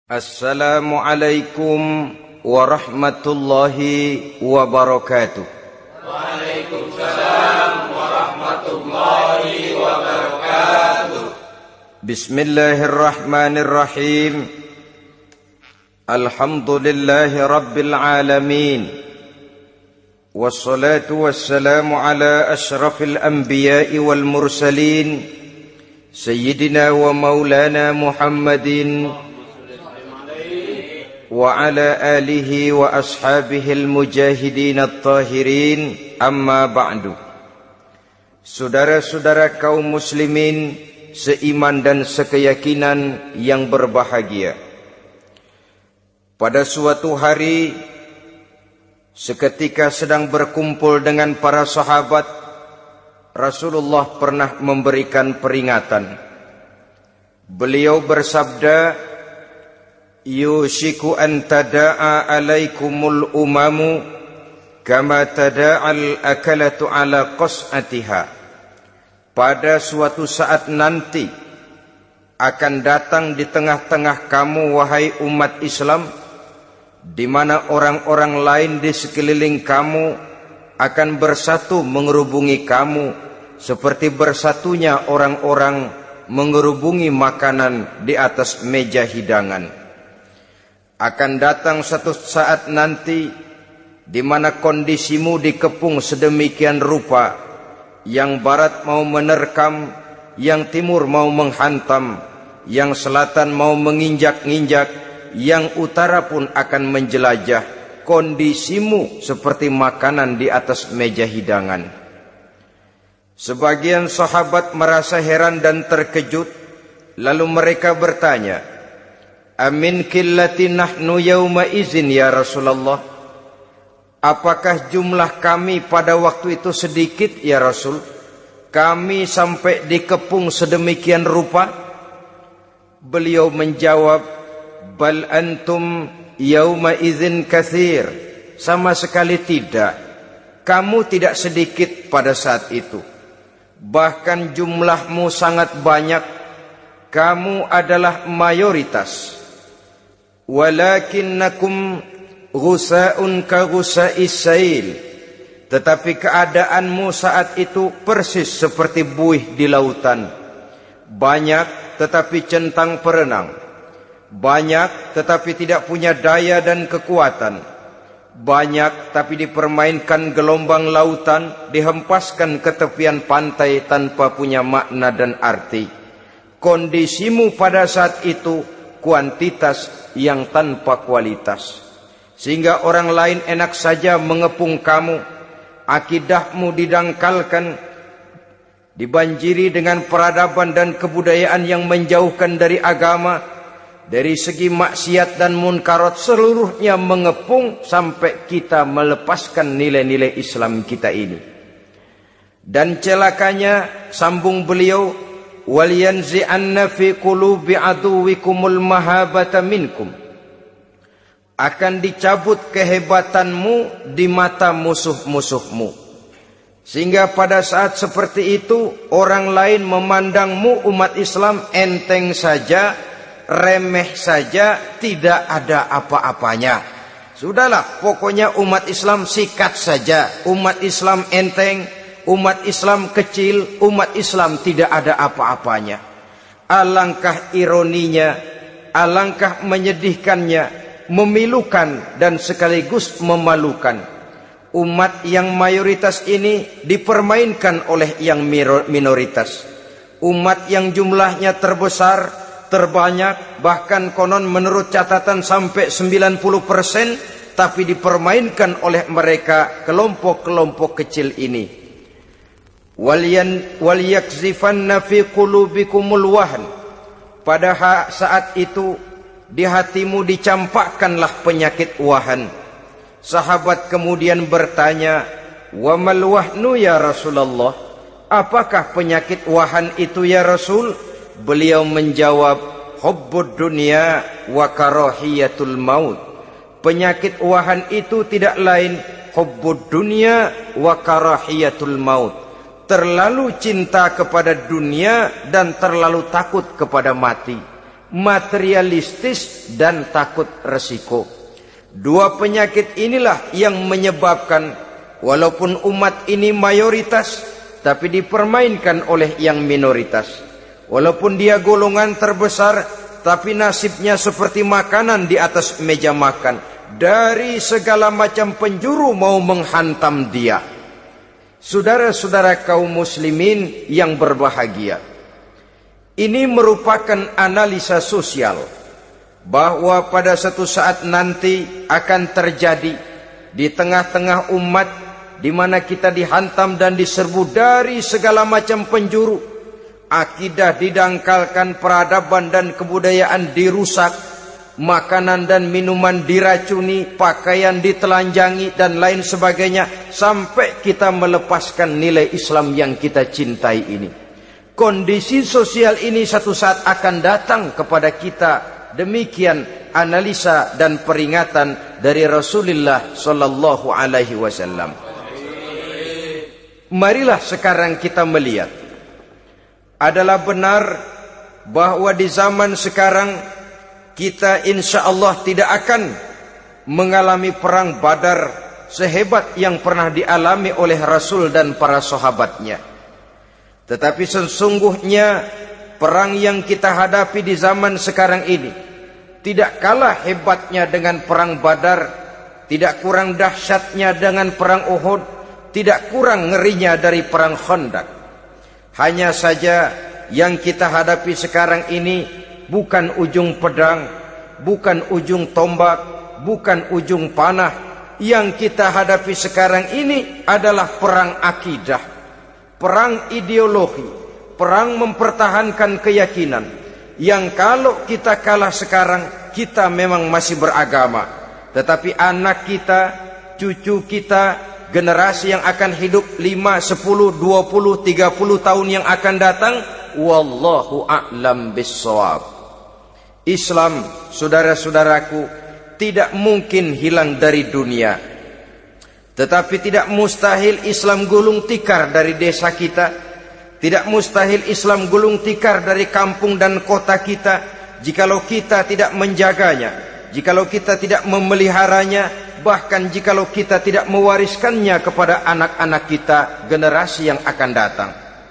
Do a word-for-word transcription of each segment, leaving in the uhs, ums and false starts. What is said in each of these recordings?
Assalamualaikum warahmatullahi wabarakatuh. Waalaikumsalam warahmatullahi wabarakatuh. Bismillahirrahmanirrahim. Alhamdulillahi rabbil alamin. Wassalatu wassalamu ala ashrafil anbiya'i wal mursalin, Sayyidina wa maulana Muhammadin wa ala alihi wa ashabihil mujahidin at-tahirin, amma ba'du. Saudara-saudara kaum muslimin seiman dan sekeyakinan yang berbahagia, pada suatu hari seketika sedang berkumpul dengan para sahabat, Rasulullah pernah memberikan peringatan. Beliau bersabda, yushiku an tada'a alaikumul umamu kama tada'al akalatu ala qas'atiha. Pada suatu saat nanti akan datang di tengah-tengah kamu, wahai umat Islam, di mana orang-orang lain di sekeliling kamu akan bersatu mengerubungi kamu seperti bersatunya orang-orang mengerubungi makanan di atas meja hidangan. Akan datang satu saat nanti di mana kondisimu dikepung sedemikian rupa, yang barat mau menerkam, yang timur mau menghantam, yang selatan mau menginjak-injak, yang utara pun akan menjelajah. Kondisimu seperti makanan di atas meja hidangan. Sebagian sahabat merasa heran dan terkejut, lalu mereka bertanya, amin qillati nahnu yawma izin ya Rasulullah? Apakah jumlah kami pada waktu itu sedikit ya Rasul? Kami sampai dikepung sedemikian rupa? Beliau menjawab, bal antum yawma izin kathir. Sama sekali tidak. Kamu tidak sedikit pada saat itu. Bahkan jumlahmu sangat banyak. Kamu adalah mayoritas. Walakinnakum ghusa'un ka ghusa'is sail. Tetapi keadaanmu saat itu persis seperti buih di lautan. Banyak tetapi centang perenang. Banyak tetapi tidak punya daya dan kekuatan. Banyak tapi dipermainkan gelombang lautan, dihempaskan ke tepian pantai tanpa punya makna dan arti. Kondisimu pada saat itu kuantitas yang tanpa kualitas, sehingga orang lain enak saja mengepung kamu. Akidahmu didangkalkan, dibanjiri dengan peradaban dan kebudayaan yang menjauhkan dari agama. Dari segi maksiat dan munkarat seluruhnya mengepung sampai kita melepaskan nilai-nilai Islam kita ini. Dan celakanya, sambung beliau, wal yanzi'anna fi qulubi aduwikumul mahabata minkum. Akan dicabut kehebatanmu di mata musuh-musuhmu, sehingga pada saat seperti itu orang lain memandangmu umat Islam enteng saja, remeh saja, tidak ada apa-apanya. Sudahlah, pokoknya umat Islam sikat saja. Umat Islam enteng, umat Islam kecil, umat Islam tidak ada apa-apanya. Alangkah ironinya, alangkah menyedihkannya, memilukan dan sekaligus memalukan. Umat yang mayoritas ini dipermainkan oleh yang minoritas. Umat yang jumlahnya terbesar, terbanyak, bahkan konon menurut catatan sampai sembilan puluh persen, tapi dipermainkan oleh mereka kelompok-kelompok kecil ini. Wal yakzifanna fi qulubikumul wahn. Pada saat itu di hatimu dicampakkanlah penyakit wahan. Sahabat kemudian bertanya, wa mal wahnu ya Rasulullah? Apakah penyakit wahan itu ya Rasul? Beliau menjawab, hubbud dunya wa karahiyatul maut. Penyakit wahan itu tidak lain hubbud dunya wa karahiyatul maut. Terlalu cinta kepada dunia dan terlalu takut kepada mati. materialistis dan takut resiko. Dua penyakit inilah yang menyebabkan walaupun umat ini mayoritas, tapi dipermainkan oleh yang minoritas. Walaupun dia golongan terbesar, tapi nasibnya seperti makanan di atas meja makan. Dari segala macam penjuru mau menghantam dia. Saudara-saudara kaum muslimin yang berbahagia, ini merupakan analisa sosial bahwa pada satu saat nanti akan terjadi di tengah-tengah umat di mana kita dihantam dan diserbu dari segala macam penjuru. Akidah didangkalkan, peradaban dan kebudayaan dirusak, makanan dan minuman diracuni, pakaian ditelanjangi dan lain sebagainya, sampai kita melepaskan nilai Islam yang kita cintai ini. Kondisi sosial ini satu saat akan datang kepada kita. Demikian analisa dan peringatan dari Rasulullah sallallahu alaihi wasallam. Marilah sekarang kita melihat, adalah benar bahwa di zaman sekarang kita insya Allah tidak akan mengalami perang Badar sehebat yang pernah dialami oleh Rasul dan para sahabatnya. Tetapi sesungguhnya perang yang kita hadapi di zaman sekarang ini tidak kalah hebatnya dengan perang Badar, tidak kurang dahsyatnya dengan perang Uhud, tidak kurang ngerinya dari perang Khandaq. Hanya saja yang kita hadapi sekarang ini bukan ujung pedang, bukan ujung tombak, bukan ujung panah. Yang kita hadapi sekarang ini adalah perang akidah, perang ideologi, perang mempertahankan keyakinan. Yang kalau kita kalah sekarang, kita memang masih beragama. Tetapi anak kita, cucu kita, generasi yang akan hidup lima, sepuluh, dua puluh, tiga puluh tahun yang akan datang, wallahu a'lam bissawab. Islam, saudara-saudaraku, tidak mungkin hilang dari dunia. Tetapi tidak mustahil Islam gulung tikar dari desa kita. Tidak mustahil Islam gulung tikar dari kampung dan kota kita, jikalau kita tidak menjaganya, jikalau kita tidak memeliharanya, bahkan jikalau kita tidak mewariskannya kepada anak-anak kita, generasi yang akan datang.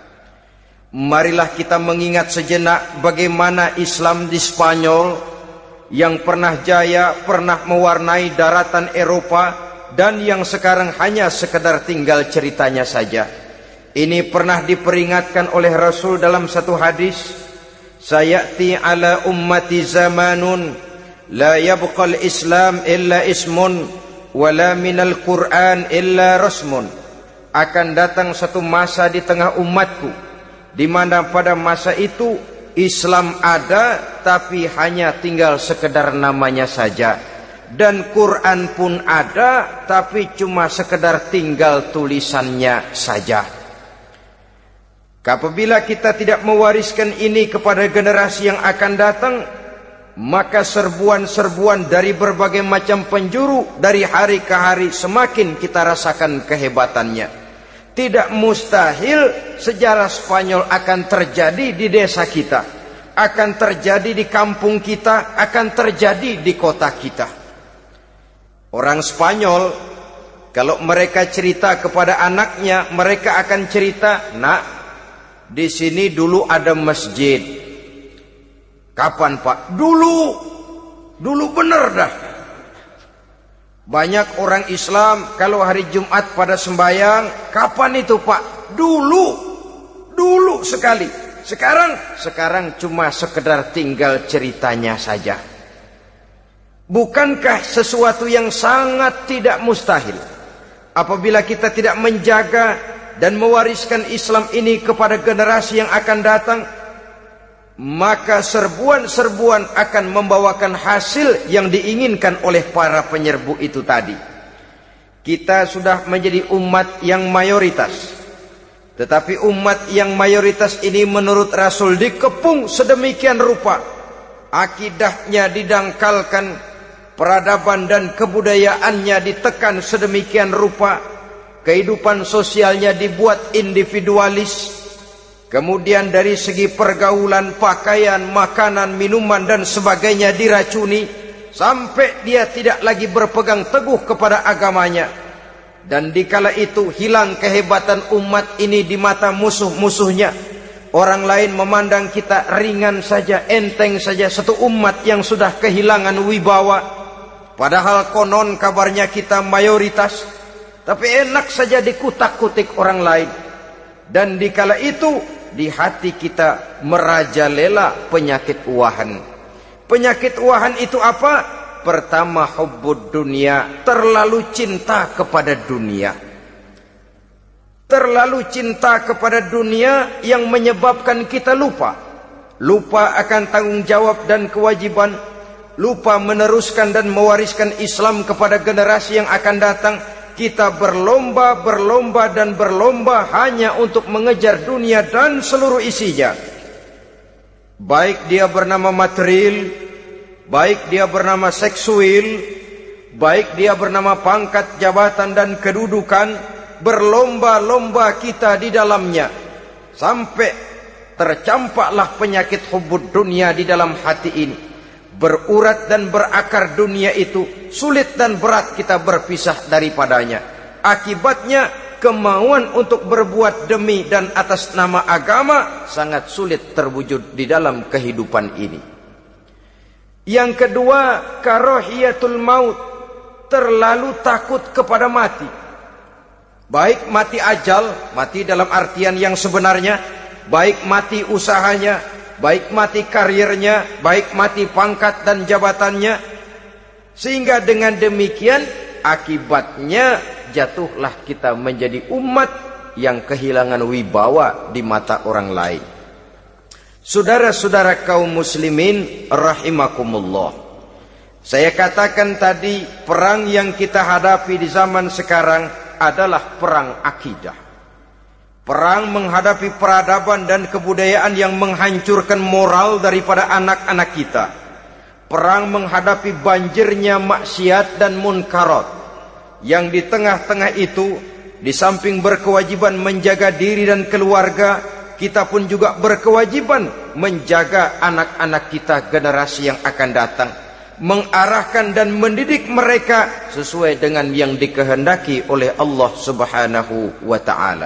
Marilah kita mengingat sejenak bagaimana Islam di Spanyol yang pernah jaya, pernah mewarnai daratan Eropa, dan yang sekarang hanya sekedar tinggal ceritanya saja. Ini pernah diperingatkan oleh Rasul dalam satu hadis, sayati ala ummati zamanun la yabqal Islam illa ismun wala minal Qur'an illa rasmun. Akan datang satu masa di tengah umatku di mana pada masa itu Islam ada tapi hanya tinggal sekedar namanya saja, dan Quran pun ada tapi cuma sekedar tinggal tulisannya saja. Apabila kita tidak mewariskan ini kepada generasi yang akan datang, maka serbuan-serbuan dari berbagai macam penjuru dari hari ke hari semakin kita rasakan kehebatannya. Tidak mustahil sejarah Spanyol akan terjadi di desa kita, akan terjadi di kampung kita, akan terjadi di kota kita. Orang Spanyol, kalau mereka cerita kepada anaknya, mereka akan cerita, nak, di sini dulu ada masjid. Kapan, Pak? Dulu. Dulu bener dah. Banyak orang Islam kalau hari Jumat pada sembahyang, kapan itu, Pak? Dulu. Dulu sekali. Sekarang, sekarang cuma sekedar tinggal ceritanya saja. Bukankah sesuatu yang sangat tidak mustahil apabila kita tidak menjaga dan mewariskan Islam ini kepada generasi yang akan datang, maka serbuan-serbuan akan membawakan hasil yang diinginkan oleh para penyerbu itu tadi. Kita sudah menjadi umat yang mayoritas, tetapi umat yang mayoritas ini menurut Rasul dikepung sedemikian rupa, akidahnya didangkalkan, peradaban dan kebudayaannya ditekan sedemikian rupa, kehidupan sosialnya dibuat individualis, Kemudian dari segi pergaulan, pakaian, makanan, minuman dan sebagainya diracuni, sampai dia tidak lagi berpegang teguh kepada agamanya. Dan dikala itu hilang kehebatan umat ini di mata musuh-musuhnya. Orang lain memandang kita ringan saja, enteng saja, satu umat yang sudah kehilangan wibawa. Padahal konon kabarnya kita mayoritas, tapi enak saja dikutak-kutik orang lain. Dan dikala itu di hati kita merajalela penyakit uahan. Penyakit uahan itu apa? Pertama, hubbud dunia, terlalu cinta kepada dunia. Terlalu cinta kepada dunia yang menyebabkan kita lupa. Lupa akan tanggung jawab dan kewajiban. Lupa meneruskan dan mewariskan Islam kepada generasi yang akan datang. Kita berlomba, berlomba dan berlomba hanya untuk mengejar dunia dan seluruh isinya. Baik dia bernama material, baik dia bernama seksual, baik dia bernama pangkat, jabatan dan kedudukan, berlomba-lomba kita di dalamnya. Sampai tercampaklah penyakit hubbud dunia di dalam hati ini. Berurat dan berakar dunia itu, sulit dan berat kita berpisah daripadanya. Akibatnya kemauan untuk berbuat demi dan atas nama agama sangat sulit terwujud di dalam kehidupan ini. Yang kedua, karahiyatul maut, terlalu takut kepada mati. Baik mati ajal, mati dalam artian yang sebenarnya, baik mati usahanya, baik mati karirnya, baik mati pangkat dan jabatannya. Sehingga dengan demikian akibatnya jatuhlah kita menjadi umat yang kehilangan wibawa di mata orang lain. Saudara-saudara kaum muslimin rahimakumullah, saya katakan tadi, perang yang kita hadapi di zaman sekarang adalah perang akidah. Perang menghadapi peradaban dan kebudayaan yang menghancurkan moral daripada anak-anak kita. Perang menghadapi banjirnya maksiat dan munkarat. Yang di tengah-tengah itu, di samping berkewajiban menjaga diri dan keluarga, kita pun juga berkewajiban menjaga anak-anak kita, generasi yang akan datang. Mengarahkan dan mendidik mereka sesuai dengan yang dikehendaki oleh Allah Subhanahu wa ta'ala.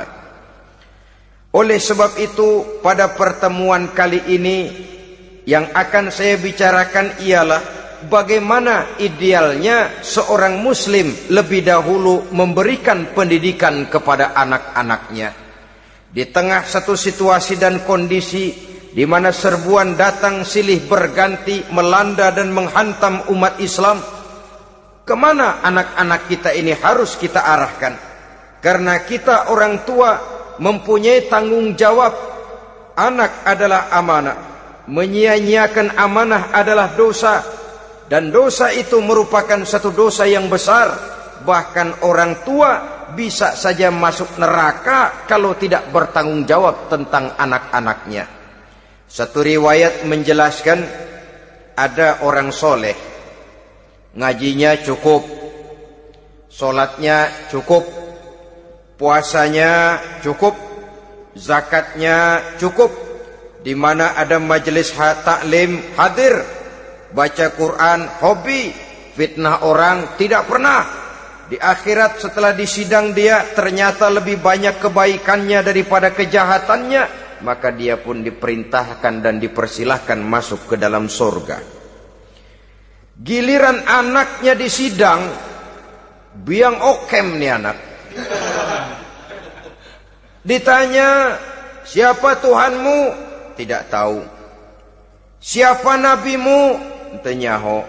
Oleh sebab itu, pada pertemuan kali ini yang akan saya bicarakan ialah bagaimana idealnya seorang muslim lebih dahulu memberikan pendidikan kepada anak-anaknya. Di tengah satu situasi dan kondisi di mana serbuan datang silih berganti melanda dan menghantam umat Islam, kemana anak-anak kita ini harus kita arahkan? Karena kita orang tua mempunyai tanggung jawab. Anak adalah amanah. Menyia-nyiakan amanah adalah dosa. Dan dosa itu merupakan satu dosa yang besar. Bahkan orang tua bisa saja masuk neraka kalau tidak bertanggung jawab tentang anak-anaknya. Satu riwayat menjelaskan, ada orang soleh, ngajinya cukup, solatnya cukup, puasanya cukup, zakatnya cukup, di mana ada majelis taklim hadir, baca Quran hobi, fitnah orang tidak pernah. Di akhirat setelah disidang dia ternyata lebih banyak kebaikannya daripada kejahatannya, maka dia pun diperintahkan dan dipersilahkan masuk ke dalam surga. Giliran anaknya disidang, biang okem nih anak. Ditanya, siapa Tuhanmu? Tidak tahu. Siapa nabimu? Tenyaho.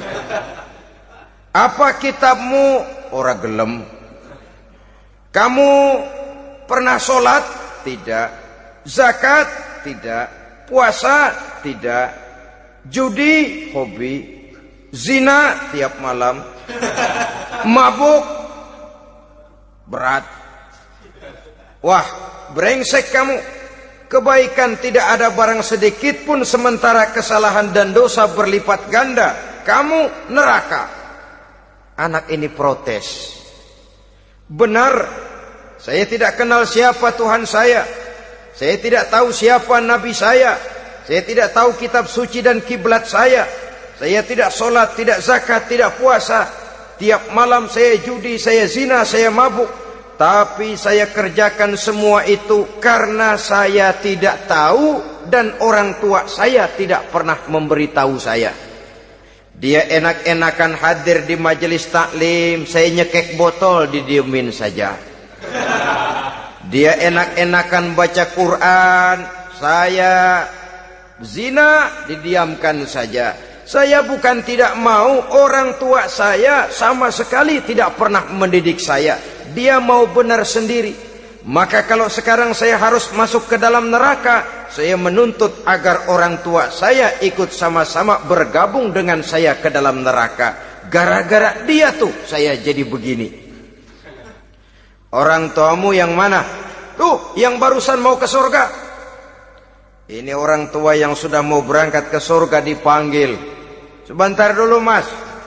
Apa kitabmu? Ora gelem. Kamu pernah sholat? Tidak. Zakat? Tidak. Puasa? Tidak. Judi? Hobi. Zina? Tiap malam. Mabuk? Berat. Wah, brengsek kamu. Kebaikan tidak ada barang sedikit pun, sementara kesalahan dan dosa berlipat ganda. Kamu neraka. Anak ini protes. Benar, saya tidak kenal siapa Tuhan saya. Saya tidak tahu siapa nabi saya. Saya tidak tahu kitab suci dan kiblat saya. Saya tidak sholat, tidak zakat, tidak puasa. Tiap malam saya judi, saya zina, saya mabuk. Tapi saya kerjakan semua itu karena saya tidak tahu dan orang tua saya tidak pernah memberitahu saya. Dia enak-enakan hadir di majelis taklim, saya nyekek botol, didiemin saja. Dia enak-enakan baca Quran, saya zina, didiamkan saja. Saya bukan tidak mau, orang tua saya sama sekali tidak pernah mendidik saya. Dia mau benar sendiri. Maka kalau sekarang saya harus masuk ke dalam neraka, saya menuntut agar orang tua saya ikut sama-sama bergabung dengan saya ke dalam neraka. Gara-gara dia tuh saya jadi begini. Orang tuamu yang mana? Tuh, yang barusan mau ke surga. Ini orang tua yang sudah mau berangkat ke surga dipanggil. Sebentar dulu, Mas.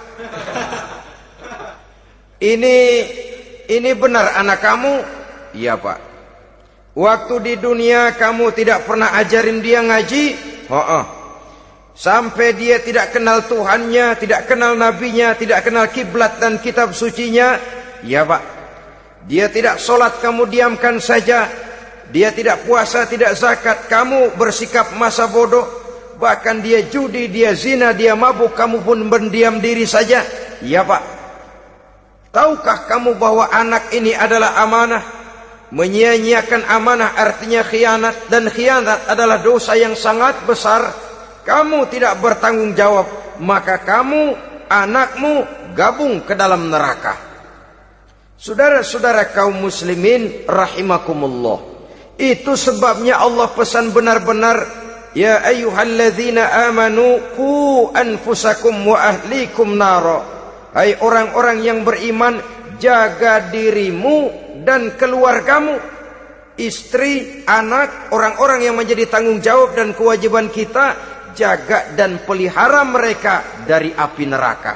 Ini ini benar anak kamu? Iya, Pak. Waktu di dunia kamu tidak pernah ajarin dia ngaji? Oh, sampai dia tidak kenal Tuhannya, tidak kenal nabinya, tidak kenal kiblat dan kitab sucinya? Iya, Pak. Dia tidak sholat, kamu diamkan saja. Dia tidak puasa, tidak zakat, kamu bersikap masa bodoh. Bahkan dia judi, dia zina, dia mabuk, kamu pun berdiam diri saja. Iya, Pak. Tahukah kamu bahwa anak ini adalah amanah? Menyia-nyiakan amanah artinya khianat, dan khianat adalah dosa yang sangat besar. Kamu tidak bertanggung jawab, maka kamu, anakmu gabung ke dalam neraka. Saudara-saudara kaum muslimin rahimakumullah, itu sebabnya Allah pesan benar-benar, ya ayyuhalladzina amanu qu anfusakum wa ahlikum nara. Hai orang-orang yang beriman, jaga dirimu dan keluargamu, istri, anak, orang-orang yang menjadi tanggung jawab dan kewajiban kita, jaga dan pelihara mereka dari api neraka.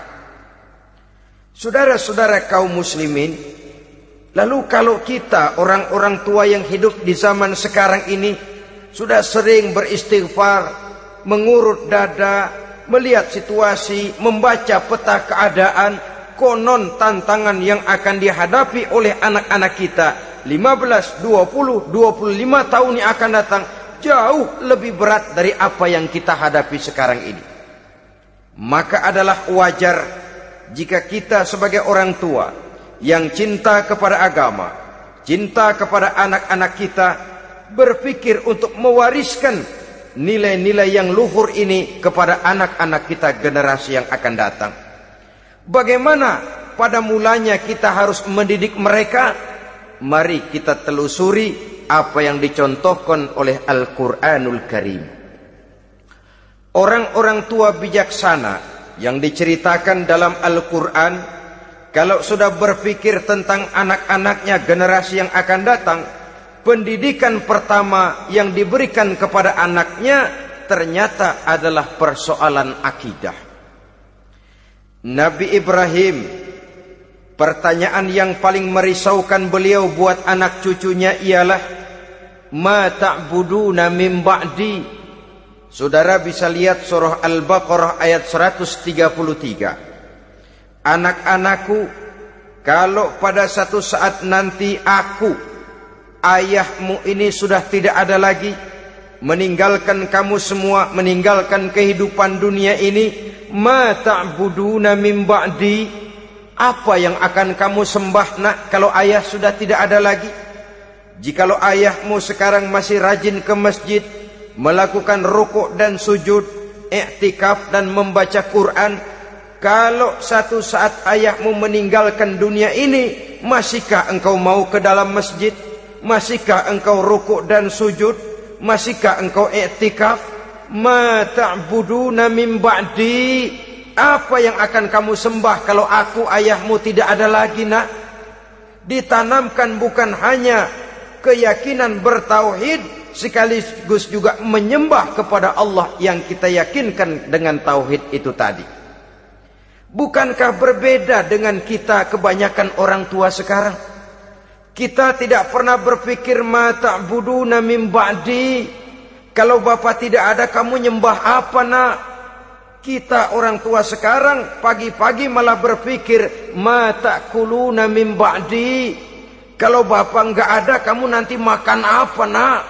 Saudara-saudara kaum muslimin, lalu kalau kita orang-orang tua yang hidup di zaman sekarang ini sudah sering beristighfar, mengurut dada, melihat situasi, membaca peta keadaan, konon tantangan yang akan dihadapi oleh anak-anak kita lima belas, dua puluh, dua puluh lima tahun yang akan datang jauh lebih berat dari apa yang kita hadapi sekarang ini. Maka adalah wajar jika kita sebagai orang tua yang cinta kepada agama, cinta kepada anak-anak kita, berpikir untuk mewariskan nilai-nilai yang luhur ini kepada anak-anak kita generasi yang akan datang. Bagaimana pada mulanya kita harus mendidik mereka? Mari kita telusuri apa yang dicontohkan oleh Al-Quranul Karim. Orang-orang tua bijaksana yang diceritakan dalam Al-Quran, kalau sudah berpikir tentang anak-anaknya generasi yang akan datang, pendidikan pertama yang diberikan kepada anaknya ternyata adalah persoalan akidah. Nabi Ibrahim, pertanyaan yang paling merisaukan beliau buat anak cucunya ialah, ma ta'buduna min ba'di. Saudara bisa lihat surah Al-Baqarah ayat seratus tiga puluh tiga. Anak-anakku, kalau pada satu saat nanti aku, ayahmu ini sudah tidak ada lagi, meninggalkan kamu semua, meninggalkan kehidupan dunia ini, ma ta'buduna min ba'di, apa yang akan kamu sembah nak kalau ayah sudah tidak ada lagi? Jikalau ayahmu sekarang masih rajin ke masjid, melakukan rukuk dan sujud, i'tikaf dan membaca Quran, kalau satu saat ayahmu meninggalkan dunia ini, masihkah engkau mau ke dalam masjid? Masihkah engkau rukuk dan sujud? Masihkah engkau i'tikaf? Ma ta'buduna min ba'di, apa yang akan kamu sembah kalau aku ayahmu tidak ada lagi nak? Ditanamkan bukan hanya keyakinan bertauhid, sekaligus juga menyembah kepada Allah yang kita yakinkan dengan tauhid itu tadi. Bukankah berbeda dengan kita kebanyakan orang tua sekarang? Kita tidak pernah berpikir ma ta'buduna min ba'di. Kalau bapak tidak ada, kamu nyembah apa nak? Kita orang tua sekarang pagi-pagi malah berpikir ma ta'kuluna min ba'di. Kalau bapak enggak ada, kamu nanti makan apa nak?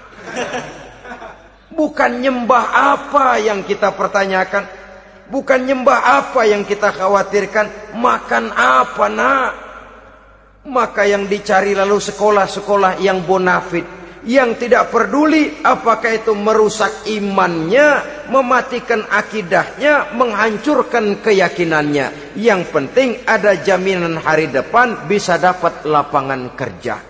Bukan nyembah apa yang kita pertanyakan, bukan nyembah apa yang kita khawatirkan, makan apa nak? Maka yang dicari lalu sekolah-sekolah yang bonafit, yang tidak peduli apakah itu merusak imannya, mematikan akidahnya, menghancurkan keyakinannya. Yang penting ada jaminan hari depan bisa dapat lapangan kerja.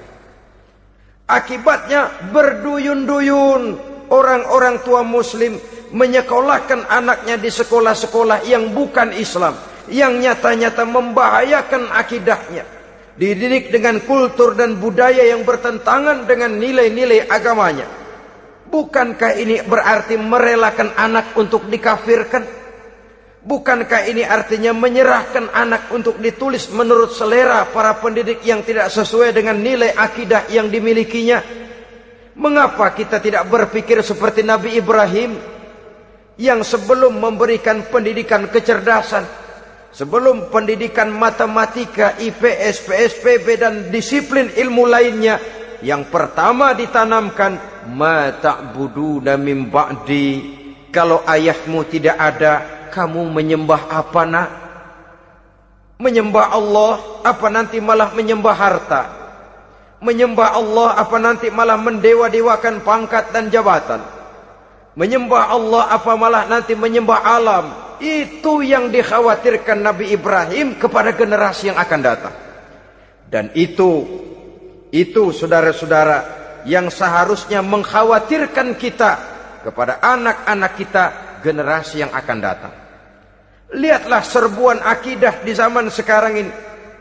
Akibatnya berduyun-duyun orang-orang tua muslim menyekolahkan anaknya di sekolah-sekolah yang bukan Islam, yang nyata-nyata membahayakan akidahnya. Dididik dengan kultur dan budaya yang bertentangan dengan nilai-nilai agamanya. Bukankah ini berarti merelakan anak untuk dikafirkan? Bukankah ini artinya menyerahkan anak untuk ditulis menurut selera para pendidik yang tidak sesuai dengan nilai akidah yang dimilikinya? Mengapa kita tidak berpikir seperti Nabi Ibrahim, yang sebelum memberikan pendidikan kecerdasan, sebelum pendidikan matematika, I P S, P S P B dan disiplin ilmu lainnya, yang pertama ditanamkan ma ta'buduna min ba'di. Kalau ayahmu tidak ada, kamu menyembah apa nak? Menyembah Allah apa nanti malah menyembah harta? Menyembah Allah apa nanti malah mendewa-dewakan pangkat dan jabatan? Menyembah Allah apa malah nanti menyembah alam? Itu yang dikhawatirkan Nabi Ibrahim kepada generasi yang akan datang. Dan itu, itu saudara-saudara, yang seharusnya mengkhawatirkan kita kepada anak-anak kita, generasi yang akan datang. Lihatlah serbuan akidah di zaman sekarang ini.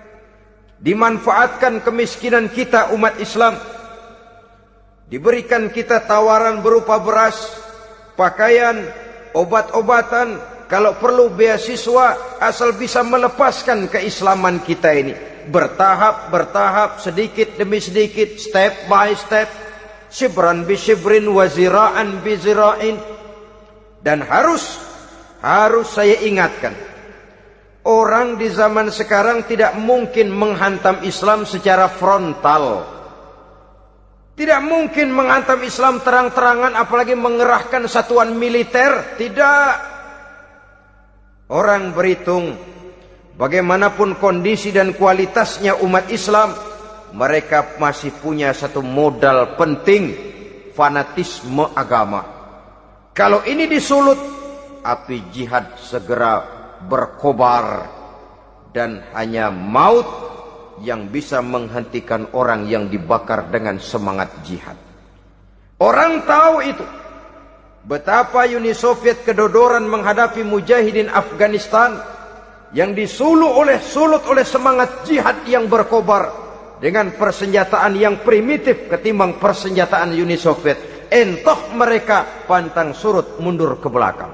Dimanfaatkan kemiskinan kita umat Islam. Diberikan kita tawaran berupa beras, pakaian, obat-obatan, kalau perlu beasiswa, asal bisa melepaskan keislaman kita ini. Bertahap, bertahap, sedikit demi sedikit, step by step, shibran bi shibrin wa zira'an bi zira'in. Dan harus, harus saya ingatkan, orang di zaman sekarang tidak mungkin menghantam Islam secara frontal. Tidak mungkin menghantam Islam terang-terangan, apalagi mengerahkan satuan militer. Tidak. Orang berhitung bagaimanapun kondisi dan kualitasnya umat Islam, mereka masih punya satu modal penting, fanatisme agama. Kalau ini disulut, api jihad segera berkobar, dan hanya maut yang bisa menghentikan orang yang dibakar dengan semangat jihad. Orang tahu itu. Betapa Uni Soviet kedodoran menghadapi mujahidin Afghanistan yang disulut oleh sulut oleh semangat jihad yang berkobar dengan persenjataan yang primitif ketimbang persenjataan Uni Soviet. Entah mereka pantang surut mundur ke belakang.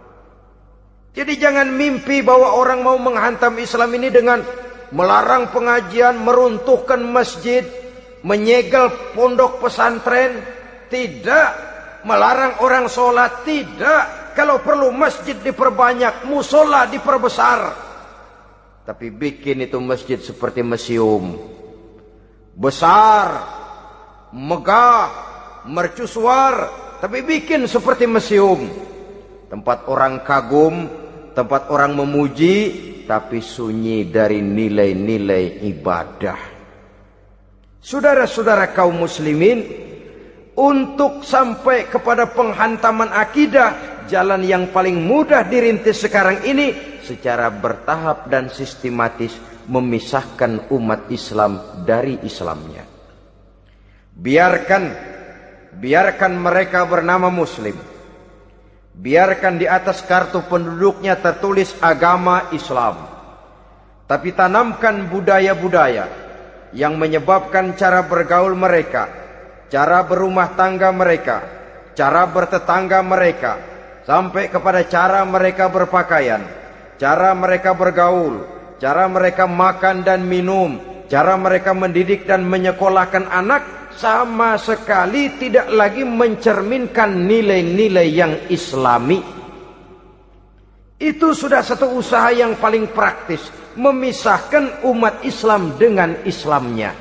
Jadi jangan mimpi bahwa orang mau menghantam Islam ini dengan melarang pengajian, meruntuhkan masjid, menyegel pondok pesantren. Tidak. Melarang orang sholat. Tidak. Kalau perlu masjid diperbanyak, musola diperbesar. Tapi bikin itu masjid seperti museum. Besar, megah, mercusuar, tapi bikin seperti museum. Tempat orang kagum, tempat orang memuji, tapi sunyi dari nilai-nilai ibadah. Saudara-saudara kaum muslimin, untuk sampai kepada penghantaman akidah, jalan yang paling mudah dirintis sekarang ini secara bertahap dan sistematis, memisahkan umat Islam dari Islamnya. Biarkan, biarkan mereka bernama Muslim. Biarkan di atas kartu penduduknya tertulis agama Islam. Tapi tanamkan budaya-budaya yang menyebabkan cara bergaul mereka, cara berumah tangga mereka, cara bertetangga mereka, sampai kepada cara mereka berpakaian, cara mereka bergaul, cara mereka makan dan minum, cara mereka mendidik dan menyekolahkan anak sama sekali tidak lagi mencerminkan nilai-nilai yang islami. Itu sudah satu usaha yang paling praktis, memisahkan umat Islam dengan Islamnya.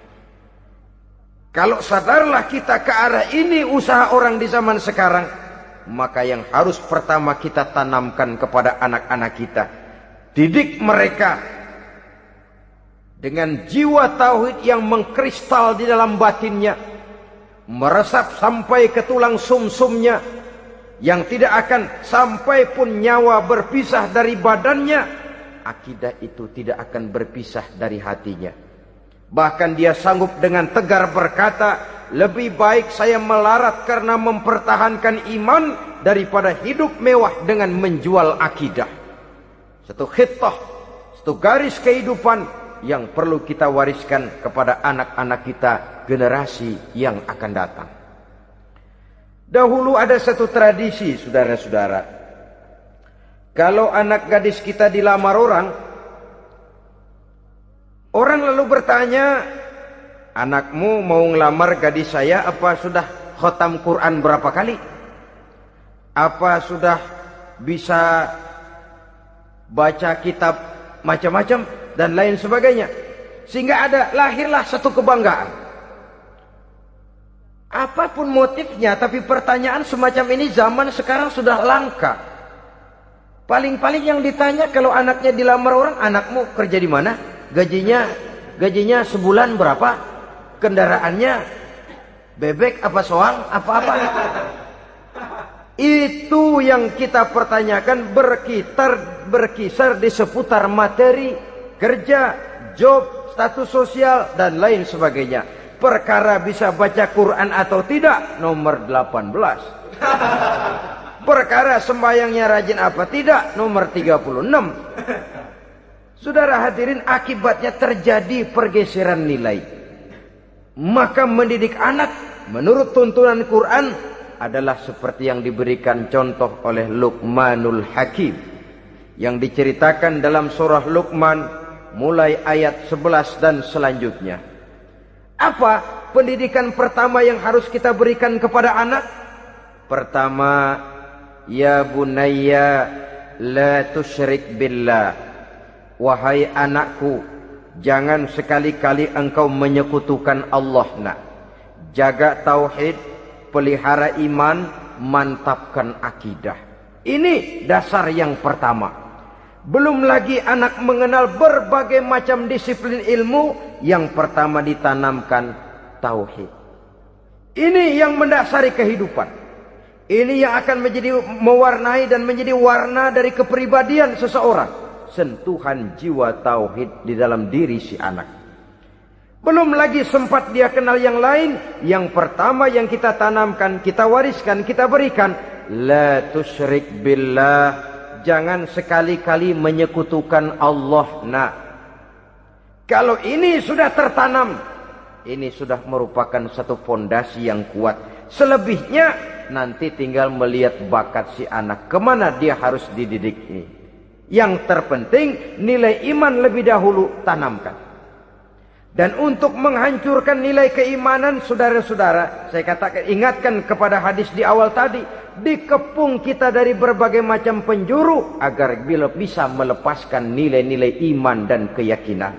Kalau sadarlah kita ke arah ini usaha orang di zaman sekarang, maka yang harus pertama kita tanamkan kepada anak-anak kita, didik mereka dengan jiwa tauhid yang mengkristal di dalam batinnya, meresap sampai ke tulang sumsumnya, yang tidak akan sampai pun nyawa berpisah dari badannya, akidah itu tidak akan berpisah dari hatinya. Bahkan dia sanggup dengan tegar berkata, lebih baik saya melarat karena mempertahankan iman daripada hidup mewah dengan menjual akidah. Satu khittah, satu garis kehidupan yang perlu kita wariskan kepada anak-anak kita, generasi yang akan datang. Dahulu ada satu tradisi, saudara-saudara. Kalau anak gadis kita dilamar orang, orang lalu bertanya, anakmu mau ngelamar gadis saya, apa sudah khotam Quran berapa kali? Apa sudah bisa baca kitab macam-macam dan lain sebagainya? Sehingga ada lahirlah satu kebanggaan. Apapun motifnya, tapi pertanyaan semacam ini zaman sekarang sudah langka. Paling-paling yang ditanya kalau anaknya dilamar orang, anakmu kerja di mana? Gajinya gajinya sebulan berapa? Kendaraannya bebek apa soang? Apa-apa? Itu yang kita pertanyakan, berkitar berkisar di seputar materi, kerja, job, status sosial dan lain sebagainya. Perkara bisa baca Quran atau tidak, nomor delapan belas. Perkara sembahyangnya rajin apa tidak, nomor tiga puluh enam. Saudara hadirin, akibatnya terjadi pergeseran nilai. Maka mendidik anak menurut tuntunan Quran adalah seperti yang diberikan contoh oleh Luqmanul Hakim, yang diceritakan dalam surah Luqman mulai ayat sebelas dan selanjutnya. Apa pendidikan pertama yang harus kita berikan kepada anak? Pertama, ya bunayya la tusyrik billah. Wahai anakku, jangan sekali-kali engkau menyekutukan Allah. Nak, jaga tauhid, pelihara iman, mantapkan akidah. Ini dasar yang pertama. Belum lagi anak mengenal berbagai macam disiplin ilmu, yang pertama ditanamkan tauhid. Ini yang mendasari kehidupan. Ini yang akan menjadi mewarnai dan menjadi warna dari kepribadian seseorang. Sentuhan jiwa tauhid di dalam diri si anak. Belum lagi sempat dia kenal yang lain. Yang pertama yang kita tanamkan, kita wariskan, kita berikan, la tusyrik billah. Jangan sekali-kali menyekutukan Allah. Nah, kalau ini sudah tertanam, ini sudah merupakan satu fondasi yang kuat. Selebihnya nanti tinggal melihat bakat si anak, kemana dia harus dididik ini. Yang terpenting nilai iman lebih dahulu tanamkan. Dan untuk menghancurkan nilai keimanan, saudara-saudara, saya katakan, ingatkan kepada hadis di awal tadi, dikepung kita dari berbagai macam penjuru agar bila bisa melepaskan nilai-nilai iman dan keyakinan.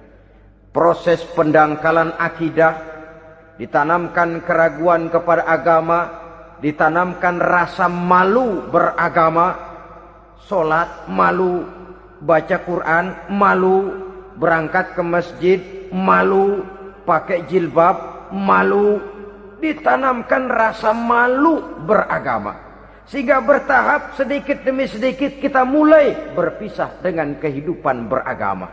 Proses pendangkalan akidah, ditanamkan keraguan kepada agama, ditanamkan rasa malu beragama, sholat malu, baca Quran malu, berangkat ke masjid malu, pakai jilbab malu. Ditanamkan rasa malu beragama, sehingga bertahap sedikit demi sedikit kita mulai berpisah dengan kehidupan beragama.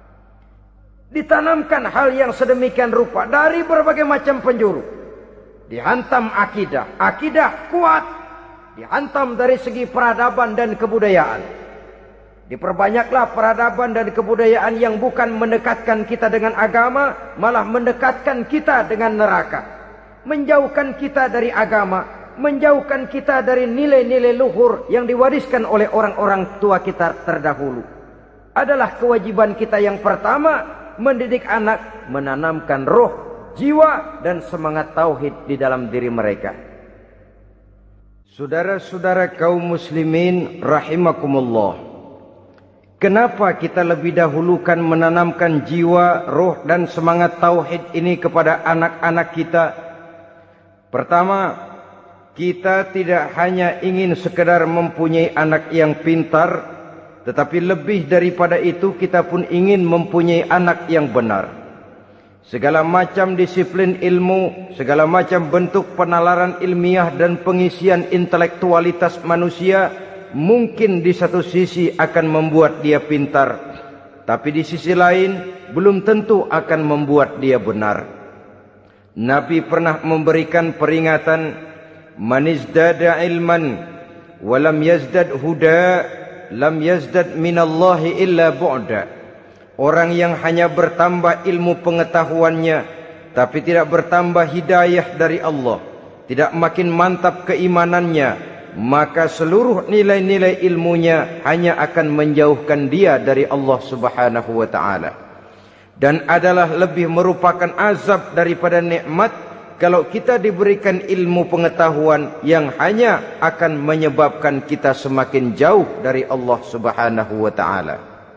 Ditanamkan hal yang sedemikian rupa dari berbagai macam penjuru. Dihantam akidah, akidah kuat, dihantam dari segi peradaban dan kebudayaan. Diperbanyaklah peradaban dan kebudayaan yang bukan mendekatkan kita dengan agama, malah mendekatkan kita dengan neraka. Menjauhkan kita dari agama, menjauhkan kita dari nilai-nilai luhur yang diwariskan oleh orang-orang tua kita terdahulu. Adalah kewajiban kita yang pertama mendidik anak, menanamkan roh, jiwa dan semangat tauhid di dalam diri mereka. Saudara-saudara kaum muslimin rahimakumullah, kenapa kita lebih dahulukan menanamkan jiwa, roh dan semangat tauhid ini kepada anak-anak kita? Pertama, kita tidak hanya ingin sekedar mempunyai anak yang pintar, tetapi lebih daripada itu kita pun ingin mempunyai anak yang benar. Segala macam disiplin ilmu, segala macam bentuk penalaran ilmiah dan pengisian intelektualitas manusia mungkin di satu sisi akan membuat dia pintar, tapi di sisi lain belum tentu akan membuat dia benar. Nabi pernah memberikan peringatan, man izdada ilman walam yazdad huda lam yazdad minallahi illa bu'da. Orang yang hanya bertambah ilmu pengetahuannya tapi tidak bertambah hidayah dari Allah, tidak makin mantap keimanannya, maka seluruh nilai-nilai ilmunya hanya akan menjauhkan dia dari Allah Subhanahu wa ta'ala. Dan adalah lebih merupakan azab daripada nikmat kalau kita diberikan ilmu pengetahuan yang hanya akan menyebabkan kita semakin jauh dari Allah Subhanahu wa ta'ala.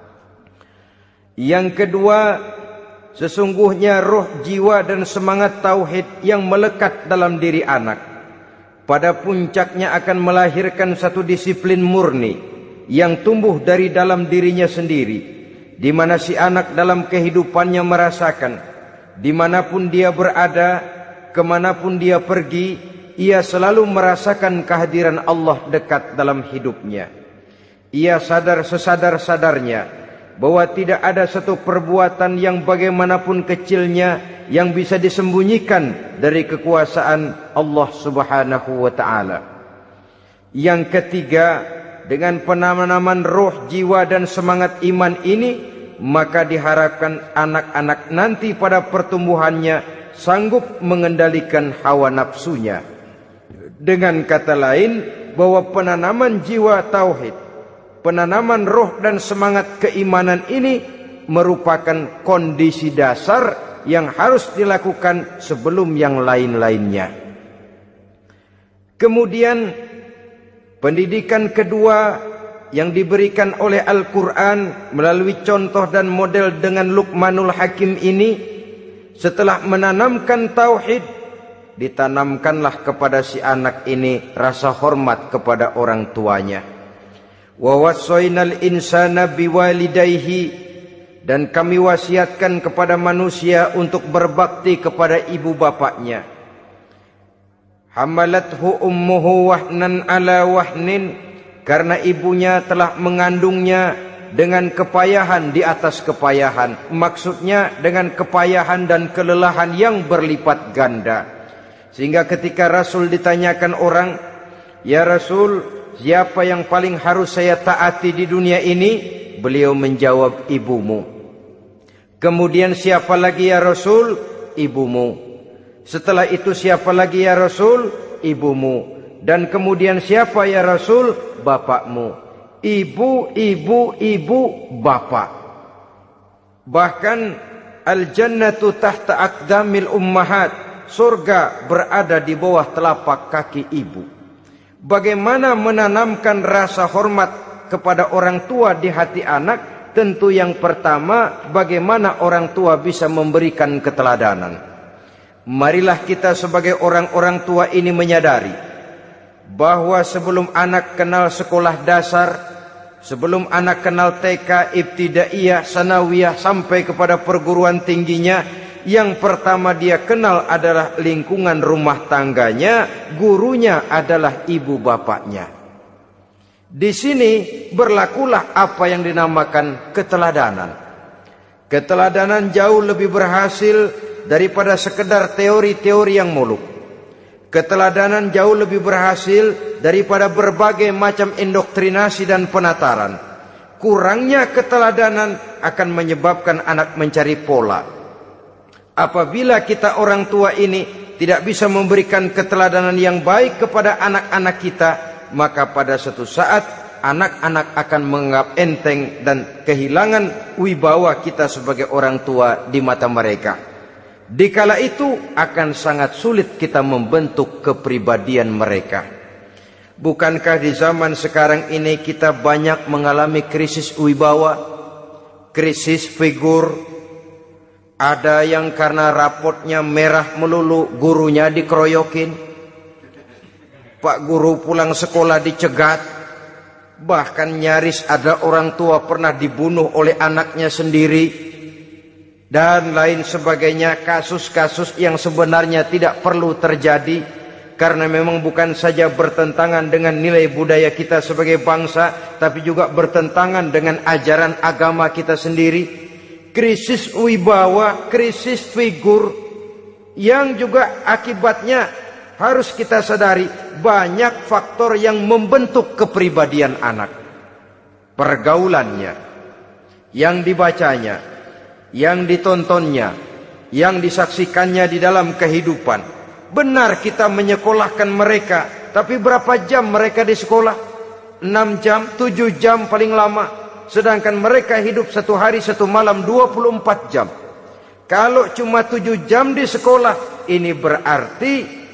Yang kedua, sesungguhnya roh, jiwa dan semangat tauhid yang melekat dalam diri anak pada puncaknya akan melahirkan satu disiplin murni yang tumbuh dari dalam dirinya sendiri, di mana si anak dalam kehidupannya merasakan dimanapun dia berada, kemanapun dia pergi, ia selalu merasakan kehadiran Allah dekat dalam hidupnya. Ia sadar sesadar-sadarnya bahwa tidak ada satu perbuatan yang bagaimanapun kecilnya yang bisa disembunyikan dari kekuasaan Allah Subhanahu wa ta'ala. Yang ketiga, dengan penanaman roh, jiwa dan semangat iman ini, maka diharapkan anak-anak nanti pada pertumbuhannya sanggup mengendalikan hawa nafsunya. Dengan kata lain, bahwa penanaman jiwa tauhid, penanaman roh dan semangat keimanan ini merupakan kondisi dasar yang harus dilakukan sebelum yang lain-lainnya. Kemudian pendidikan kedua yang diberikan oleh Al-Quran melalui contoh dan model dengan Luqmanul Hakim ini, setelah menanamkan tauhid, ditanamkanlah kepada si anak ini rasa hormat kepada orang tuanya. Wa wassaynal insana biwalidayhi, dan kami wasiatkan kepada manusia untuk berbakti kepada ibu bapaknya. Hamalathu ummuhu wahnan ala wahnin, karena ibunya telah mengandungnya dengan kepayahan di atas kepayahan. Maksudnya dengan kepayahan dan kelelahan yang berlipat ganda. Sehingga ketika Rasul ditanyakan orang, ya Rasul, siapa yang paling harus saya taati di dunia ini? Beliau menjawab, ibumu. Kemudian siapa lagi ya Rasul? Ibumu. Setelah itu siapa lagi ya Rasul? Ibumu. Dan kemudian siapa ya Rasul? Bapakmu. Ibu, ibu, ibu, bapak. Bahkan al-jannatu tahta aqdamil ummahat, surga berada di bawah telapak kaki ibu. Bagaimana menanamkan rasa hormat kepada orang tua di hati anak? Tentu yang pertama, bagaimana orang tua bisa memberikan keteladanan. Marilah kita sebagai orang-orang tua ini menyadari bahwa sebelum anak kenal sekolah dasar, sebelum anak kenal T K, ibtidaiyah, sanawiyah sampai kepada perguruan tingginya, yang pertama dia kenal adalah lingkungan rumah tangganya, gurunya adalah ibu bapaknya. Di sini berlakulah apa yang dinamakan keteladanan. Keteladanan jauh lebih berhasil daripada sekedar teori-teori yang muluk. Keteladanan jauh lebih berhasil daripada berbagai macam indoktrinasi dan penataran. Kurangnya keteladanan akan menyebabkan anak mencari pola. Apabila kita orang tua ini tidak bisa memberikan keteladanan yang baik kepada anak-anak kita, maka pada suatu saat anak-anak akan menganggap enteng dan kehilangan wibawa kita sebagai orang tua di mata mereka. Dikala itu akan sangat sulit kita membentuk kepribadian mereka. Bukankah di zaman sekarang ini kita banyak mengalami krisis wibawa, krisis figur? Ada yang karena rapotnya merah melulu, gurunya dikeroyokin. Pak guru pulang sekolah dicegat. Bahkan nyaris ada orang tua pernah dibunuh oleh anaknya sendiri. Dan lain sebagainya, kasus-kasus yang sebenarnya tidak perlu terjadi. Karena memang bukan saja bertentangan dengan nilai budaya kita sebagai bangsa, tapi juga bertentangan dengan ajaran agama kita sendiri. Krisis wibawa, krisis figur, yang juga akibatnya harus kita sadari banyak faktor yang membentuk kepribadian anak. Pergaulannya, yang dibacanya, yang ditontonnya, yang disaksikannya di dalam kehidupan. Benar kita menyekolahkan mereka, tapi berapa jam mereka di sekolah? enam jam, tujuh jam paling lama. Sedangkan mereka hidup satu hari satu malam dua puluh empat jam. Kalau cuma tujuh jam di sekolah, ini berarti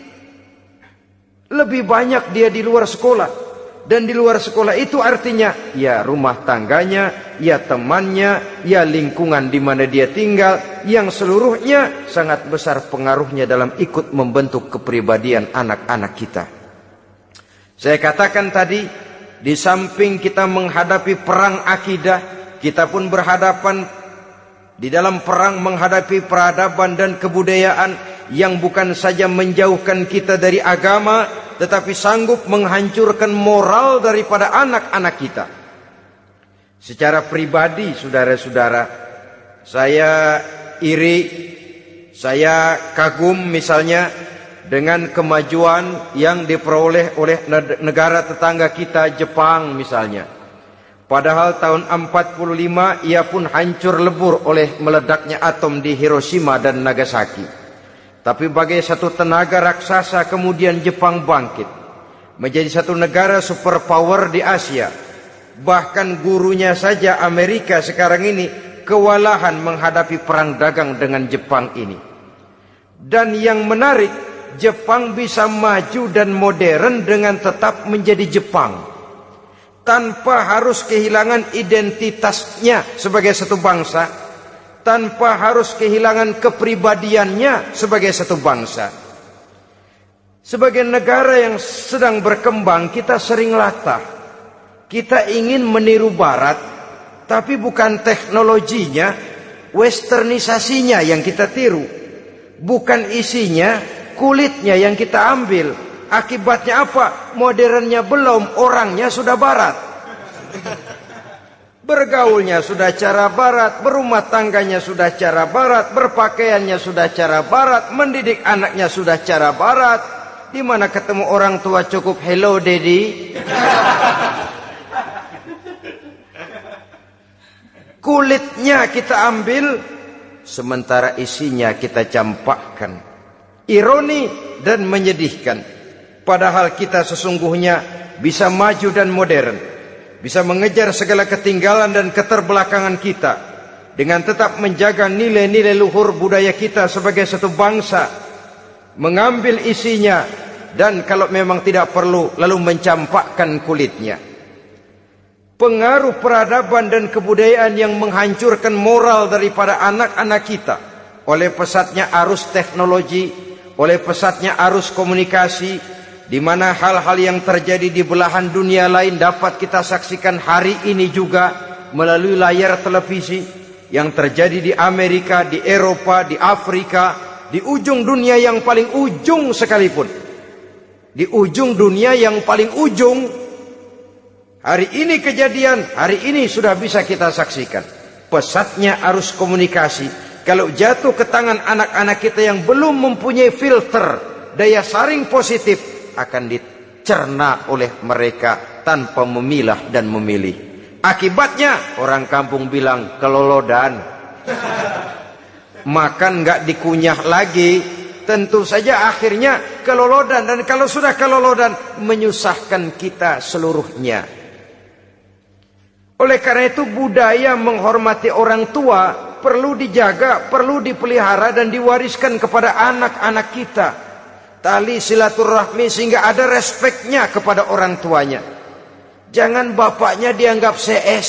lebih banyak dia di luar sekolah. Dan di luar sekolah itu artinya ya rumah tangganya, ya temannya, ya lingkungan di mana dia tinggal, yang seluruhnya sangat besar pengaruhnya dalam ikut membentuk kepribadian anak-anak kita. Saya katakan tadi, di samping kita menghadapi perang akidah, kita pun berhadapan di dalam perang menghadapi peradaban dan kebudayaan yang bukan saja menjauhkan kita dari agama, tetapi sanggup menghancurkan moral daripada anak-anak kita. Secara pribadi, saudara-saudara, saya iri, saya kagum misalnya dengan kemajuan yang diperoleh oleh negara tetangga kita, Jepang misalnya. Padahal tahun empat puluh lima ia pun hancur lebur oleh meledaknya atom di Hiroshima dan Nagasaki. Tapi bagai satu tenaga raksasa kemudian Jepang bangkit menjadi satu negara superpower di Asia. Bahkan gurunya saja Amerika sekarang ini kewalahan menghadapi perang dagang dengan Jepang ini. Dan yang menarik, Jepang bisa maju dan modern dengan tetap menjadi Jepang, tanpa harus kehilangan identitasnya sebagai satu bangsa, tanpa harus kehilangan kepribadiannya sebagai satu bangsa. Sebagai negara yang sedang berkembang, kita sering latah. Kita ingin meniru Barat, tapi bukan teknologinya, westernisasinya yang kita tiru, bukan isinya, kulitnya yang kita ambil. Akibatnya apa? Modernnya belum, orangnya sudah Barat. Bergaulnya sudah cara Barat, berumah tangganya sudah cara Barat, berpakaiannya sudah cara Barat, mendidik anaknya sudah cara Barat. Di mana ketemu orang tua cukup hello daddy. Kulitnya kita ambil, sementara isinya kita campakkan. Ironi dan menyedihkan. Padahal kita sesungguhnya bisa maju dan modern, bisa mengejar segala ketinggalan dan keterbelakangan kita, dengan tetap menjaga nilai-nilai luhur budaya kita sebagai satu bangsa, mengambil isinya, dan kalau memang tidak perlu, lalu mencampakkan kulitnya. Pengaruh peradaban dan kebudayaan yang menghancurkan moral daripada anak-anak kita oleh pesatnya arus teknologi, oleh pesatnya arus komunikasi, di mana hal-hal yang terjadi di belahan dunia lain dapat kita saksikan hari ini juga melalui layar televisi, yang terjadi di Amerika, di Eropa, di Afrika, di ujung dunia yang paling ujung sekalipun. Di ujung dunia yang paling ujung, hari ini kejadian, hari ini sudah bisa kita saksikan. Pesatnya arus komunikasi, kalau jatuh ke tangan anak-anak kita yang belum mempunyai filter, daya saring positif, akan dicerna oleh mereka tanpa memilah dan memilih. Akibatnya orang kampung bilang kelolodan. Makan nggak dikunyah lagi. Tentu saja akhirnya kelolodan, dan kalau sudah kelolodan menyusahkan kita seluruhnya. Oleh karena itu budaya menghormati orang tua perlu dijaga, perlu dipelihara dan diwariskan kepada anak-anak kita. Tali silaturahmi sehingga ada respeknya kepada orang tuanya. Jangan bapaknya dianggap C S,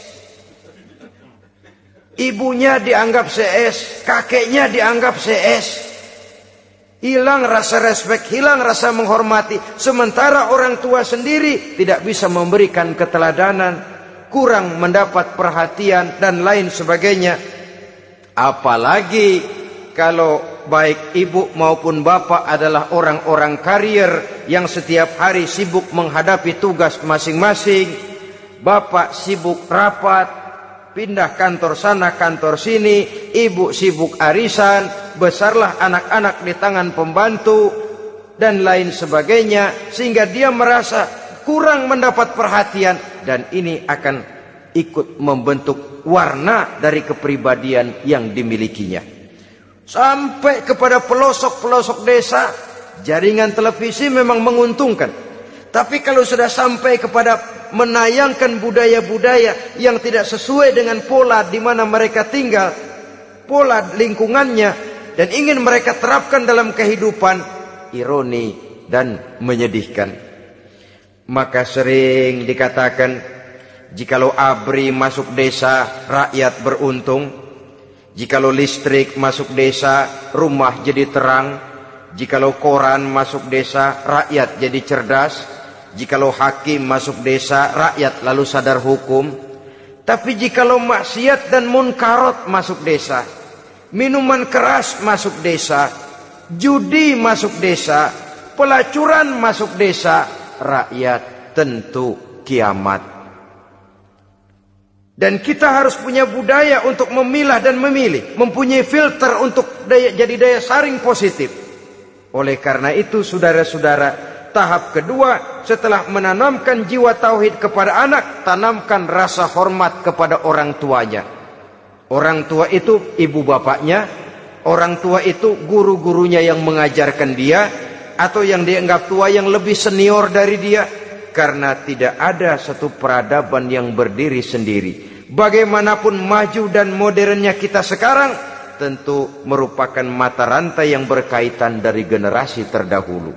ibunya dianggap C S, kakeknya dianggap C S. Hilang rasa respek, hilang rasa menghormati. Sementara orang tua sendiri tidak bisa memberikan keteladanan, kurang mendapat perhatian dan lain sebagainya. Apalagi kalau baik ibu maupun bapak adalah orang-orang karier yang setiap hari sibuk menghadapi tugas masing-masing. Bapak sibuk rapat, pindah kantor sana kantor sini, ibu sibuk arisan, besarlah anak-anak di tangan pembantu dan lain sebagainya, sehingga dia merasa kurang mendapat perhatian, dan ini akan ikut membentuk warna dari kepribadian yang dimilikinya. Sampai kepada pelosok-pelosok desa, jaringan televisi memang menguntungkan. Tapi kalau sudah sampai kepada menayangkan budaya-budaya yang tidak sesuai dengan pola di mana mereka tinggal, pola lingkungannya, dan ingin mereka terapkan dalam kehidupan, ironi dan menyedihkan. Maka sering dikatakan, jikalau ABRI masuk desa, rakyat beruntung. Jikalau listrik masuk desa, rumah jadi terang. Jikalau koran masuk desa, rakyat jadi cerdas. Jikalau hakim masuk desa, rakyat lalu sadar hukum. Tapi jikalau maksiat dan munkarot masuk desa, minuman keras masuk desa, judi masuk desa, pelacuran masuk desa, rakyat tentu kiamat. Dan kita harus punya budaya untuk memilah dan memilih, mempunyai filter untuk daya, jadi daya saring positif. Oleh karena itu saudara-saudara, tahap kedua setelah menanamkan jiwa tauhid kepada anak, tanamkan rasa hormat kepada orang tuanya. Orang tua itu ibu bapaknya, orang tua itu guru-gurunya yang mengajarkan dia, atau yang dianggap tua yang lebih senior dari dia. Karena tidak ada satu peradaban yang berdiri sendiri. Bagaimanapun maju dan modernnya kita sekarang, tentu merupakan mata rantai yang berkaitan dari generasi terdahulu.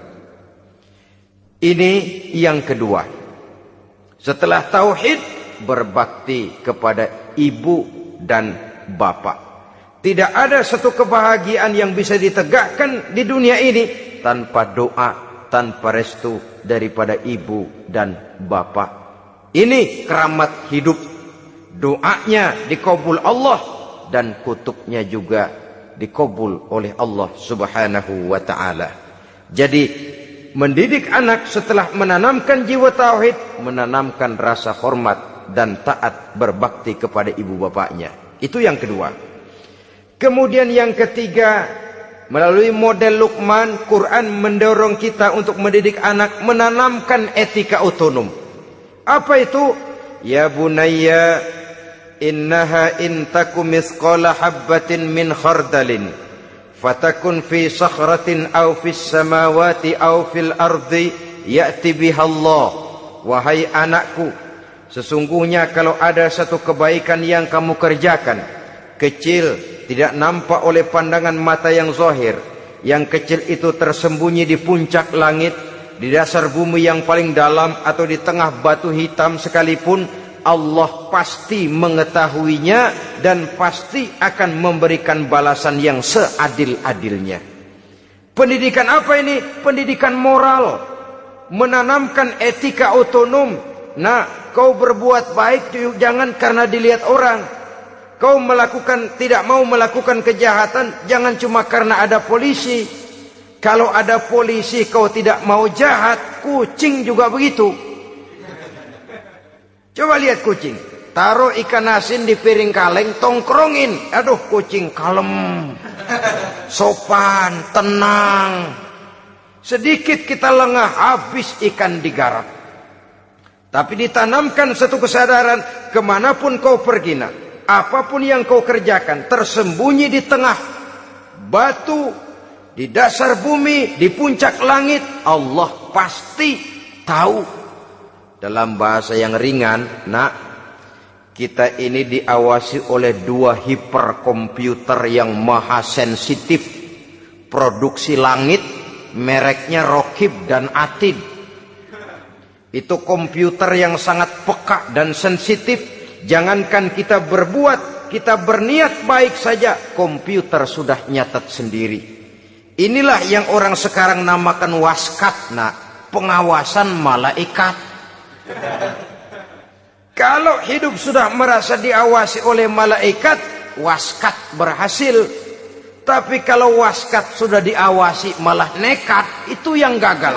Ini yang kedua. Setelah tauhid, berbakti kepada ibu dan bapak. Tidak ada satu kebahagiaan yang bisa ditegakkan di dunia ini tanpa doa, tanpa restu daripada ibu dan bapak. Ini keramat hidup. Doanya dikabul Allah dan kutubnya juga dikabul oleh Allah Subhanahu wa taala. Jadi mendidik anak setelah menanamkan jiwa tauhid, menanamkan rasa hormat dan taat berbakti kepada ibu bapaknya. Itu yang kedua. Kemudian yang ketiga, melalui model Luqman, Quran mendorong kita untuk mendidik anak menanamkan etika otonom. Apa itu? Ya bunayya innaha in takum mithqala habbatin min khardalin fatakun fi sakhratin aw fis samawati aw fil ardi ya'ti biha Allah. Wahai anakku, sesungguhnya kalau ada satu kebaikan yang kamu kerjakan, kecil, tidak nampak oleh pandangan mata yang zahir, yang kecil itu tersembunyi di puncak langit, di dasar bumi yang paling dalam, atau di tengah batu hitam sekalipun, Allah pasti mengetahuinya dan pasti akan memberikan balasan yang seadil-adilnya. Pendidikan apa ini? Pendidikan moral, menanamkan etika otonom. Nah, kau berbuat baik jangan karena dilihat orang. Kau melakukan, tidak mau melakukan kejahatan, jangan cuma karena ada polisi. Kalau ada polisi kau tidak mau jahat, kucing juga begitu. Coba lihat kucing, taruh ikan asin di piring kaleng, tongkrongin. Aduh, kucing kalem, sopan, tenang. Sedikit kita lengah, habis ikan digarap. Tapi ditanamkan satu kesadaran, kemanapun kau pergi nak, apapun yang kau kerjakan, tersembunyi di tengah batu, di dasar bumi, di puncak langit, Allah pasti tahu. Dalam bahasa yang ringan, nak, Kita ini diawasi oleh dua hiperkomputer yang maha sensitif. Produksi langit, mereknya Rokib dan Atid. Itu komputer yang sangat peka dan sensitif. Jangankan kita berbuat, kita berniat baik saja, komputer sudah nyatat sendiri. Inilah yang orang sekarang namakan waskat, nak, pengawasan malaikat. Kalau hidup sudah merasa diawasi oleh malaikat, waskat berhasil. Tapi kalau waskat sudah diawasi malah nekat, itu yang gagal.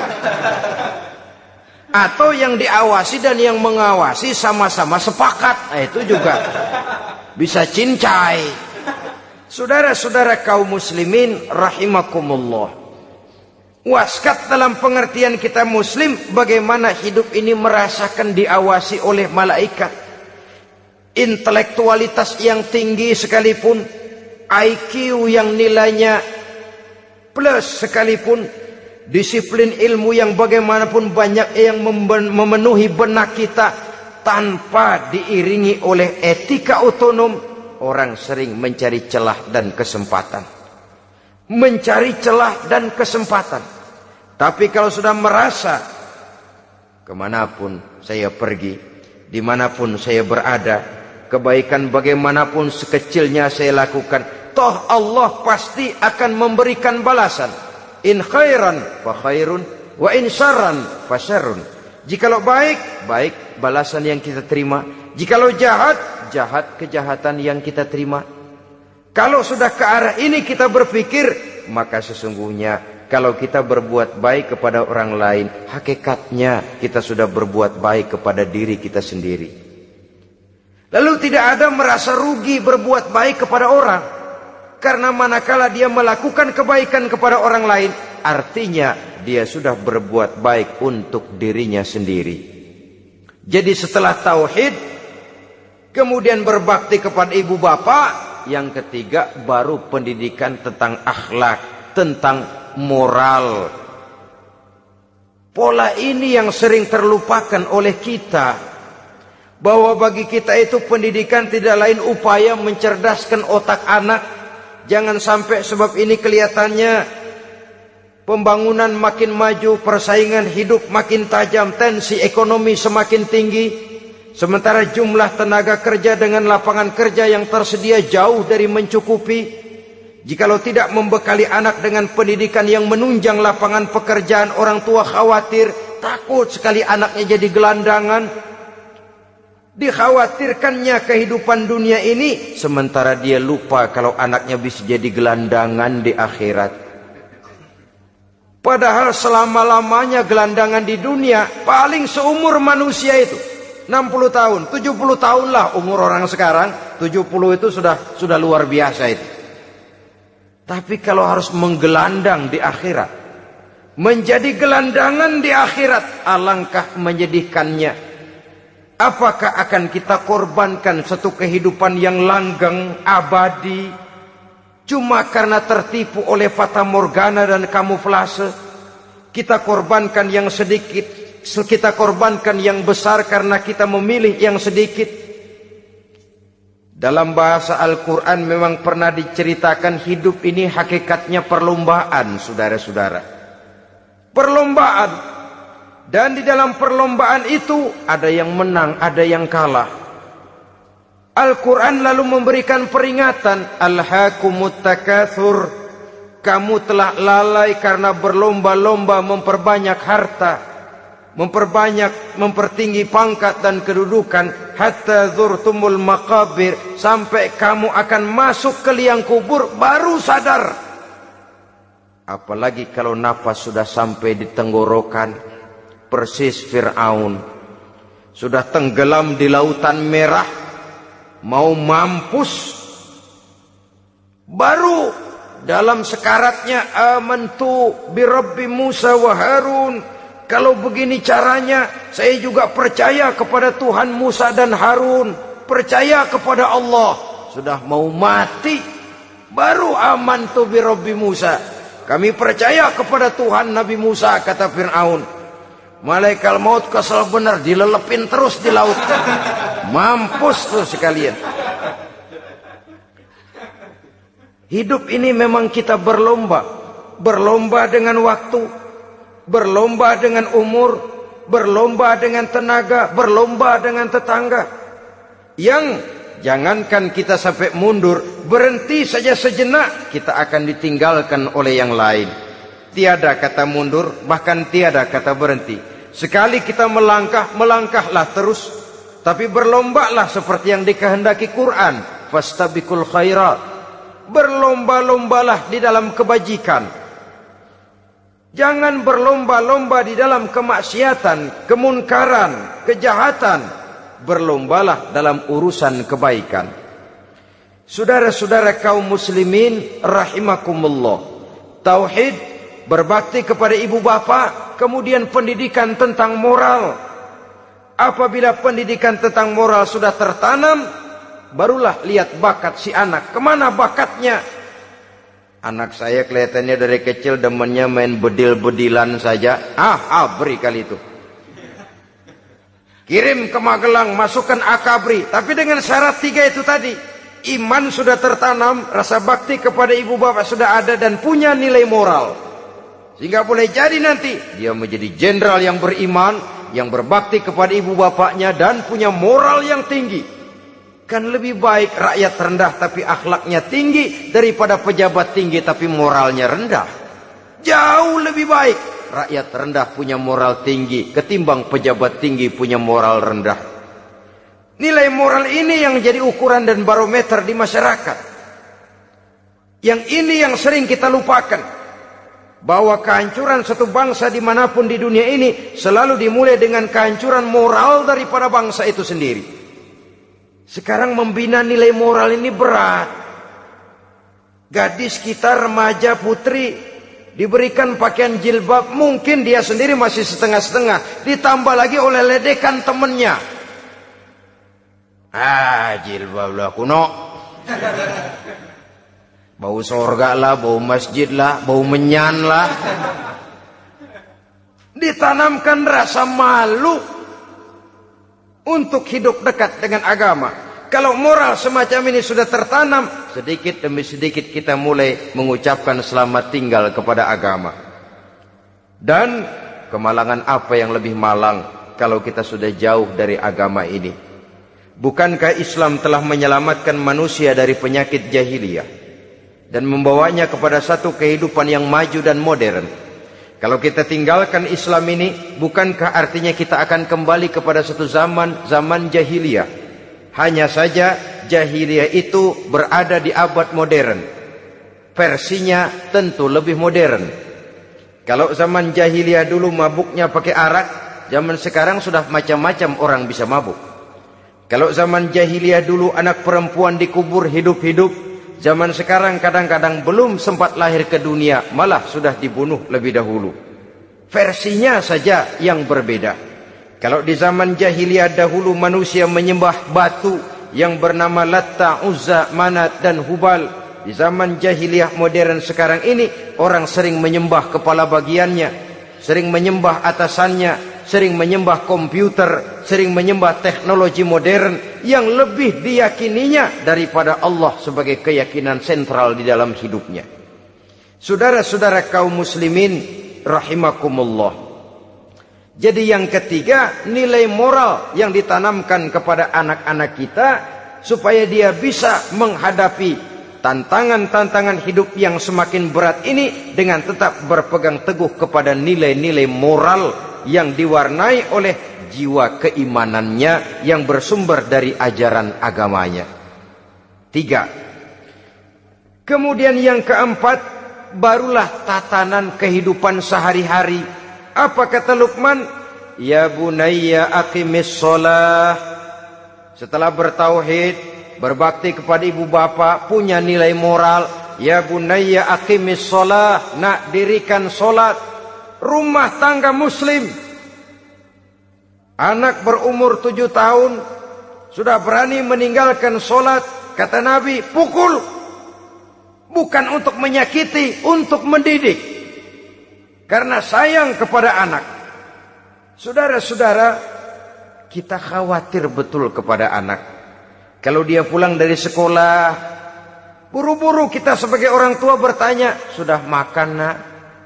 Atau yang diawasi dan yang mengawasi sama-sama sepakat, nah, itu juga bisa cincai. Saudara-saudara kaum muslimin rahimakumullah. Waskat dalam pengertian kita muslim, bagaimana hidup ini merasakan diawasi oleh malaikat. Intelektualitas yang tinggi sekalipun, I Q yang nilainya plus sekalipun, disiplin ilmu yang bagaimanapun banyak yang memenuhi benak kita, tanpa diiringi oleh etika otonom, orang sering mencari celah dan kesempatan. Mencari celah dan kesempatan. Tapi kalau sudah merasa, kemanapun saya pergi, dimanapun saya berada, kebaikan bagaimanapun sekecilnya saya lakukan, toh Allah pasti akan memberikan balasan. In khairan fa khairun, wa in syarran fa syarrun. Jikalau baik, baik balasan yang kita terima. Jikalau jahat, jahat kejahatan yang kita terima. Kalau sudah ke arah ini kita berpikir, maka sesungguhnya kalau kita berbuat baik kepada orang lain, hakikatnya kita sudah berbuat baik kepada diri kita sendiri. Lalu tidak ada merasa rugi berbuat baik kepada orang. Karena manakala dia melakukan kebaikan kepada orang lain, artinya dia sudah berbuat baik untuk dirinya sendiri. Jadi setelah tauhid, kemudian berbakti kepada ibu bapak, yang ketiga baru pendidikan tentang akhlak, tentang moral. Pola ini yang sering terlupakan oleh kita, bahwa bagi kita itu pendidikan tidak lain upaya mencerdaskan otak anak. Jangan sampai sebab ini kelihatannya pembangunan makin maju, persaingan hidup makin tajam, tensi ekonomi semakin tinggi, sementara jumlah tenaga kerja dengan lapangan kerja yang tersedia jauh dari mencukupi. Jikalau tidak membekali anak dengan pendidikan yang menunjang lapangan pekerjaan, orang tua khawatir, takut sekali anaknya jadi gelandangan. Dikhawatirkannya kehidupan dunia ini, sementara dia lupa kalau anaknya bisa jadi gelandangan di akhirat. Padahal selama-lamanya gelandangan di dunia, paling seumur manusia itu enam puluh tahun, tujuh puluh tahun lah umur orang sekarang. tujuh puluh itu sudah sudah luar biasa itu. Tapi kalau harus menggelandang di akhirat, menjadi gelandangan di akhirat, alangkah menyedihkannya. Apakah akan kita korbankan satu kehidupan yang langgeng, abadi, cuma karena tertipu oleh fata morgana dan kamuflase? Kita korbankan yang sedikit, kita korbankan yang besar karena kita memilih yang sedikit. Dalam bahasa Al-Quran memang pernah diceritakan hidup ini hakikatnya perlombaan, saudara-saudara. Perlombaan. Dan di dalam perlombaan itu ada yang menang, ada yang kalah. Al-Quran lalu memberikan peringatan, Alhaakumut takatsur, kamu telah lalai karena berlomba-lomba memperbanyak harta, memperbanyak, mempertinggi pangkat dan kedudukan, hatta zurtumul maqabir, sampai kamu akan masuk ke liang kubur baru sadar. Apalagi kalau napas sudah sampai di tenggorokan, persis Fir'aun sudah tenggelam di lautan merah, mau mampus, baru dalam sekaratnya amantu bi Rabbi Musa wa Harun. Kalau begini caranya, saya juga percaya kepada Tuhan Musa dan Harun, percaya kepada Allah. Sudah mau mati, baru amantu bi Rabbi Musa, kami percaya kepada Tuhan Nabi Musa, kata Fir'aun. Malaikat maut kesal benar, dilelepin terus di laut. Mampus tuh sekalian. Hidup ini memang kita berlomba. Berlomba dengan waktu, berlomba dengan umur, berlomba dengan tenaga, berlomba dengan tetangga. Yang jangankan kita sampai mundur, berhenti saja sejenak, kita akan ditinggalkan oleh yang lain. Tiada kata mundur, bahkan tiada kata berhenti. Sekali kita melangkah, melangkahlah terus. Tapi berlombalah seperti yang dikehendaki Quran. Fastabiqul khairat. Berlomba-lombalah di dalam kebajikan. Jangan berlomba-lomba di dalam kemaksiatan, kemunkaran, kejahatan. Berlombalah dalam urusan kebaikan. Saudara-saudara kaum muslimin rahimakumullah. Tauhid, berbakti kepada ibu bapa, kemudian pendidikan tentang moral. Apabila pendidikan tentang moral sudah tertanam, barulah lihat bakat si anak. Kemana bakatnya? Anak saya kelihatannya dari kecil demennya main bedil-bedilan saja. Ah, abri kali itu. Kirim ke Magelang, masukkan akabri. Tapi dengan syarat tiga itu tadi. Iman sudah tertanam, rasa bakti kepada ibu bapa sudah ada, dan punya nilai moral. Sehingga boleh jadi nanti dia menjadi jenderal yang beriman, yang berbakti kepada ibu bapaknya, dan punya moral yang tinggi. Kan lebih baik rakyat rendah tapi akhlaknya tinggi, daripada pejabat tinggi tapi moralnya rendah. Jauh lebih baik rakyat rendah punya moral tinggi ketimbang pejabat tinggi punya moral rendah. Nilai moral ini yang jadi ukuran dan barometer di masyarakat. Yang ini yang sering kita lupakan. Bahwa kehancuran satu bangsa dimanapun di dunia ini selalu dimulai dengan kehancuran moral daripada bangsa itu sendiri. Sekarang membina nilai moral ini berat. Gadis kita, remaja, putri, diberikan pakaian jilbab, mungkin dia sendiri masih setengah-setengah, ditambah lagi oleh ledekan temennya. Ah, jilbab lah kuno. Bau sorga lah, bau masjid lah, bau menyan lah. Ditanamkan rasa malu untuk hidup dekat dengan agama. Kalau moral semacam ini sudah tertanam, sedikit demi sedikit kita mulai mengucapkan selamat tinggal kepada agama. Dan kemalangan apa yang lebih malang kalau kita sudah jauh dari agama ini? Bukankah Islam telah menyelamatkan manusia dari penyakit jahiliyah dan membawanya kepada satu kehidupan yang maju dan modern? Kalau kita tinggalkan Islam ini, bukankah artinya kita akan kembali kepada satu zaman, zaman jahiliyah? Hanya saja jahiliyah itu berada di abad modern. Versinya tentu lebih modern. Kalau zaman jahiliyah dulu mabuknya pakai arak, zaman sekarang sudah macam-macam orang bisa mabuk. Kalau zaman jahiliyah dulu anak perempuan dikubur hidup-hidup, zaman sekarang kadang-kadang belum sempat lahir ke dunia, malah sudah dibunuh lebih dahulu. Versinya saja yang berbeda. Kalau di zaman jahiliyah dahulu manusia menyembah batu yang bernama Latta, Uzza, Manat dan Hubal. Di zaman jahiliyah modern sekarang ini, orang sering menyembah kepala bagiannya, sering menyembah atasannya, sering menyembah komputer, sering menyembah teknologi modern yang lebih diyakininya daripada Allah sebagai keyakinan sentral di dalam hidupnya. Saudara-saudara kaum muslimin rahimakumullah. Jadi yang ketiga, nilai moral yang ditanamkan kepada anak-anak kita supaya dia bisa menghadapi tantangan-tantangan hidup yang semakin berat ini dengan tetap berpegang teguh kepada nilai-nilai moral yang diwarnai oleh jiwa keimanannya yang bersumber dari ajaran agamanya. Tiga. Kemudian yang keempat, barulah tatanan kehidupan sehari-hari. Apa kata Luqman? Ya bunayya aqimis sholah. Setelah bertauhid, berbakti kepada ibu bapa, punya nilai moral. Ya bunayya aqimis sholah. Nak, dirikan sholat. Rumah tangga muslim. Anak berumur tujuh tahun sudah berani meninggalkan sholat. Kata Nabi, pukul. Bukan untuk menyakiti, untuk mendidik. Karena sayang kepada anak. Saudara-saudara, kita khawatir betul kepada anak. Kalau dia pulang dari sekolah, buru-buru kita sebagai orang tua bertanya, sudah makan nak?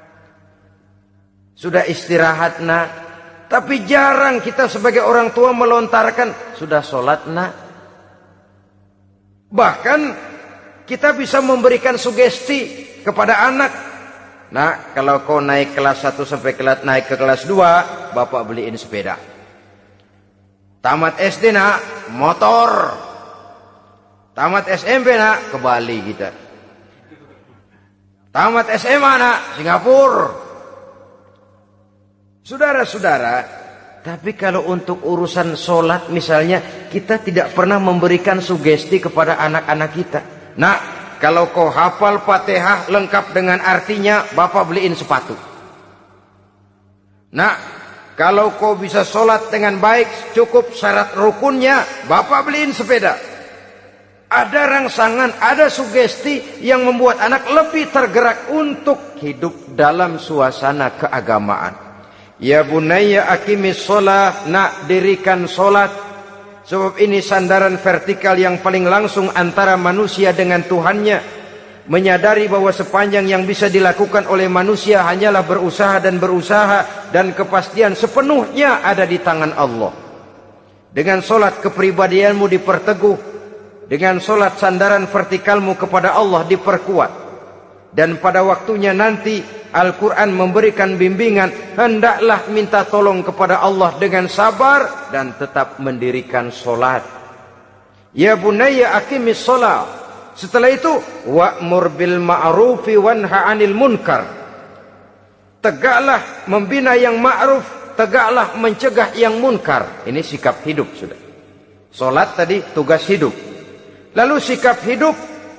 Sudah istirahat nak? Tapi jarang kita sebagai orang tua melontarkan, sudah sholat nak? Bahkan kita bisa memberikan sugesti kepada anak. Nah, kalau kau naik kelas satu sampai kelas naik ke kelas dua, bapak beliin sepeda. Tamat S D nak, motor. Tamat S M P nak, ke Bali kita. Tamat S M A nak, Singapura. Saudara-saudara, tapi kalau untuk urusan sholat misalnya, kita tidak pernah memberikan sugesti kepada anak-anak kita. Nah, kalau kau hafal Fatihah lengkap dengan artinya, bapak beliin sepatu. Nah, kalau kau bisa sholat dengan baik, cukup syarat rukunnya, bapak beliin sepeda. Ada rangsangan, ada sugesti yang membuat anak lebih tergerak untuk hidup dalam suasana keagamaan. Ya bunayya aqimis sholat, nak dirikan sholat. Sebab ini sandaran vertikal yang paling langsung antara manusia dengan Tuhannya. Menyadari bahwa sepanjang yang bisa dilakukan oleh manusia hanyalah berusaha dan berusaha, dan kepastian sepenuhnya ada di tangan Allah. Dengan solat kepribadianmu diperteguh, dengan solat sandaran vertikalmu kepada Allah diperkuat. Dan pada waktunya nanti Al-Quran memberikan bimbingan, hendaklah minta tolong kepada Allah dengan sabar dan tetap mendirikan solat. Ya bunayya aqimis sholat. Setelah itu, wa'mur bil ma'rufi wanha 'anil munkar. Tegaklah membina yang ma'ruf, tegaklah mencegah yang munkar. Ini sikap hidup sudah. Solat tadi tugas hidup. Lalu sikap hidup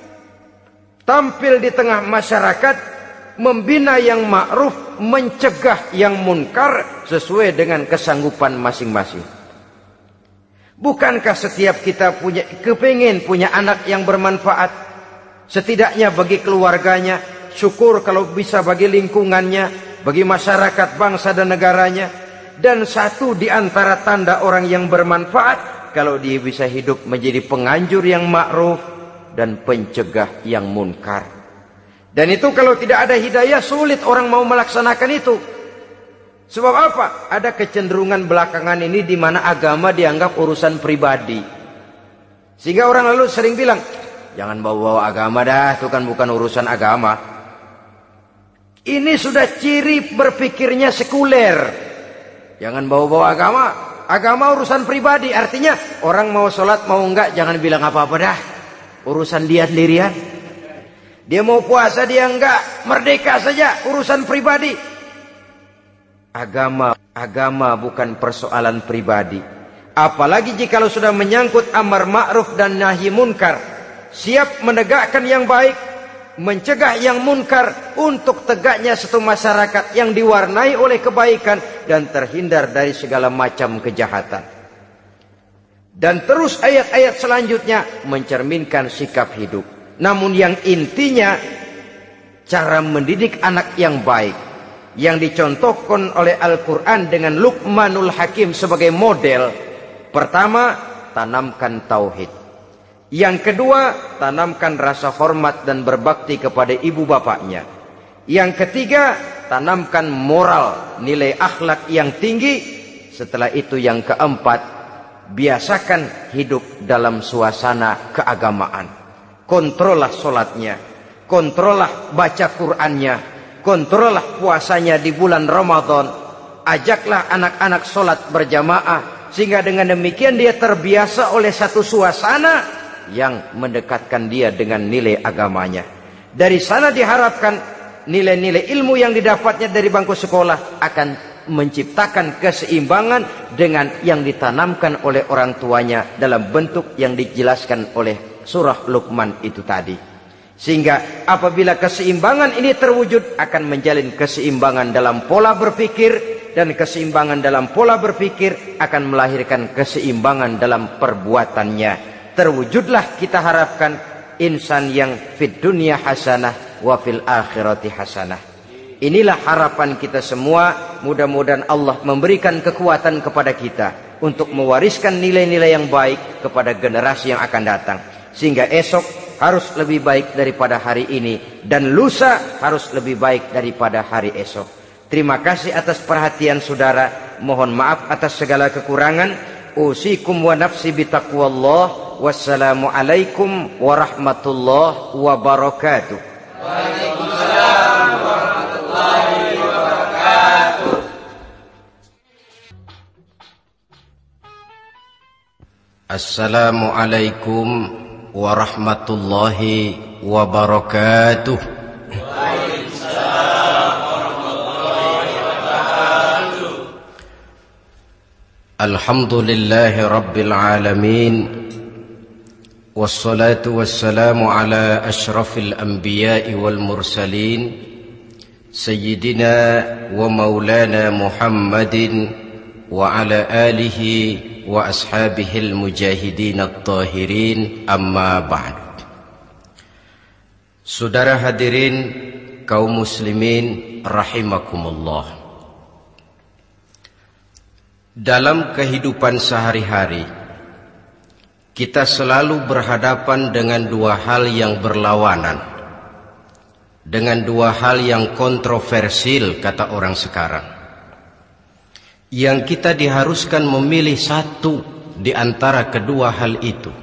tampil di tengah masyarakat, membina yang ma'ruf, mencegah yang munkar sesuai dengan kesanggupan masing-masing. Bukankah setiap kita punya kepingin punya anak yang bermanfaat, setidaknya bagi keluarganya, syukur kalau bisa bagi lingkungannya, bagi masyarakat, bangsa dan negaranya. Dan satu di antara tanda orang yang bermanfaat, kalau dia bisa hidup menjadi penganjur yang ma'ruf dan pencegah yang munkar. Dan itu kalau tidak ada hidayah, sulit orang mau melaksanakan itu. Sebab apa? Ada kecenderungan belakangan ini di mana agama dianggap urusan pribadi. Sehingga orang lalu sering bilang, jangan bawa-bawa agama dah, itu kan bukan urusan agama. Ini sudah ciri berpikirnya sekuler. Jangan bawa-bawa agama. Agama urusan pribadi, artinya orang mau sholat mau enggak, jangan bilang apa-apa dah. Urusan dia sendirian. Dia mau puasa dia enggak, merdeka saja, urusan pribadi. Agama, agama bukan persoalan pribadi. Apalagi jika sudah menyangkut amar ma'ruf dan nahi munkar. Siap menegakkan yang baik, mencegah yang munkar, untuk tegaknya satu masyarakat yang diwarnai oleh kebaikan dan terhindar dari segala macam kejahatan. Dan terus ayat-ayat selanjutnya mencerminkan sikap hidup. Namun yang intinya, cara mendidik anak yang baik, yang dicontohkan oleh Al-Quran dengan Luqmanul Hakim sebagai model. Pertama, tanamkan tauhid. Yang kedua, tanamkan rasa hormat dan berbakti kepada ibu bapaknya. Yang ketiga, tanamkan moral, nilai akhlak yang tinggi. Setelah itu yang keempat, biasakan hidup dalam suasana keagamaan. Kontrollah sholatnya, kontrollah baca Qur'annya, kontrollah puasanya di bulan Ramadan. Ajaklah anak-anak sholat berjamaah, sehingga dengan demikian dia terbiasa oleh satu suasana yang mendekatkan dia dengan nilai agamanya. Dari sana diharapkan nilai-nilai ilmu yang didapatnya dari bangku sekolah akan menciptakan keseimbangan dengan yang ditanamkan oleh orang tuanya dalam bentuk yang dijelaskan oleh surah Luqman itu tadi. Sehingga apabila keseimbangan ini terwujud, akan menjalin keseimbangan dalam pola berpikir, dan keseimbangan dalam pola berpikir akan melahirkan keseimbangan dalam perbuatannya. Terwujudlah kita harapkan insan yang fid dunya hasanah wa fil akhirati hasanah. Inilah harapan kita semua. Mudah-mudahan Allah memberikan kekuatan kepada kita untuk mewariskan nilai-nilai yang baik kepada generasi yang akan datang. Sehingga esok harus lebih baik daripada hari ini, dan lusa harus lebih baik daripada hari esok. Terima kasih atas perhatian saudara. Mohon maaf atas segala kekurangan. Usikum wa nafsi bitaqwallah. Wassalamualaikum warahmatullahi wabarakatuh. Waalaikumsalam warahmatullahi wabarakatuh. Assalamualaikum warahmatullahi wabarakatuh. Waalaikumsalam warahmatullahi wabarakatuh. Alhamdulillahi rabbil alamin. Wassalatu wassalamu ala ashrafil anbiya'i wal mursalin Sayyidina wa maulana Muhammadin wa ala alihi wa ashabihil mujahidin at-tahirin, amma ba'd. Saudara hadirin kaum muslimin rahimakumullah. Dalam kehidupan sehari-hari kita selalu berhadapan dengan dua hal yang berlawanan, dengan dua hal yang kontroversial kata orang sekarang, yang kita diharuskan memilih satu di antara kedua hal itu.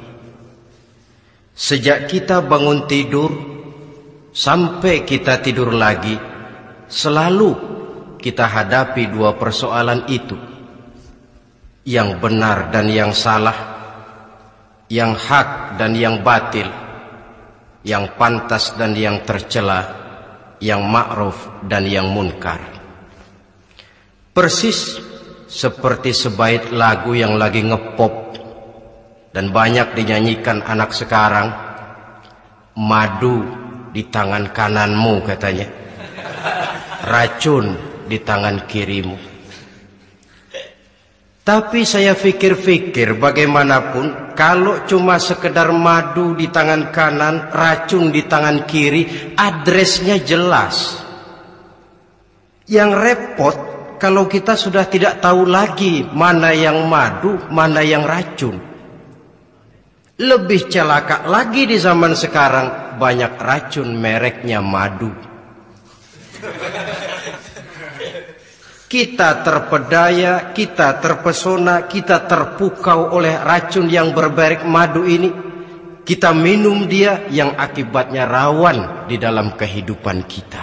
Sejak kita bangun tidur sampai kita tidur lagi, selalu kita hadapi dua persoalan itu, yang benar dan yang salah, yang hak dan yang batil, yang pantas dan yang tercela, yang ma'ruf dan yang munkar. Persis seperti sebaik lagu yang lagi ngepop dan banyak dinyanyikan anak sekarang. Madu di tangan kananmu katanya, racun di tangan kirimu. Tapi saya fikir-fikir, bagaimanapun kalau cuma sekedar madu di tangan kanan, racun di tangan kiri, adresnya jelas. Yang repot kalau kita sudah tidak tahu lagi mana yang madu, mana yang racun. Lebih celaka lagi di zaman sekarang, banyak racun mereknya madu. Kita terpedaya, kita terpesona, kita terpukau oleh racun yang bermerek madu ini. Kita minum dia, yang akibatnya rawan di dalam kehidupan kita.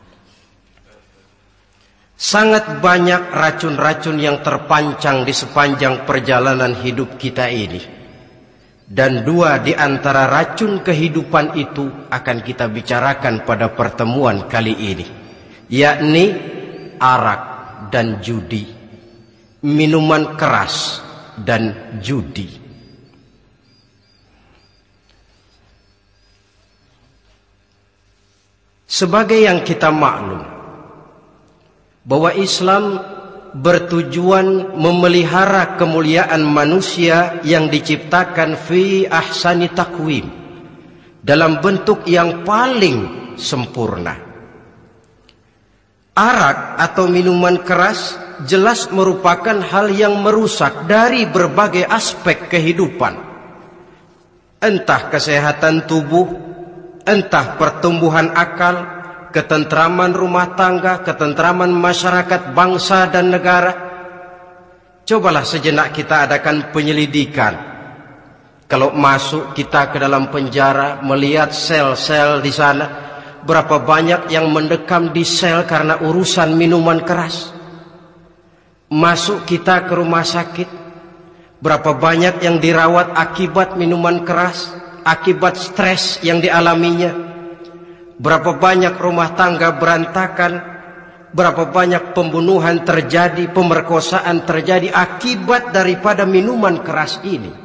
Sangat banyak racun-racun yang terpancang di sepanjang perjalanan hidup kita ini. Dan dua di antara racun kehidupan itu akan kita bicarakan pada pertemuan kali ini, yakni arak dan judi, minuman keras dan judi. Sebagai yang kita maklum bahwa Islam bertujuan memelihara kemuliaan manusia yang diciptakan fi ahsani taqwim, dalam bentuk yang paling sempurna. Arak atau minuman keras jelas merupakan hal yang merusak dari berbagai aspek kehidupan. Entah kesehatan tubuh, entah pertumbuhan akal, ketentraman rumah tangga, ketentraman masyarakat, bangsa dan negara. Cobalah sejenak kita adakan penyelidikan. Kalau masuk kita ke dalam penjara, melihat sel-sel di sana, berapa banyak yang mendekam di sel karena urusan minuman keras. Masuk kita ke rumah sakit, berapa banyak yang dirawat akibat minuman keras, akibat stres yang dialaminya. Berapa banyak rumah tangga berantakan, berapa banyak pembunuhan terjadi, pemerkosaan terjadi akibat daripada minuman keras ini.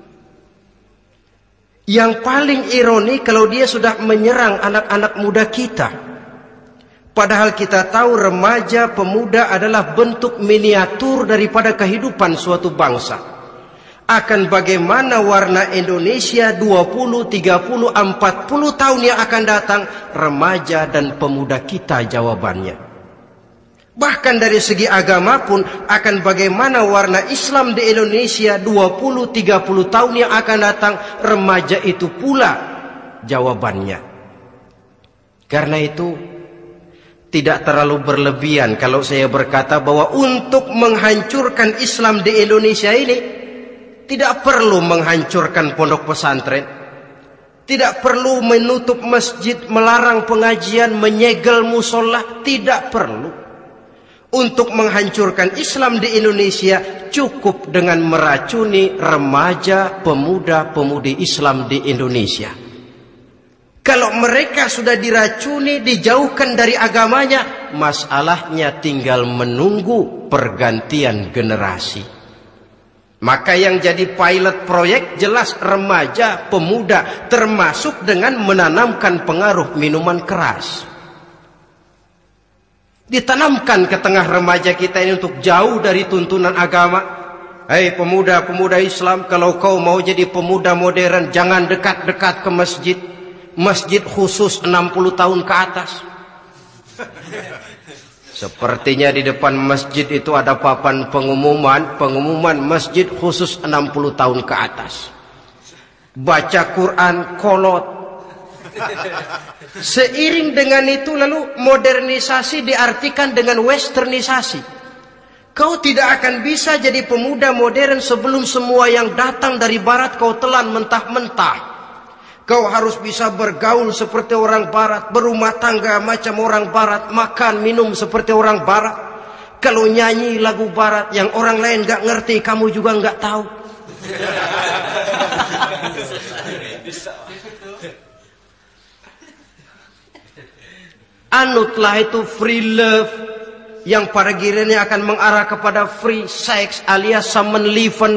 Yang paling ironi kalau dia sudah menyerang anak-anak muda kita. Padahal kita tahu remaja pemuda adalah bentuk miniatur daripada kehidupan suatu bangsa. Akan bagaimana warna Indonesia dua puluh, tiga puluh, empat puluh tahun yang akan datang, remaja dan pemuda kita jawabannya. Bahkan dari segi agama pun akan bagaimana warna Islam di Indonesia dua puluh tiga puluh tahun yang akan datang, remaja itu pula jawabannya. Karena itu tidak terlalu berlebihan kalau saya berkata bahwa untuk menghancurkan Islam di Indonesia ini tidak perlu menghancurkan pondok pesantren, tidak perlu menutup masjid, melarang pengajian, menyegel musola, tidak perlu. Untuk menghancurkan Islam di Indonesia cukup dengan meracuni remaja, pemuda-pemudi Islam di Indonesia. Kalau mereka sudah diracuni, dijauhkan dari agamanya, masalahnya tinggal menunggu pergantian generasi. Maka yang jadi pilot proyek jelas remaja, pemuda, termasuk dengan menanamkan pengaruh minuman keras. Ditanamkan ke tengah remaja kita ini untuk jauh dari tuntunan agama. Hei pemuda-pemuda Islam, kalau kau mau jadi pemuda modern, jangan dekat-dekat ke masjid. Masjid khusus enam puluh tahun ke atas. Sepertinya di depan masjid itu ada papan pengumuman, pengumuman masjid khusus enam puluh tahun ke atas. Baca Quran kolot. Seiring dengan itu lalu modernisasi diartikan dengan westernisasi. Kau tidak akan bisa jadi pemuda modern sebelum semua yang datang dari barat kau telan mentah-mentah. Kau harus bisa bergaul seperti orang barat, berumah tangga macam orang barat, makan minum seperti orang barat. Kalau nyanyi lagu barat yang orang lain gak ngerti, kamu juga gak tahu. Anutlah itu free love yang pada gilirannya akan mengarah kepada free sex alias sammenleven.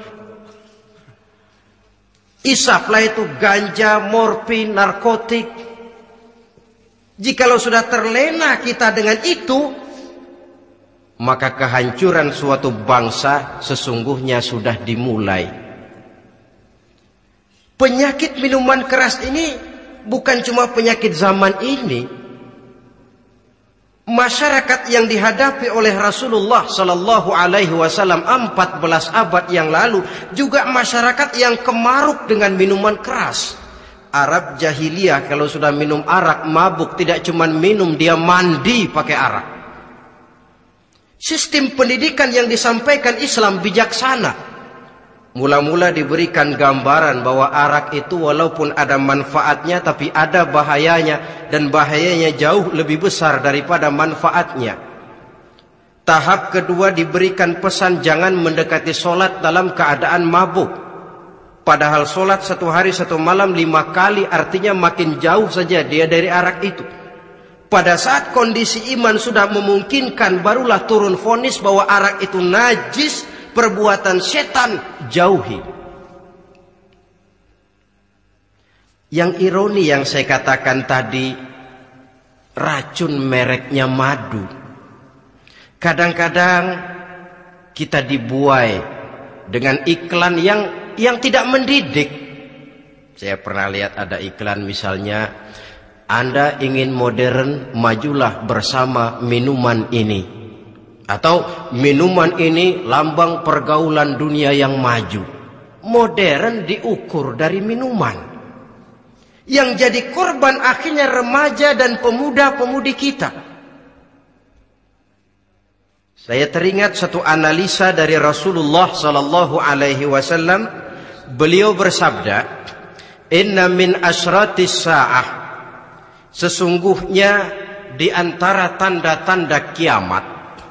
Isaplah itu ganja, morfin, narkotik. Jikalau sudah terlena kita dengan itu, maka kehancuran suatu bangsa sesungguhnya sudah dimulai. Penyakit minuman keras ini bukan cuma penyakit zaman ini. Masyarakat yang dihadapi oleh Rasulullah Sallallahu Alaihi Wasallam empat belas abad yang lalu juga masyarakat yang kemaruk dengan minuman keras. Arab jahiliyah kalau sudah minum arak mabuk, tidak cuma minum, dia mandi pakai arak. Sistem pendidikan yang disampaikan Islam bijaksana. Mula-mula diberikan gambaran bahwa arak itu walaupun ada manfaatnya tapi ada bahayanya, dan bahayanya jauh lebih besar daripada manfaatnya. Tahap kedua diberikan pesan jangan mendekati solat dalam keadaan mabuk. Padahal solat satu hari satu malam lima kali artinya makin jauh saja dia dari arak itu. Pada saat kondisi iman sudah memungkinkan barulah turun vonis bahwa arak itu najis, perbuatan setan, jauhi. Yang ironi yang saya katakan tadi, racun mereknya madu. Kadang-kadang kita dibuai dengan iklan yang yang tidak mendidik. Saya pernah lihat ada iklan misalnya, Anda ingin modern, majulah bersama minuman ini. Atau minuman ini lambang pergaulan dunia yang maju. Modern diukur dari minuman. Yang jadi korban akhirnya remaja dan pemuda-pemudi kita. Saya teringat satu analisa dari Rasulullah Sallallahu Alaihi Wasallam. Beliau bersabda, Inna min asyratis sa'ah, sesungguhnya di antara tanda-tanda kiamat.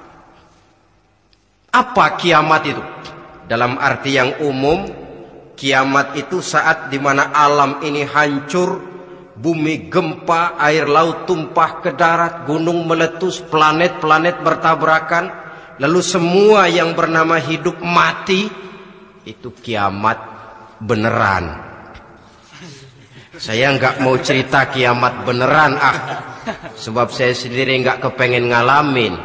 Apa kiamat itu? Dalam arti yang umum, kiamat itu saat dimana alam ini hancur, bumi gempa, air laut tumpah ke darat, gunung meletus, planet-planet bertabrakan, lalu semua yang bernama hidup mati. Itu kiamat beneran. Saya nggak mau cerita kiamat beneran ah, sebab saya sendiri nggak kepengen ngalamin.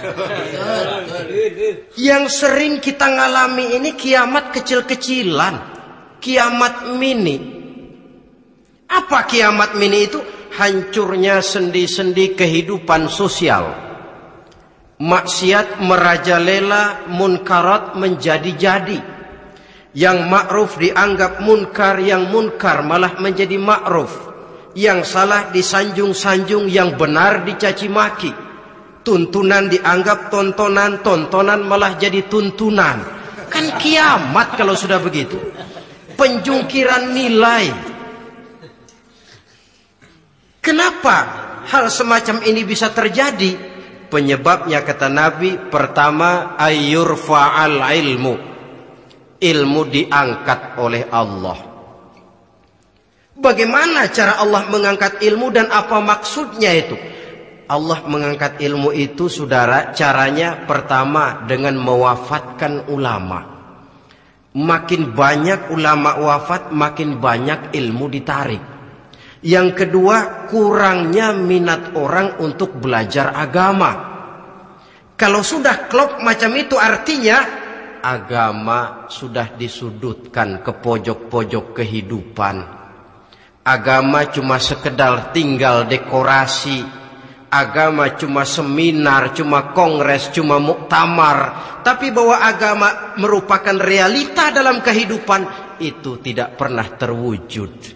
Yang sering kita ngalami ini kiamat kecil-kecilan, kiamat mini. Apa kiamat mini itu? Hancurnya sendi-sendi kehidupan sosial. Maksiat merajalela, munkarat menjadi-jadi. Yang ma'ruf dianggap munkar, yang munkar malah menjadi ma'ruf. Yang salah disanjung-sanjung, yang benar dicaci maki. Tuntunan dianggap tontonan, tontonan malah jadi tuntunan. Kan kiamat kalau sudah begitu. Penjungkiran nilai. Kenapa hal semacam ini bisa terjadi? Penyebabnya kata Nabi, pertama ayyurfa'al ilmu. Ilmu diangkat oleh Allah. Bagaimana cara Allah mengangkat ilmu dan apa maksudnya itu? Allah mengangkat ilmu itu, saudara, caranya pertama dengan mewafatkan ulama. Makin banyak ulama wafat, makin banyak ilmu ditarik. Yang kedua, kurangnya minat orang untuk belajar agama. Kalau sudah klop macam itu, artinya agama sudah disudutkan ke pojok-pojok kehidupan. Agama cuma sekedar tinggal dekorasi. Agama cuma seminar, cuma kongres, cuma muktamar. Tapi bahwa agama merupakan realita dalam kehidupan, itu tidak pernah terwujud.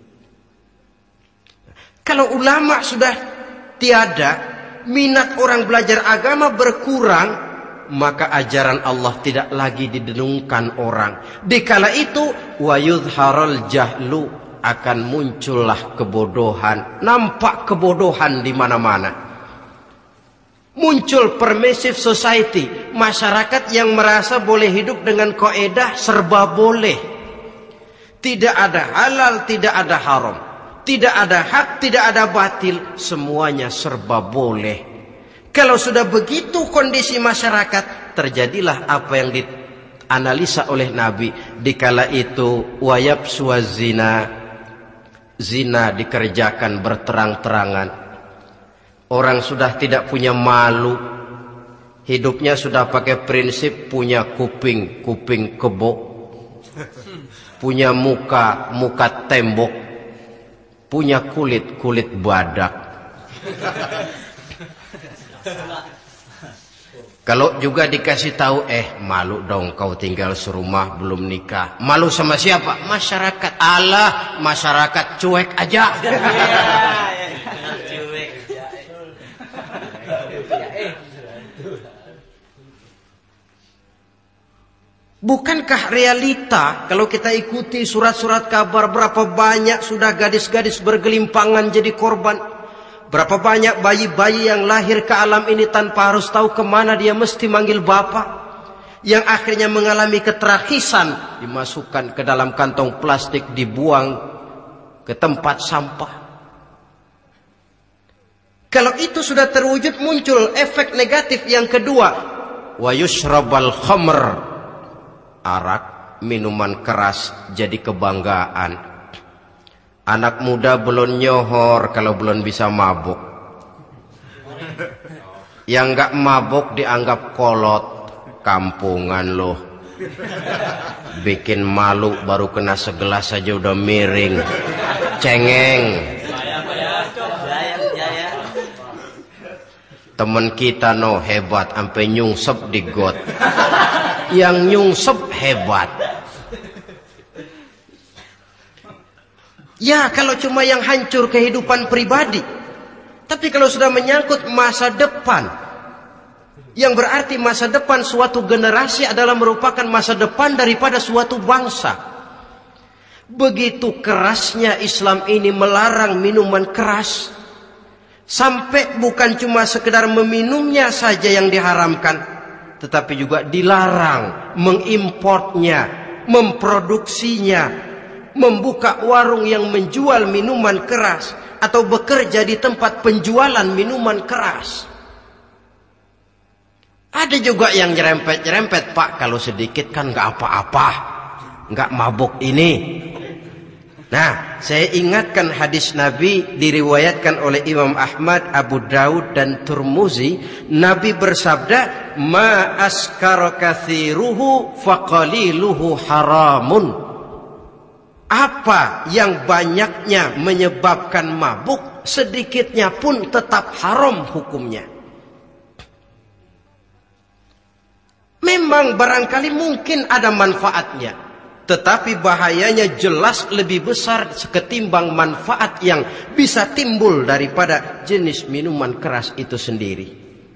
Kalau ulama sudah tiada, minat orang belajar agama berkurang, maka ajaran Allah tidak lagi didenungkan orang. Dikala itu, wa yudharul jahlu, akan muncullah kebodohan. Nampak kebodohan di mana-mana. Muncul permissive society, masyarakat yang merasa boleh hidup dengan kaidah serba boleh. Tidak ada halal, tidak ada haram. Tidak ada hak, tidak ada batil, semuanya serba boleh. Kalau sudah begitu kondisi masyarakat, terjadilah apa yang dianalisa oleh Nabi. Dikala itu, wayab suazina, zina dikerjakan berterang-terangan. Orang sudah tidak punya malu. Hidupnya sudah pakai prinsip punya kuping, kuping kebo. Punya muka, muka tembok. Punya kulit, kulit badak. Kalau juga dikasih tahu, eh malu dong kau tinggal serumah belum nikah. Malu sama siapa? Masyarakat. Allah, masyarakat cuek aja. Bukankah realita kalau kita ikuti surat-surat kabar, berapa banyak sudah gadis-gadis bergelimpangan jadi korban? Berapa banyak bayi-bayi yang lahir ke alam ini tanpa harus tahu kemana dia mesti manggil bapak, yang akhirnya mengalami keterakisan, dimasukkan ke dalam kantong plastik, dibuang ke tempat sampah. Kalau itu sudah terwujud, muncul efek negatif yang kedua, wa yushrabal khamr, arak, minuman keras jadi kebanggaan. Anak muda belum nyohor kalau belum bisa mabuk. Yang enggak mabuk dianggap kolot. Kampungan loh. Bikin malu baru kena segelas saja udah miring. Cengeng. Temen kita no hebat sampai nyungsep di got. Yang nyungsep hebat. Ya kalau cuma yang hancur kehidupan pribadi. Tapi kalau sudah menyangkut masa depan, yang berarti masa depan suatu generasi adalah merupakan masa depan daripada suatu bangsa. Begitu kerasnya Islam ini melarang minuman keras, sampai bukan cuma sekedar meminumnya saja yang diharamkan, tetapi juga dilarang mengimportnya, memproduksinya, membuka warung yang menjual minuman keras, atau bekerja di tempat penjualan minuman keras. Ada juga yang nyerempet-nyerempet, Pak, kalau sedikit kan nggak apa-apa, nggak mabuk ini. Nah, saya ingatkan hadis Nabi diriwayatkan oleh Imam Ahmad, Abu Daud dan Turmuzi. Nabi bersabda, "Ma askara katsiruhu faqaliluhu haramun." Apa yang banyaknya menyebabkan mabuk, sedikitnya pun tetap haram hukumnya. Memang barangkali mungkin ada manfaatnya, tetapi bahayanya jelas lebih besar ketimbang manfaat yang bisa timbul daripada jenis minuman keras itu sendiri.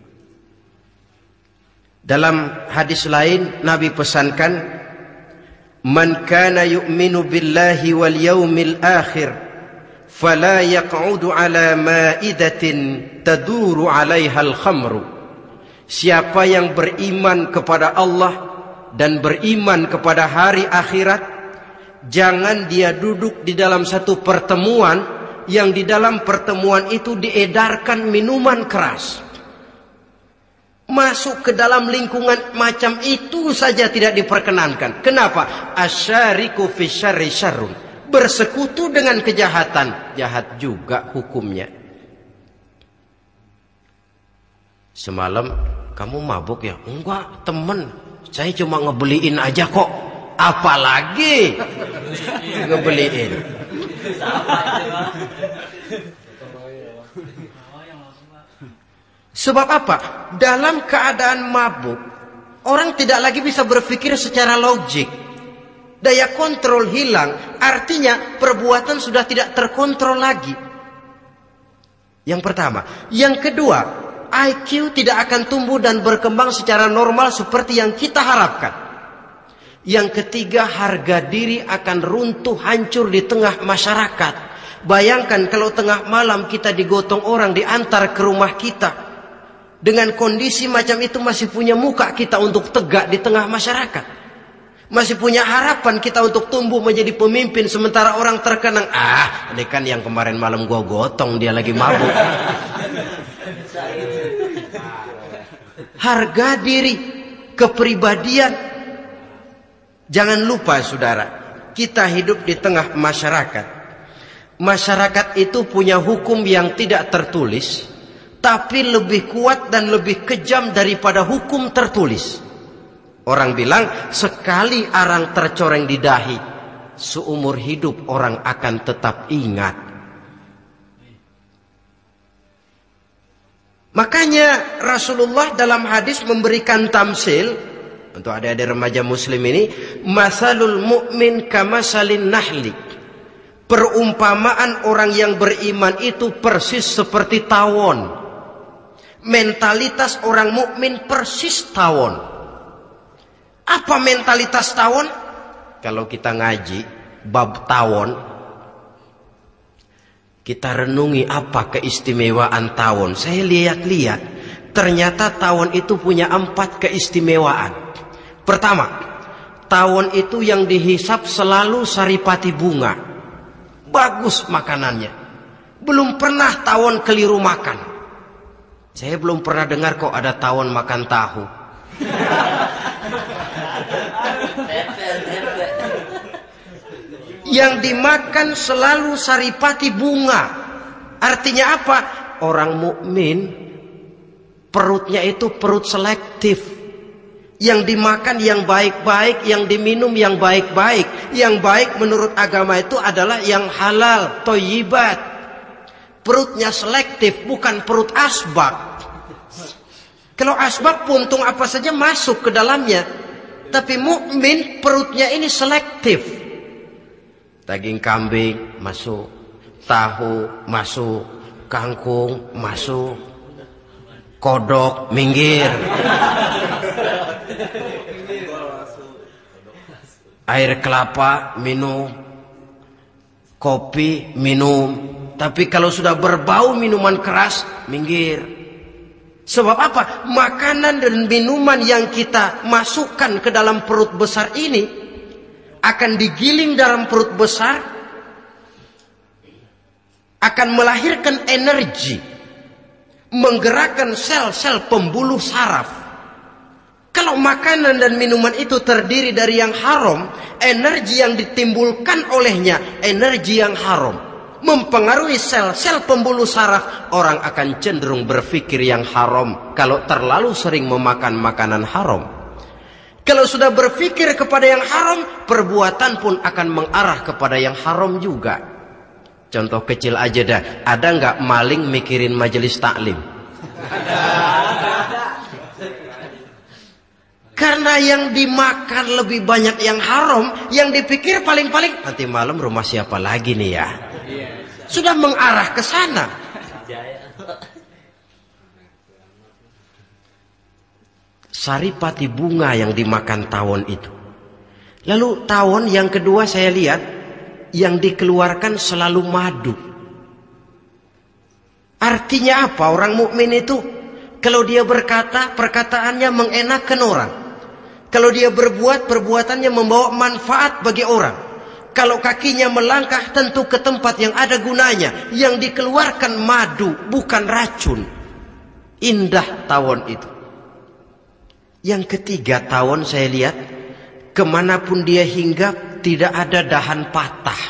Dalam hadis lain Nabi pesankan, "Man kana yu'minu billahi wal yaumil akhir fala yaq'udu ala ma'idatin taduru 'alaiha al-khamru." Siapa yang beriman kepada Allah dan beriman kepada hari akhirat, jangan dia duduk di dalam satu pertemuan yang di dalam pertemuan itu diedarkan minuman keras. Masuk ke dalam lingkungan macam itu saja tidak diperkenankan. Kenapa? Asyariku fi syarri syarrun. Bersekutu dengan kejahatan, jahat juga hukumnya. Semalam kamu mabuk ya? Enggak, temen. Saya cuma ngebeliin aja kok. Apalagi ngebeliin. Sebab apa? Dalam keadaan mabuk, orang tidak lagi bisa berpikir secara logik. Daya kontrol hilang, artinya perbuatan sudah tidak terkontrol lagi. Yang pertama. Yang kedua, I Q tidak akan tumbuh dan berkembang secara normal seperti yang kita harapkan. Yang ketiga, harga diri akan runtuh hancur di tengah masyarakat. Bayangkan kalau tengah malam kita digotong orang, diantar ke rumah kita. Dengan kondisi macam itu masih punya muka kita untuk tegak di tengah masyarakat. Masih punya harapan kita untuk tumbuh menjadi pemimpin, sementara orang terkenang, ah, ini kan yang kemarin malam gua gotong, dia lagi mabuk. Harga diri, kepribadian. Jangan lupa saudara, kita hidup di tengah masyarakat. Masyarakat itu punya hukum yang tidak tertulis, tapi lebih kuat dan lebih kejam daripada hukum tertulis. Orang bilang, sekali arang tercoreng di dahi, seumur hidup orang akan tetap ingat. Makanya Rasulullah dalam hadis memberikan tamsil untuk adik-adik remaja muslim ini, masalul mu'min kamasalin nahli. Perumpamaan orang yang beriman itu persis seperti tawon. Mentalitas orang mukmin persis tawon. Apa mentalitas tawon? Kalau kita ngaji bab tawon, kita renungi apa keistimewaan tawon. Saya lihat-lihat, ternyata tawon itu punya empat keistimewaan. Pertama, tawon itu yang dihisap selalu saripati bunga. Bagus makanannya. Belum pernah tawon keliru makan. Saya belum pernah dengar kok ada tawon makan tahu. Yang dimakan selalu saripati bunga. Artinya apa? Orang mukmin perutnya itu perut selektif. Yang dimakan yang baik-baik, yang diminum yang baik-baik. Yang baik menurut agama itu adalah yang halal, thayyibat. Perutnya selektif, bukan perut asbak. Kalau asbak puntung apa saja masuk ke dalamnya. Tapi mukmin perutnya ini selektif. Daging kambing masuk, tahu masuk, kangkung masuk, kodok minggir. Air kelapa minum, kopi minum. Tapi kalau sudah berbau minuman keras, minggir. Sebab apa? Makanan dan minuman yang kita masukkan ke dalam perut besar ini akan digiling dalam perut besar, akan melahirkan energi, menggerakkan sel-sel pembuluh saraf. Kalau makanan dan minuman itu terdiri dari yang haram, energi yang ditimbulkan olehnya energi yang haram, mempengaruhi sel-sel pembuluh saraf. Orang akan cenderung berpikir yang haram kalau terlalu sering memakan makanan haram. Kalau sudah berpikir kepada yang haram, perbuatan pun akan mengarah kepada yang haram juga. Contoh kecil aja dah, ada nggak maling mikirin majelis taklim? Karena Karena yang dimakan lebih banyak yang haram, yang dipikir paling-paling nanti malam rumah siapa lagi nih ya. Sudah mengarah ke sana. Saripati bunga yang dimakan tawon itu. Lalu tawon yang kedua saya lihat yang dikeluarkan selalu madu. Artinya apa? Orang mukmin itu kalau dia berkata, perkataannya mengenakan orang. Kalau dia berbuat, perbuatannya membawa manfaat bagi orang. Kalau kakinya melangkah, tentu ke tempat yang ada gunanya. Yang dikeluarkan madu, bukan racun. Indah tawon itu. Yang ketiga tawon saya lihat, kemanapun dia hinggap, tidak ada dahan patah.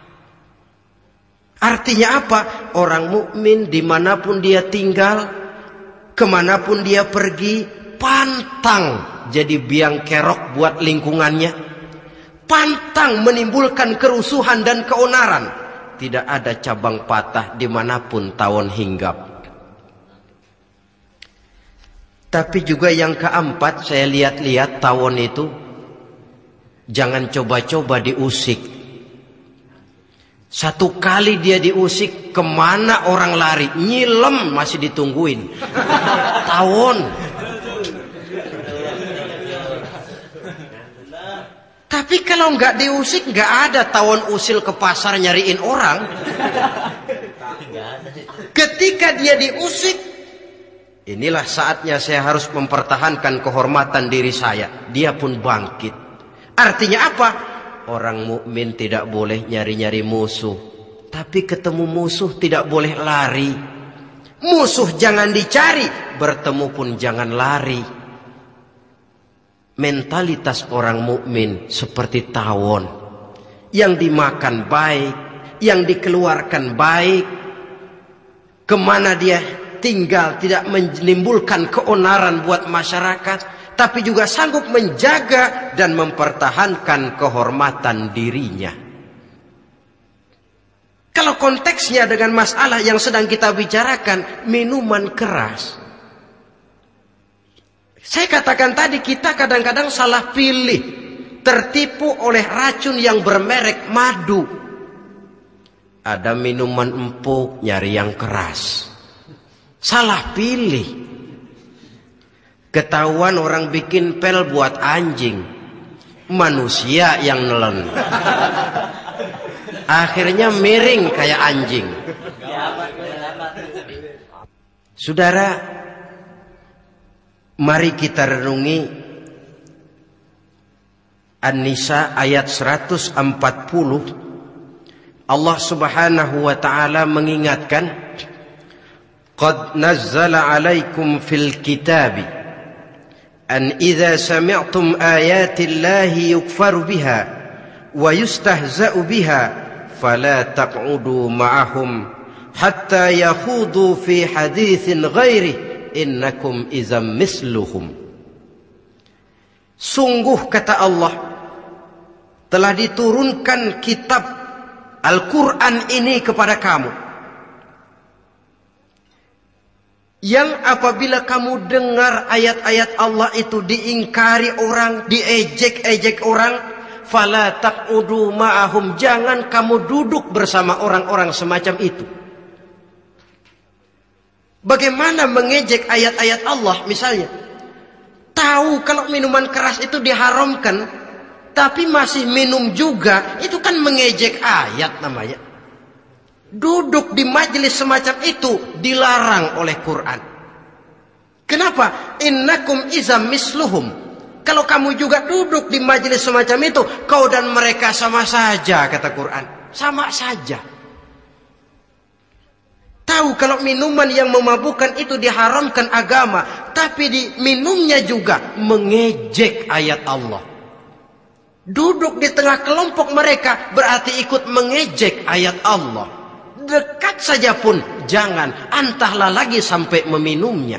Artinya apa? Orang mukmin dimanapun dia tinggal, kemanapun dia pergi, pantang jadi biang kerok buat lingkungannya, pantang menimbulkan kerusuhan dan keonaran. Tidak ada cabang patah dimanapun tawon hinggap. Tapi juga yang keempat, saya lihat-lihat tawon itu jangan coba-coba diusik. Satu kali dia diusik, kemana orang lari? Nyilem masih ditungguin. Tawon. Tapi kalau nggak diusik, nggak ada tawon usil ke pasar nyariin orang. Ketika dia diusik, inilah saatnya saya harus mempertahankan kehormatan diri saya. Dia pun bangkit. Artinya apa? Orang mukmin tidak boleh nyari-nyari musuh. Tapi ketemu musuh tidak boleh lari. Musuh jangan dicari, bertemu pun jangan lari. Mentalitas orang mukmin seperti tawon. Yang dimakan baik, yang dikeluarkan baik. Kemana dia tinggal tidak menimbulkan keonaran buat masyarakat. Tapi juga sanggup menjaga dan mempertahankan kehormatan dirinya. Kalau konteksnya dengan masalah yang sedang kita bicarakan, minuman keras. Saya katakan tadi, kita kadang-kadang salah pilih. Tertipu oleh racun yang bermerek madu. Ada minuman empuk, nyari yang keras. Salah pilih. Ketahuan orang bikin pel buat anjing, manusia yang nelen. Akhirnya miring kayak anjing. Saudara, mari kita renungi An-Nisa ayat seratus empat puluh. Allah Subhanahu wa taala mengingatkan, "Qad nazzala 'alaikum fil kitabi an idza sami'tum ayati Allahi yukfaru biha wa yustahza'u biha fala taq'udu ma'ahum hatta yakhudu fi haditsin ghairi innakum idzam misluhum." Sungguh kata Allah, telah diturunkan kitab Al-Quran ini kepada kamu, yang apabila kamu dengar ayat-ayat Allah itu diingkari orang, diejek-ejek orang, fala taq'udu ma'ahum, jangan kamu duduk bersama orang-orang semacam itu. Bagaimana mengejek ayat-ayat Allah misalnya? Tahu kalau minuman keras itu diharamkan, tapi masih minum juga, itu kan mengejek ayat namanya. Duduk di majelis semacam itu dilarang oleh Quran. Kenapa? Innakum izam misluhum. Kalau kamu juga duduk di majelis semacam itu, kau dan mereka sama saja, kata Quran. Sama saja. Tahu kalau minuman yang memabukkan itu diharamkan agama, tapi diminumnya juga mengejek ayat Allah. Duduk di tengah kelompok mereka berarti ikut mengejek ayat Allah. Dekat saja pun jangan, entahlah lagi sampai meminumnya.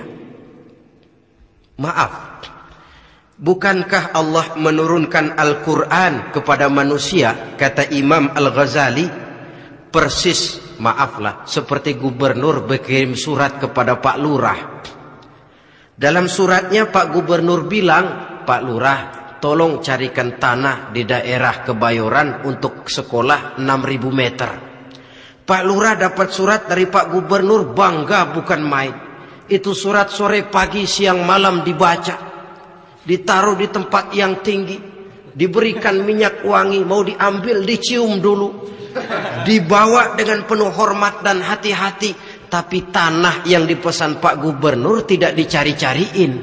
Maaf, bukankah Allah menurunkan Al-Quran kepada manusia, kata Imam Al-Ghazali, persis, maaflah, seperti gubernur berkirim surat kepada Pak Lurah. Dalam suratnya Pak Gubernur bilang, Pak Lurah, tolong carikan tanah di daerah Kebayoran untuk sekolah enam ribu meter. Pak Lurah dapat surat dari Pak Gubernur, bangga bukan main. Itu surat sore pagi siang malam dibaca, ditaruh di tempat yang tinggi, diberikan minyak wangi, mau diambil dicium dulu, dibawa dengan penuh hormat dan hati-hati. Tapi tanah yang dipesan Pak Gubernur tidak dicari-cariin.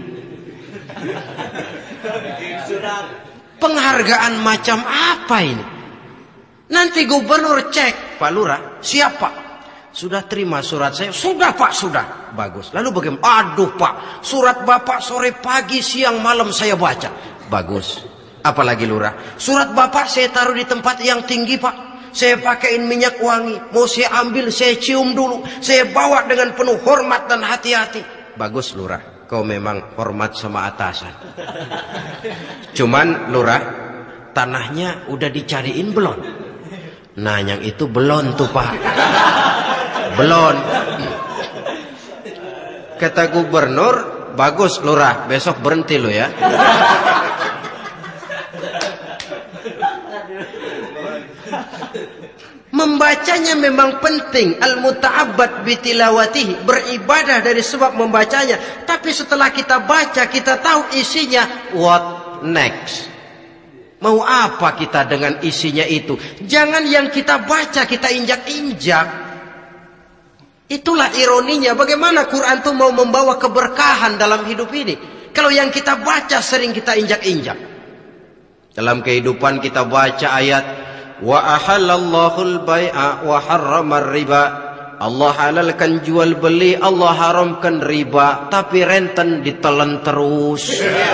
Penghargaan macam apa ini? Nanti Gubernur cek, Pak Lurah, siapa? Sudah terima surat saya? Sudah Pak, sudah. Bagus. Lalu bagaimana? Aduh Pak, surat Bapak sore pagi siang malam saya baca. Bagus. Apalagi Lurah? Surat Bapak saya taruh di tempat yang tinggi Pak. Saya pakaiin minyak wangi, mau saya ambil, saya cium dulu, saya bawa dengan penuh hormat dan hati-hati. Bagus Lurah, kau memang hormat sama atasan. Cuman Lurah, tanahnya udah dicariin belum? Nah yang itu belum tuh Pak, belum. Kata Gubernur, bagus Lurah, besok berhenti lo ya. Membacanya memang penting, al-muta'abbad bitilawatihi, beribadah dari sebab membacanya. Tapi setelah kita baca, kita tahu isinya, what next? Mau apa kita dengan isinya itu? Jangan yang kita baca kita injak-injak. Itulah ironinya, bagaimana Quran itu mau membawa keberkahan dalam hidup ini, kalau yang kita baca sering kita injak-injak. Dalam kehidupan kita baca ayat wa ahallallahu al-bai'a wa harrama riba. Allah halalkan jual beli, Allah haramkan riba, tapi renten ditelan terus.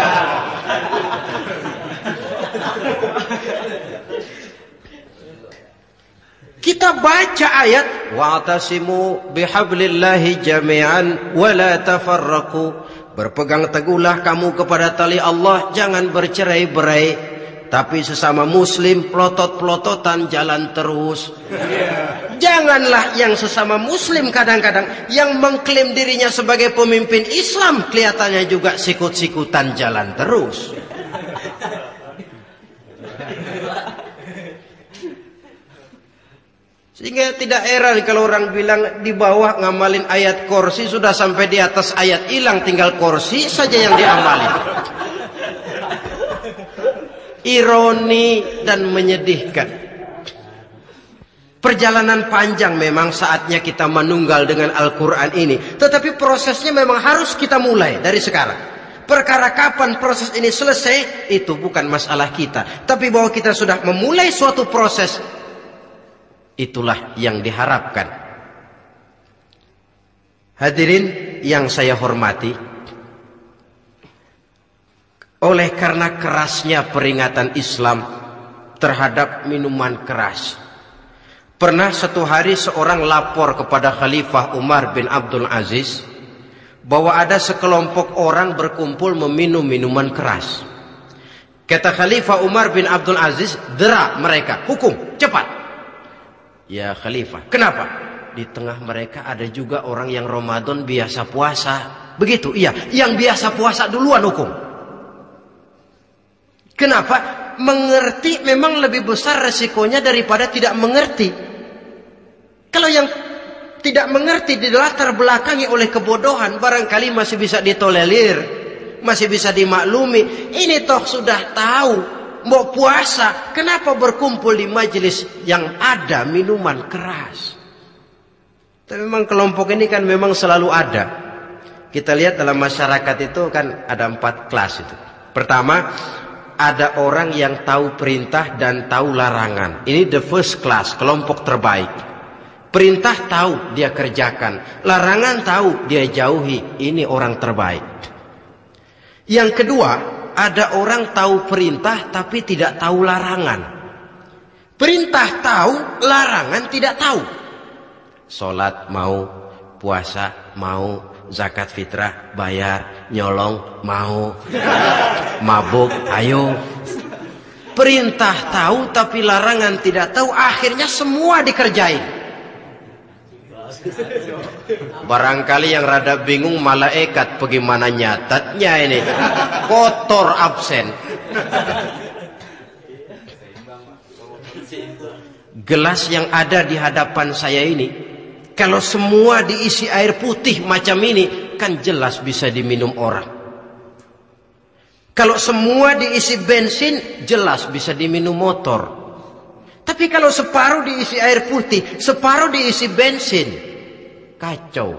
Kita baca ayat wa'tasimu bihablillahi jami'an wa la tafarraqu. Berpegang teguhlah kamu kepada tali Allah, jangan bercerai-berai. Tapi sesama muslim pelotot-pelototan jalan terus. Janganlah yang sesama muslim kadang-kadang yang mengklaim dirinya sebagai pemimpin Islam kelihatannya juga sikut-sikutan jalan terus. Sehingga tidak heran kalau orang bilang di bawah ngamalin ayat kursi, sudah sampai di atas ayat hilang, tinggal kursi saja yang diamalin. Ironi dan menyedihkan. Perjalanan panjang memang saatnya kita menunggal dengan Al-Quran ini. Tetapi prosesnya memang harus kita mulai dari sekarang. Perkara kapan proses ini selesai, itu bukan masalah kita. Tapi bahwa kita sudah memulai suatu proses, itulah yang diharapkan. Hadirin yang saya hormati, oleh karena kerasnya peringatan Islam terhadap minuman keras, pernah satu hari seorang lapor kepada Khalifah Umar bin Abdul Aziz bahwa ada sekelompok orang berkumpul meminum minuman keras. Kata Khalifah Umar bin Abdul Aziz, dera mereka, hukum, cepat. Ya Khalifah, kenapa? Di tengah mereka ada juga orang yang Ramadan biasa puasa. Begitu, iya, yang biasa puasa duluan hukum. Kenapa? Mengerti memang lebih besar resikonya daripada tidak mengerti. Kalau yang tidak mengerti dilatar belakangi oleh kebodohan, barangkali masih bisa ditolerir, masih bisa dimaklumi. Ini toh sudah tahu mau puasa, kenapa berkumpul di majelis yang ada minuman keras? Tapi memang kelompok ini kan memang selalu ada. Kita lihat dalam masyarakat itu kan ada empat kelas itu. Pertama, ada orang yang tahu perintah dan tahu larangan. Ini the first class, kelompok terbaik. Perintah tahu, dia kerjakan. Larangan tahu, dia jauhi. Ini orang terbaik. Yang kedua, ada orang tahu perintah tapi tidak tahu larangan. Perintah tahu, larangan tidak tahu. Sholat mau, puasa mau, zakat fitrah bayar, nyolong mau, mabuk ayo. Perintah tahu tapi larangan tidak tahu, akhirnya semua dikerjain. Barangkali yang rada bingung malaikat bagaimana nyatatnya ini. Kotor absen. Gelas yang ada di hadapan saya ini, kalau semua diisi air putih macam ini, kan jelas bisa diminum orang. Kalau semua diisi bensin, jelas bisa diminum motor. Tapi kalau separuh diisi air putih, separuh diisi bensin, kacau.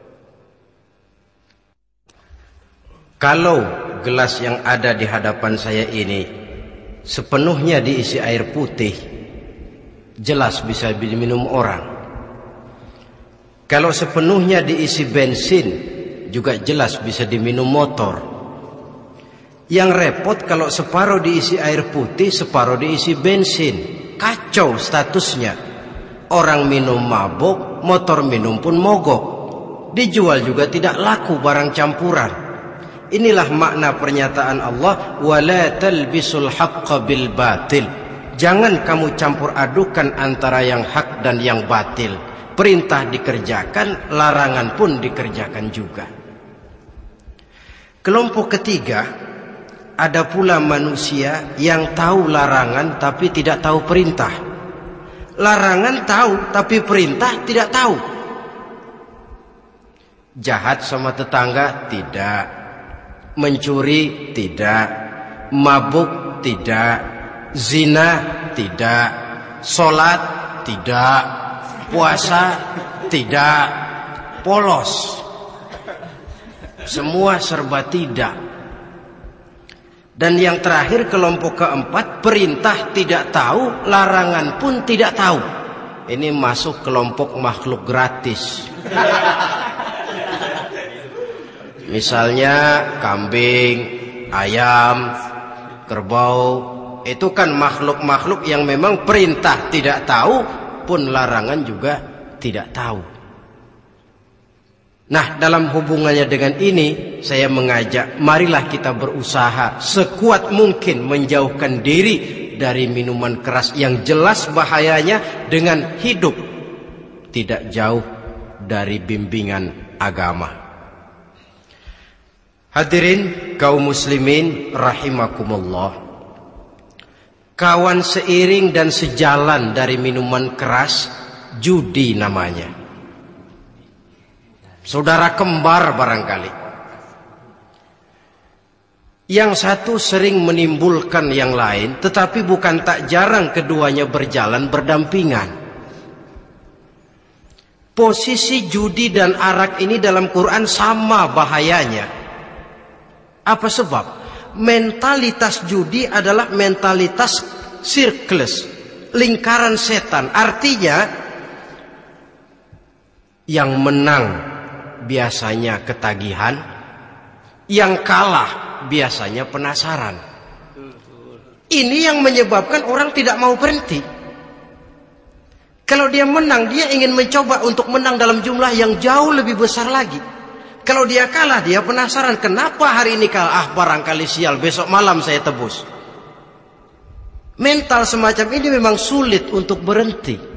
Kalau gelas yang ada di hadapan saya ini sepenuhnya diisi air putih, jelas bisa diminum orang. Kalau sepenuhnya diisi bensin, juga jelas bisa diminum motor. Yang repot kalau separuh diisi air putih, separuh diisi bensin. Kacau statusnya. Orang minum mabuk, motor minum pun mogok. Dijual juga tidak laku barang campuran. Inilah makna pernyataan Allah, wala talbisul haqqa bil batil. Jangan kamu campur adukan antara yang hak dan yang batil. Perintah dikerjakan, larangan pun dikerjakan juga. Kelompok ketiga, ada pula manusia yang tahu larangan tapi tidak tahu perintah. Larangan tahu tapi perintah tidak tahu. Jahat sama tetangga tidak, mencuri tidak, mabuk tidak, zina tidak, sholat tidak, puasa tidak, polos. Semua serba tidak. Dan yang terakhir, kelompok keempat, perintah tidak tahu, larangan pun tidak tahu. Ini masuk kelompok makhluk gratis. Misalnya kambing, ayam, kerbau, itu kan makhluk-makhluk yang memang perintah tidak tahu, pun larangan juga tidak tahu. Nah, dalam hubungannya dengan ini, saya mengajak, marilah kita berusaha sekuat mungkin menjauhkan diri dari minuman keras yang jelas bahayanya dengan hidup tidak jauh dari bimbingan agama. Hadirin kaum muslimin rahimakumullah. Kawan seiring dan sejalan dari minuman keras, judi namanya. Saudara kembar barangkali. Yang satu sering menimbulkan yang lain, tetapi bukan tak jarang keduanya berjalan berdampingan. Posisi judi dan arak ini dalam Quran sama bahayanya. Apa sebab? Mentalitas judi adalah mentalitas sirkeless, lingkaran setan. Artinya, yang menang biasanya ketagihan, yang kalah biasanya penasaran. Ini yang menyebabkan orang tidak mau berhenti. Kalau dia menang, dia ingin mencoba untuk menang dalam jumlah yang jauh lebih besar lagi. Kalau dia kalah, dia penasaran, kenapa hari ini kalah? Ah, barangkali sial, besok malam saya tebus. Mental semacam ini memang sulit untuk berhenti.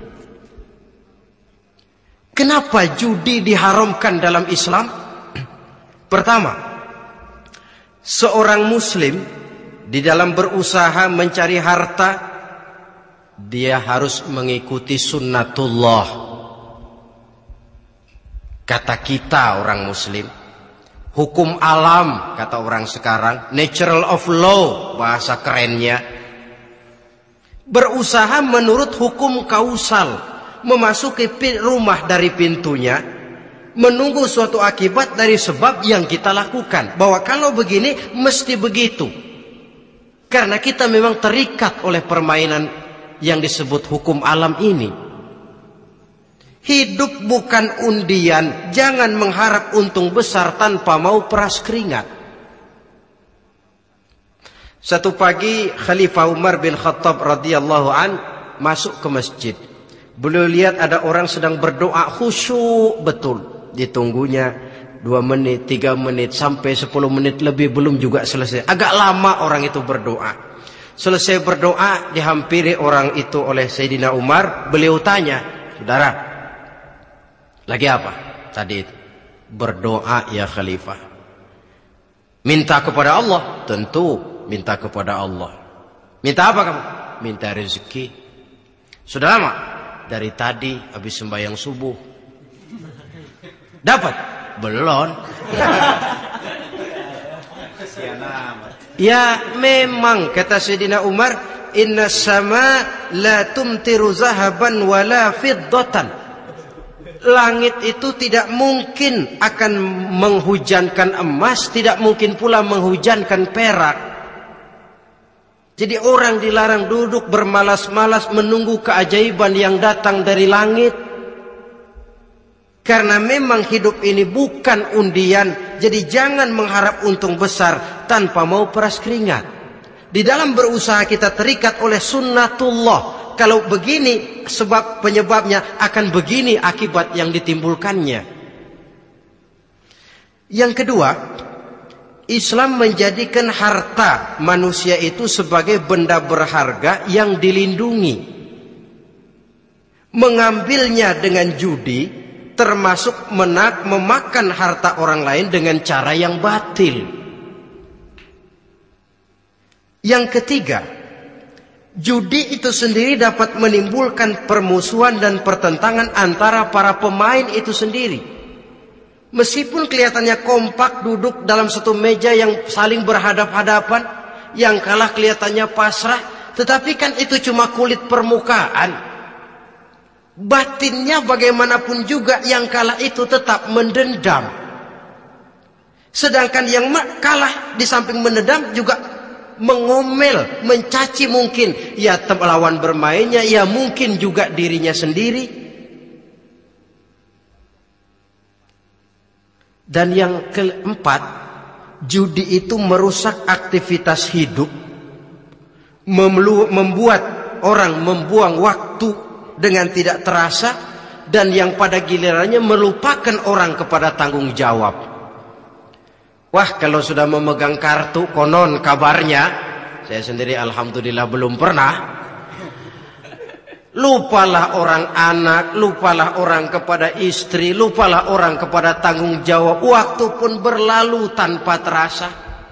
Kenapa judi diharamkan dalam Islam? Pertama, seorang muslim di dalam berusaha mencari harta, dia harus mengikuti sunnatullah. Kata kita orang muslim, hukum alam kata orang sekarang, natural of law bahasa kerennya. Berusaha menurut hukum kausal. Memasuki rumah dari pintunya, menunggu suatu akibat dari sebab yang kita lakukan. Bahwa kalau begini, mesti begitu. Karena kita memang terikat oleh permainan yang disebut hukum alam ini. Hidup bukan undian. Jangan mengharap untung besar tanpa mau peras keringat. Satu pagi, Khalifah Umar bin Khattab radhiyallahu an masuk ke masjid. Beliau lihat ada orang sedang berdoa khusyuk betul. Ditunggunya dua menit, tiga menit, sampai sepuluh menit lebih belum juga selesai. Agak lama orang itu berdoa. Selesai berdoa, dihampiri orang itu oleh Sayyidina Umar. Beliau tanya, saudara, Lagi apa? Tadi itu. Berdoa ya khalifah. Minta kepada Allah. Tentu minta kepada Allah. Minta apa kamu? Minta rezeki. Sudah lama? Dari tadi habis sembahyang subuh. Dapat? Belum. Ya memang kata Sayyidina Umar, inna sama la tumtiru zahaban wala fiddatan. Langit itu tidak mungkin akan menghujankan emas, tidak mungkin pula menghujankan perak. Jadi orang dilarang duduk bermalas-malas menunggu keajaiban yang datang dari langit. Karena memang hidup ini bukan undian. Jadi jangan mengharap untung besar tanpa mau peras keringat. Di dalam berusaha kita terikat oleh sunnatullah. Kalau begini sebab penyebabnya, akan begini akibat yang ditimbulkannya. Yang kedua, Islam menjadikan harta manusia itu sebagai benda berharga yang dilindungi. Mengambilnya dengan judi termasuk menak memakan harta orang lain dengan cara yang batil. Yang ketiga, judi itu sendiri dapat menimbulkan permusuhan dan pertentangan antara para pemain itu sendiri. Meskipun kelihatannya kompak duduk dalam satu meja yang saling berhadap-hadapan, yang kalah kelihatannya pasrah, tetapi kan itu cuma kulit permukaan. Batinnya bagaimanapun juga yang kalah itu tetap mendendam. Sedangkan yang kalah di samping mendendam juga mengomel, mencaci mungkin ya lawan bermainnya, ya mungkin juga dirinya sendiri. Dan yang keempat, judi itu merusak aktivitas hidup, membuat orang membuang waktu dengan tidak terasa, dan yang pada gilirannya melupakan orang kepada tanggung jawab. Wah, kalau sudah memegang kartu, konon kabarnya, saya sendiri alhamdulillah belum pernah, lupalah orang anak, lupalah orang kepada istri, lupalah orang kepada tanggung jawab. Waktu pun berlalu tanpa terasa.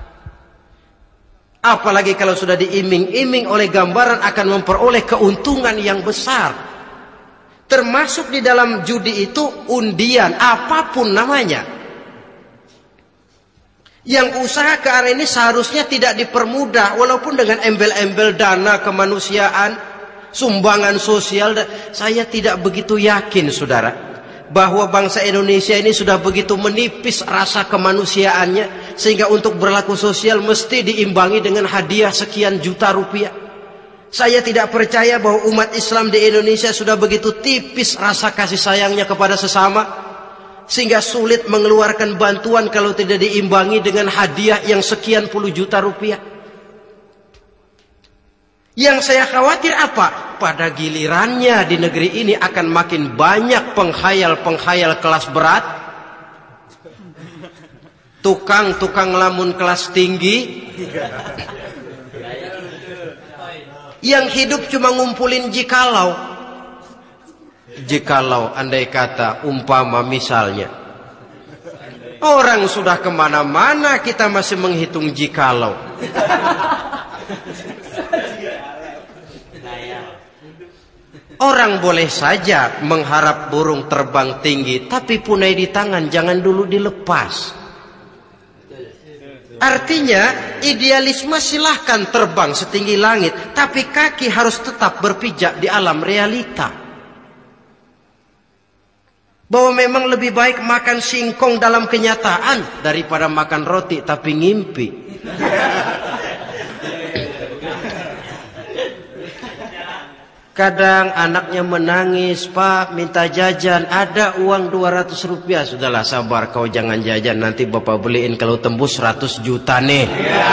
Apalagi kalau sudah diiming-iming oleh gambaran akan memperoleh keuntungan yang besar. Termasuk di dalam judi itu undian, apapun namanya. Yang usaha ke arah ini seharusnya tidak dipermudah, walaupun dengan embel-embel dana kemanusiaan, sumbangan sosial. Saya tidak begitu yakin, saudara, bahwa bangsa Indonesia ini sudah begitu menipis rasa kemanusiaannya sehingga untuk berlaku sosial mesti diimbangi dengan hadiah sekian juta rupiah. Saya tidak percaya bahwa umat Islam di Indonesia sudah begitu tipis rasa kasih sayangnya kepada sesama sehingga sulit mengeluarkan bantuan kalau tidak diimbangi dengan hadiah yang sekian puluh juta rupiah. Yang saya khawatir apa? Pada gilirannya di negeri ini akan makin banyak penghayal-penghayal kelas berat, tukang-tukang lamun kelas tinggi, yang hidup cuma ngumpulin jikalau. Jikalau, andai kata, umpama misalnya, orang sudah kemana-mana kita masih menghitung jikalau. Orang boleh saja mengharap burung terbang tinggi, tapi punai di tangan jangan dulu dilepas. Artinya idealisme silahkan terbang setinggi langit, tapi kaki harus tetap berpijak di alam realita. Bahwa memang lebih baik makan singkong dalam kenyataan daripada makan roti tapi ngimpi. Kadang anaknya menangis, Pak minta jajan, ada uang dua ratus rupiah. Sudahlah sabar, kau jangan jajan, nanti bapak beliin kalau tembus seratus juta nih.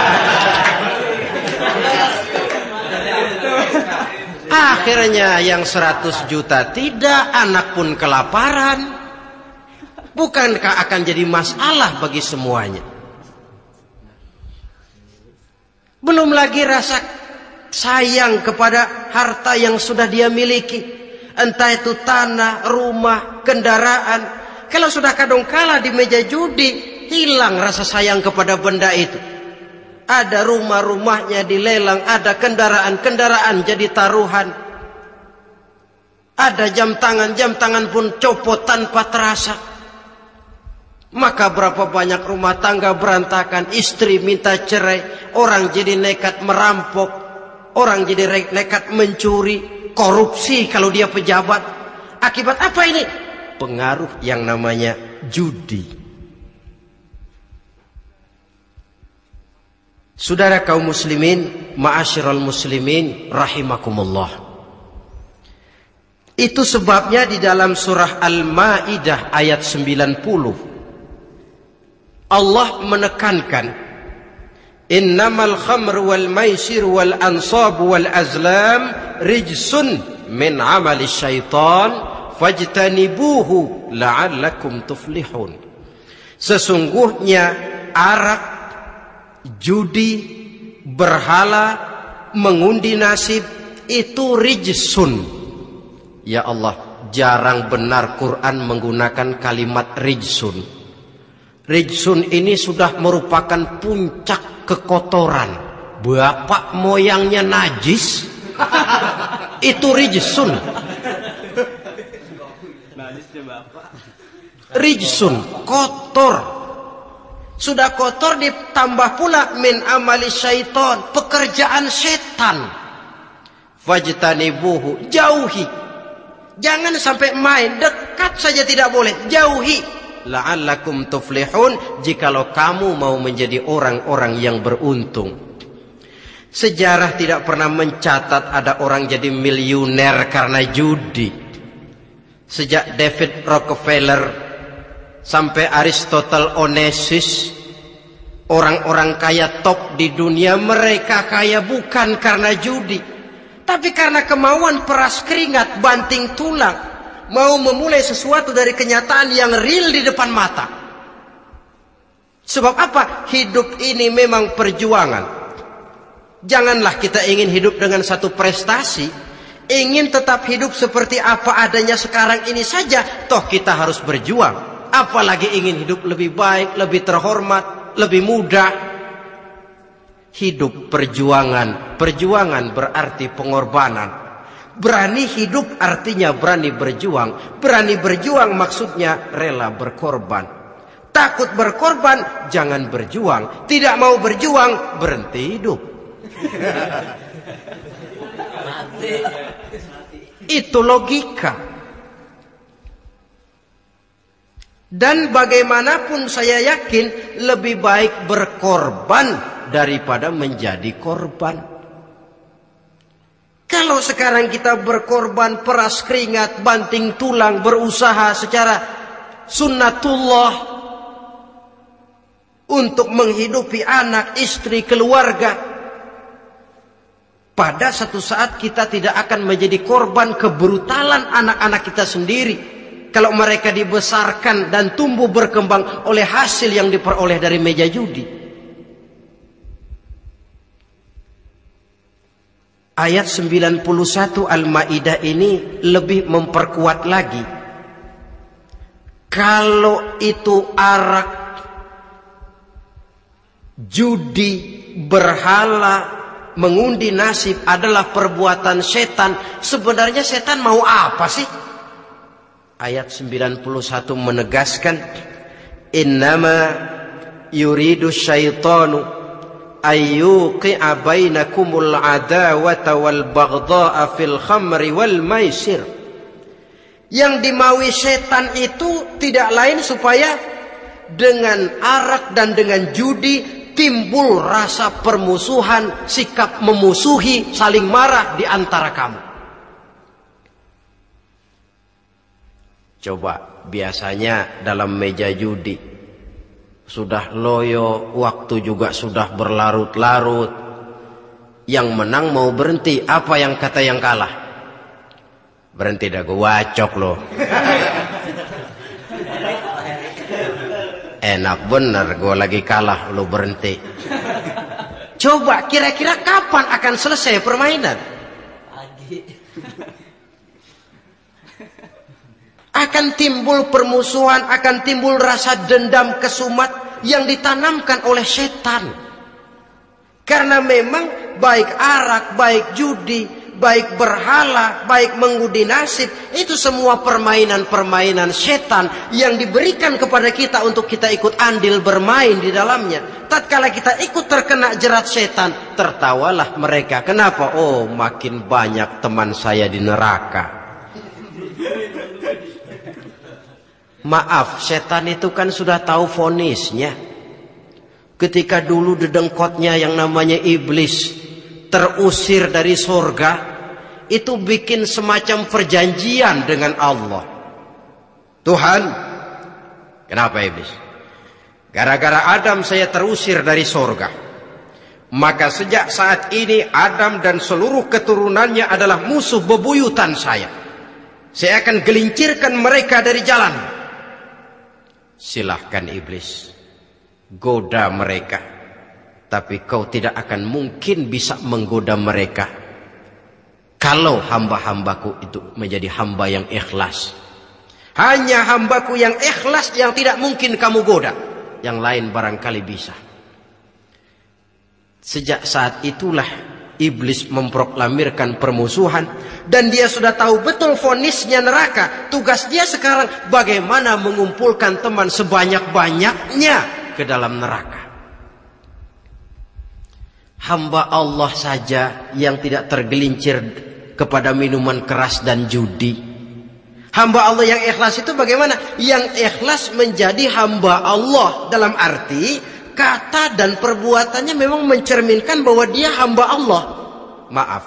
Akhirnya yang seratus juta tidak, anak pun kelaparan. Bukankah akan jadi masalah bagi semuanya? Belum lagi rasa sayang kepada harta yang sudah dia miliki. Entah itu tanah, rumah, kendaraan. Kalau sudah kadangkala di meja judi, hilang rasa sayang kepada benda itu. Ada rumah-rumahnya dilelang, ada kendaraan-kendaraan jadi taruhan. Ada jam tangan, jam tangan pun copot tanpa terasa. Maka berapa banyak rumah tangga berantakan, istri minta cerai, orang jadi nekat merampok, orang jadi nekat mencuri, korupsi kalau dia pejabat. Akibat apa ini? Pengaruh yang namanya judi. Saudara kaum muslimin, ma'asyiral muslimin rahimakumullah. Itu sebabnya di dalam surah Al-Maidah ayat sembilan puluh Allah menekankan, innamal khamru wal maisir wal ansab wal azlam rijsun min amali syaitan fajtanibuhu la'allakum tuflihun. Sesungguhnya arak, judi, berhala, mengundi nasib itu rijsun. Ya Allah, jarang benar Quran menggunakan kalimat rijsun. Rijsun ini sudah merupakan puncak kekotoran. Bapak moyangnya najis, itu rijsun. Rijsun, kotor. Sudah kotor ditambah pula min amali syaitan, pekerjaan setan. Fajtanibuhu, jauhi. Jangan sampai main, dekat saja tidak boleh, jauhi. La'allakum tuflihun, jikalau kamu mau menjadi orang-orang yang beruntung. Sejarah tidak pernah mencatat ada orang jadi miliuner karena judi. Sejak David Rockefeller sampai Aristotle Onassis, orang-orang kaya top di dunia, mereka kaya bukan karena judi, tapi karena kemauan peras keringat, banting tulang, mau memulai sesuatu dari kenyataan yang real di depan mata. Sebab apa? Hidup ini memang perjuangan. Janganlah kita ingin hidup dengan satu prestasi, ingin tetap hidup seperti apa adanya sekarang ini saja, toh kita harus berjuang. Apalagi ingin hidup lebih baik, lebih terhormat, lebih mudah. Hidup perjuangan. Perjuangan berarti pengorbanan. Berani hidup artinya berani berjuang. Berani berjuang maksudnya rela berkorban. Takut berkorban, jangan berjuang. Tidak mau berjuang, berhenti hidup. Itu logika. Dan bagaimanapun saya yakin lebih baik berkorban daripada menjadi korban. Kalau sekarang kita berkorban, peras keringat, banting tulang, berusaha secara sunnatullah untuk menghidupi anak, istri, keluarga, pada satu saat kita tidak akan menjadi korban kebrutalan anak-anak kita sendiri. Kalau mereka dibesarkan dan tumbuh berkembang oleh hasil yang diperoleh dari meja judi. Ayat sembilan puluh satu Al-Maidah ini lebih memperkuat lagi. Kalau itu arak, judi, berhala, mengundi nasib adalah perbuatan setan, sebenarnya setan mau apa sih? Ayat sembilan puluh satu menegaskan, innama yuridu syaitanu ayyuqi'a bainakumul adawata wal baghdha'a fil khamri wal maisir. Yang dimaui setan itu tidak lain supaya dengan arak dan dengan judi timbul rasa permusuhan, sikap memusuhi, saling marah di antara kamu. Coba, biasanya dalam meja judi sudah loyo, waktu juga sudah berlarut-larut. Yang menang mau berhenti, apa yang kata yang kalah? Berhenti dah, gue wacok loh. Enak bener, gue lagi kalah, lo berhenti. Coba, kira-kira kapan akan selesai permainan? Akan timbul permusuhan, akan timbul rasa dendam kesumat yang ditanamkan oleh setan. Karena memang baik arak, baik judi, baik berhala, baik mengundi nasib, itu semua permainan-permainan setan yang diberikan kepada kita untuk kita ikut andil bermain di dalamnya. Tatkala kita ikut terkena jerat setan, tertawalah mereka. Kenapa? Oh, makin banyak teman saya di neraka. Maaf, setan itu kan sudah tahu vonisnya. Ketika dulu dedengkotnya yang namanya iblis terusir dari surga, itu bikin semacam perjanjian dengan Allah. Tuhan, kenapa iblis? Gara-gara Adam saya terusir dari surga. Maka sejak saat ini Adam dan seluruh keturunannya adalah musuh bebuyutan saya. Saya akan gelincirkan mereka dari jalan. Silahkan iblis, goda mereka. Tapi kau tidak akan mungkin bisa menggoda mereka kalau hamba-hambaku itu menjadi hamba yang ikhlas. Hanya hambaku yang ikhlas yang tidak mungkin kamu goda. Yang lain barangkali bisa. Sejak saat itulah iblis memproklamirkan permusuhan. Dan dia sudah tahu betul vonisnya neraka. Tugas dia sekarang bagaimana mengumpulkan teman sebanyak-banyaknya ke dalam neraka. Hamba Allah saja yang tidak tergelincir kepada minuman keras dan judi. Hamba Allah yang ikhlas itu bagaimana? Yang ikhlas menjadi hamba Allah. Dalam arti kata dan perbuatannya memang mencerminkan bahwa dia hamba Allah. Maaf,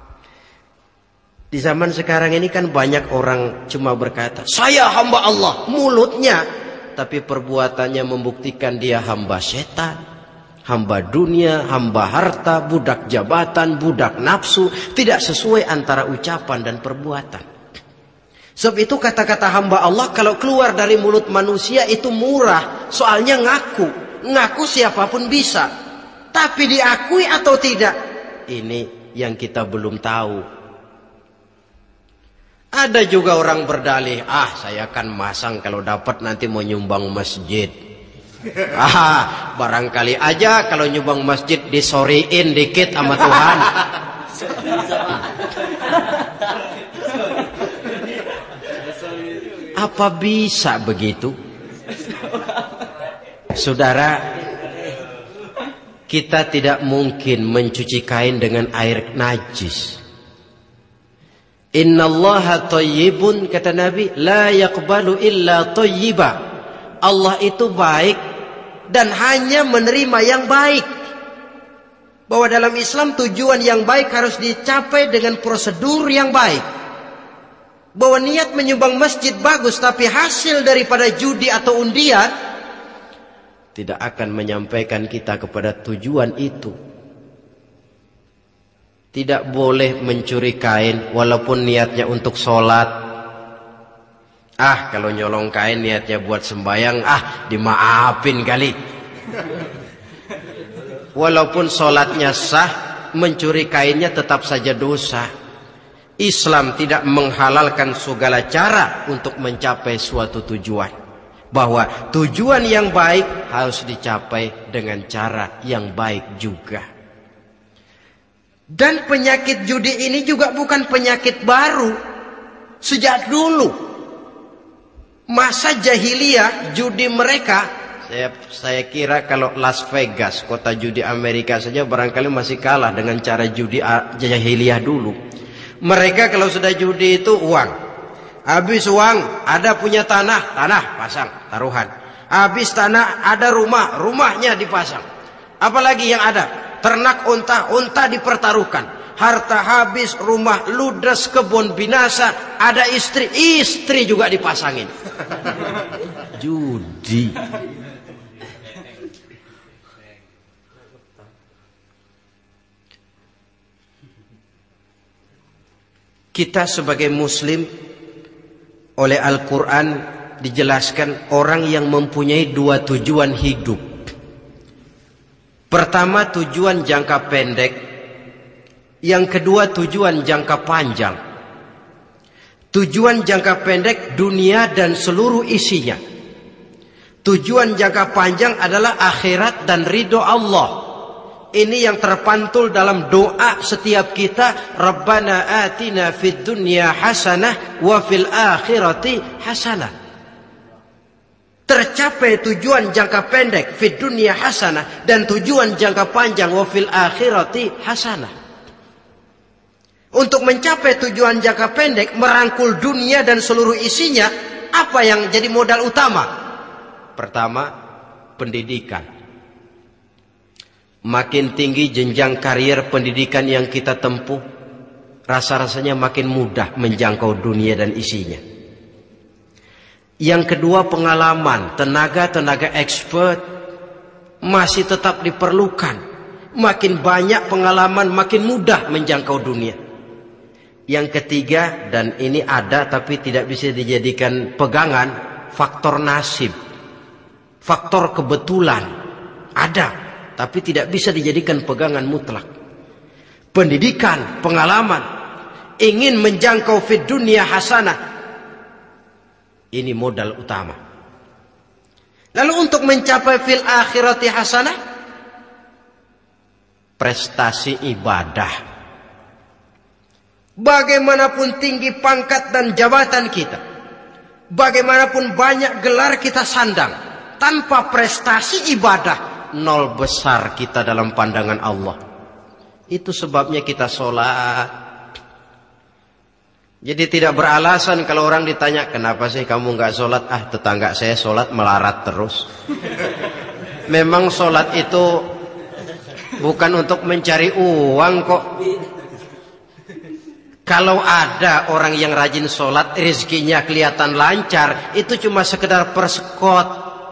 di zaman sekarang ini kan banyak orang cuma berkata saya hamba Allah mulutnya, tapi perbuatannya membuktikan dia hamba setan, hamba dunia, hamba harta, budak jabatan, budak nafsu. Tidak sesuai antara ucapan dan perbuatan. Sebab itu kata-kata hamba Allah kalau keluar dari mulut manusia itu murah. Soalnya ngaku. Ngaku siapapun bisa. Tapi diakui atau tidak, ini yang kita belum tahu. Ada juga orang berdalih, ah saya akan masang kalau dapat nanti mau nyumbang masjid. Ah, barangkali aja kalau nyumbang masjid disoriin dikit sama Tuhan. Apa bisa begitu? Saudara, kita tidak mungkin mencuci kain dengan air najis. Innallaha thayyibun, kata Nabi, la yaqbalu illa thayyiba. Allah itu baik dan hanya menerima yang baik. Bahwa dalam Islam tujuan yang baik harus dicapai dengan prosedur yang baik. Bahwa niat menyumbang masjid bagus, tapi hasil daripada judi atau undian tidak akan menyampaikan kita kepada tujuan itu. Tidak boleh mencuri kain walaupun niatnya untuk sholat. Ah, kalau nyolong kain niatnya buat sembayang, ah dimaafin kali. Walaupun sholatnya sah, mencuri kainnya tetap saja dosa. Islam tidak menghalalkan segala cara untuk mencapai suatu tujuan. Bahwa tujuan yang baik harus dicapai dengan cara yang baik juga. Dan penyakit judi ini juga bukan penyakit baru. Sejak dulu masa jahiliyah judi mereka, saya, saya kira kalau Las Vegas, kota judi Amerika saja barangkali masih kalah dengan cara judi jahiliyah dulu. Mereka kalau sudah judi itu uang. Habis uang ada punya tanah, tanah pasang taruhan. Habis tanah ada rumah, rumahnya dipasang. Apalagi yang ada? Ternak unta, unta dipertaruhkan. Harta habis, rumah ludes, kebun binasa. Ada istri, istri juga dipasangin. Judi. Kita sebagai muslim, oleh Al-Quran dijelaskan orang yang mempunyai dua tujuan hidup. Pertama tujuan jangka pendek, yang kedua tujuan jangka panjang. Tujuan jangka pendek dunia dan seluruh isinya. Tujuan jangka panjang adalah akhirat dan ridho Allah. Ini yang terpantul dalam doa setiap kita. Rabbana atina fid dunya hasanah wa fil akhirati hasanah. Tercapai tujuan jangka pendek fid dunya hasanah dan tujuan jangka panjang wa fil akhirati hasanah. Untuk mencapai tujuan jangka pendek, merangkul dunia dan seluruh isinya, apa yang jadi modal utama? Pertama, pendidikan. Makin tinggi jenjang karier pendidikan yang kita tempuh, rasa-rasanya makin mudah menjangkau dunia dan isinya. Yang kedua, pengalaman. Tenaga-tenaga expert masih tetap diperlukan. Makin banyak pengalaman, makin mudah menjangkau dunia. Yang ketiga, dan ini ada tapi tidak bisa dijadikan pegangan, faktor nasib. Faktor kebetulan ada, tapi tidak bisa dijadikan pegangan mutlak. Pendidikan, pengalaman, ingin menjangkau fid dunya hasanah, ini modal utama. Lalu untuk mencapai fil akhirati hasanah, prestasi ibadah. Bagaimanapun tinggi pangkat dan jabatan kita, bagaimanapun banyak gelar kita sandang, tanpa prestasi ibadah, nol besar kita dalam pandangan Allah. Itu sebabnya kita sholat. Jadi tidak beralasan kalau orang ditanya, kenapa sih kamu nggak sholat? Ah, tetangga saya sholat melarat terus. Memang sholat itu bukan untuk mencari uang kok. Kalau ada orang yang rajin sholat, rezekinya kelihatan lancar, itu cuma sekedar persekot.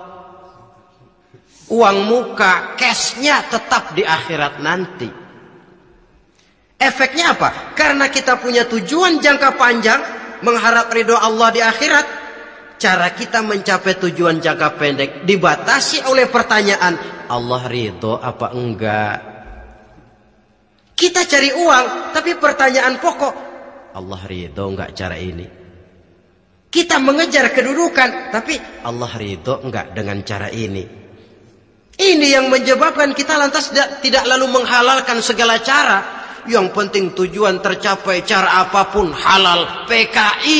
Uang muka, cashnya tetap di akhirat nanti. Efeknya apa? Karena kita punya tujuan jangka panjang, mengharap ridho Allah di akhirat, cara kita mencapai tujuan jangka pendek dibatasi oleh pertanyaan, Allah ridho apa enggak? Kita cari uang, tapi pertanyaan pokok, Allah ridho enggak cara ini? Kita mengejar kedudukan, tapi Allah ridho enggak dengan cara ini? Ini yang menyebabkan kita lantas tidak, tidak lalu menghalalkan segala cara. Yang penting tujuan tercapai cara apapun halal, P K I.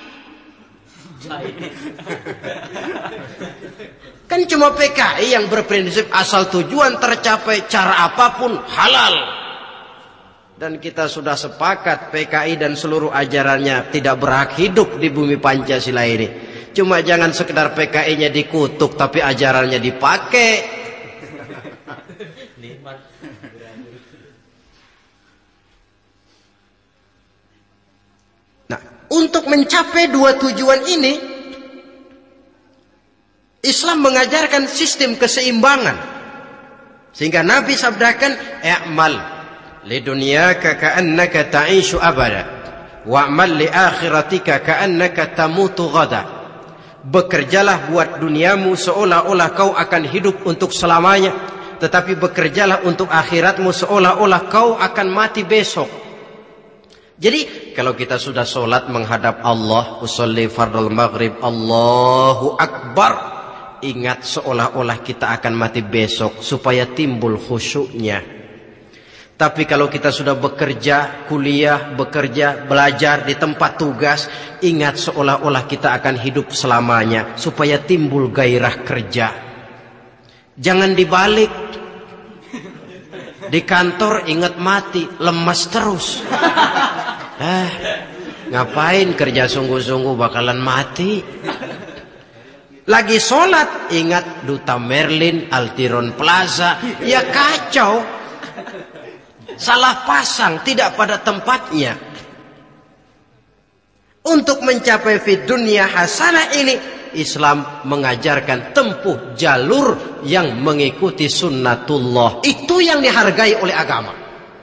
Kan cuma P K I yang berprinsip asal tujuan tercapai cara apapun halal. Dan kita sudah sepakat P K I dan seluruh ajarannya tidak berhak hidup di bumi Pancasila ini. Cuma jangan sekedar P K I-nya dikutuk tapi ajarannya dipakai. Nah, untuk mencapai dua tujuan ini, Islam mengajarkan sistem keseimbangan. Sehingga Nabi sabdakan, "I'mal lidunyaka ka'annaka ta'ishu abada, wa'mal li akhiratika ka'annaka tamutu ghada." Bekerjalah buat duniamu seolah-olah kau akan hidup untuk selamanya, tetapi bekerjalah untuk akhiratmu seolah-olah kau akan mati besok. Jadi kalau kita sudah sholat menghadap Allah, usolli fardal maghrib, Allahu Akbar, ingat seolah-olah kita akan mati besok supaya timbul khusyuknya. Tapi kalau kita sudah bekerja, kuliah, bekerja, belajar di tempat tugas, ingat seolah-olah kita akan hidup selamanya supaya timbul gairah kerja. Jangan dibalik. Di kantor ingat mati, lemas terus. Eh, ngapain kerja sungguh-sungguh bakalan mati. Lagi sholat ingat Duta Merlin, Altiron Plaza, ya kacau. Salah pasang, tidak pada tempatnya. Untuk mencapai fid dunya hasanah ini, Islam mengajarkan tempuh jalur yang mengikuti sunnatullah. Itu yang dihargai oleh agama.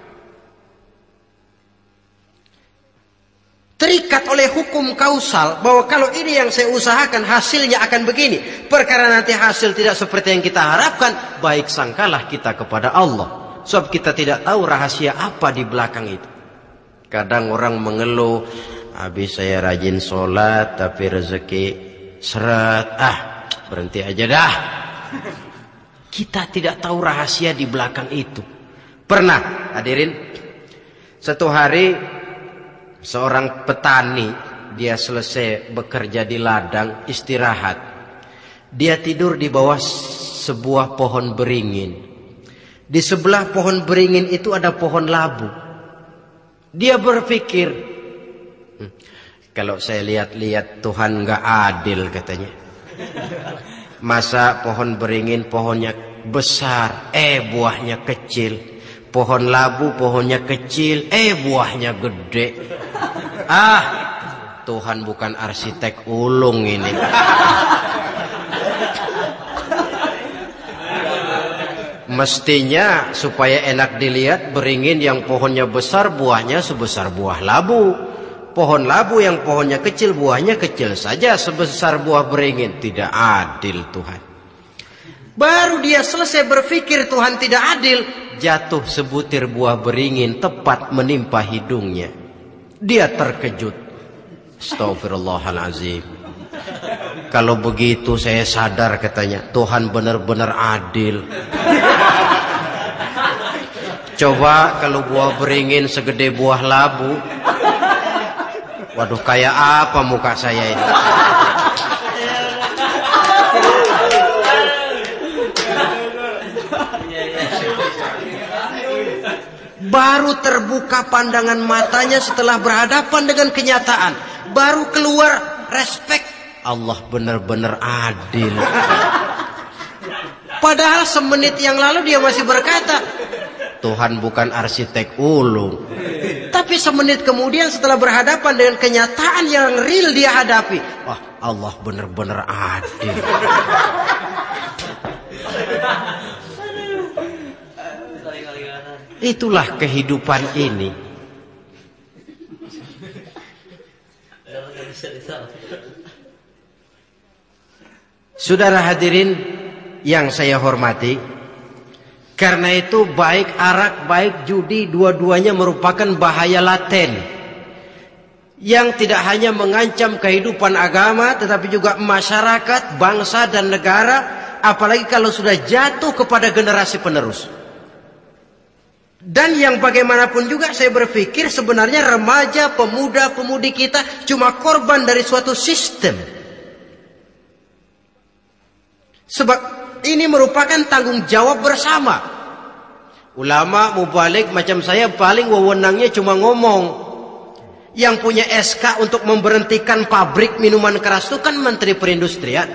Terikat oleh hukum kausal bahwa kalau ini yang saya usahakan hasilnya akan begini. Perkara nanti hasil tidak seperti yang kita harapkan, baik sangkalah kita kepada Allah. Sebab kita tidak tahu rahasia apa di belakang itu. Kadang orang mengeluh, habis saya rajin sholat tapi rezeki seret, ah berhenti aja dah. Kita tidak tahu rahasia di belakang itu. Pernah hadirin, satu hari seorang petani, dia selesai bekerja di ladang, istirahat. Dia tidur di bawah sebuah pohon beringin. Di sebelah pohon beringin itu ada pohon labu. Dia berpikir, hm, kalau saya lihat-lihat Tuhan gak adil katanya. Masa pohon beringin pohonnya besar, eh buahnya kecil. Pohon labu pohonnya kecil, eh buahnya gede. Ah, Tuhan bukan arsitek ulung ini. Mestinya supaya enak dilihat, beringin yang pohonnya besar buahnya sebesar buah labu. Pohon labu yang pohonnya kecil buahnya kecil saja sebesar buah beringin. Tidak adil Tuhan. Baru dia selesai berpikir Tuhan tidak adil, jatuh sebutir buah beringin tepat menimpa hidungnya. Dia terkejut. Astagfirullahalazim. Kalau begitu saya sadar katanya, Tuhan benar-benar adil. Coba kalau buah beringin segede buah labu, waduh kayak apa muka saya ini. Baru terbuka pandangan matanya setelah berhadapan dengan kenyataan. Baru keluar respek. Allah benar-benar adil. Padahal semenit yang lalu dia masih berkata, Tuhan bukan arsitek ulung. Tapi semenit kemudian setelah berhadapan dengan kenyataan yang real dia hadapi, wah Allah benar-benar adil. Itulah kehidupan ini. Saudara hadirin yang saya hormati, karena itu baik arak, baik judi, dua-duanya merupakan bahaya laten yang tidak hanya mengancam kehidupan agama, tetapi juga masyarakat, bangsa dan negara, apalagi kalau sudah jatuh kepada generasi penerus. Dan yang bagaimanapun juga saya berpikir sebenarnya remaja, pemuda, pemudi kita cuma korban dari suatu sistem. Sebab ini merupakan tanggung jawab bersama. Ulama mubalik macam saya paling wewenangnya cuma ngomong. Yang punya S K untuk memberhentikan pabrik minuman keras itu kan Menteri Perindustrian.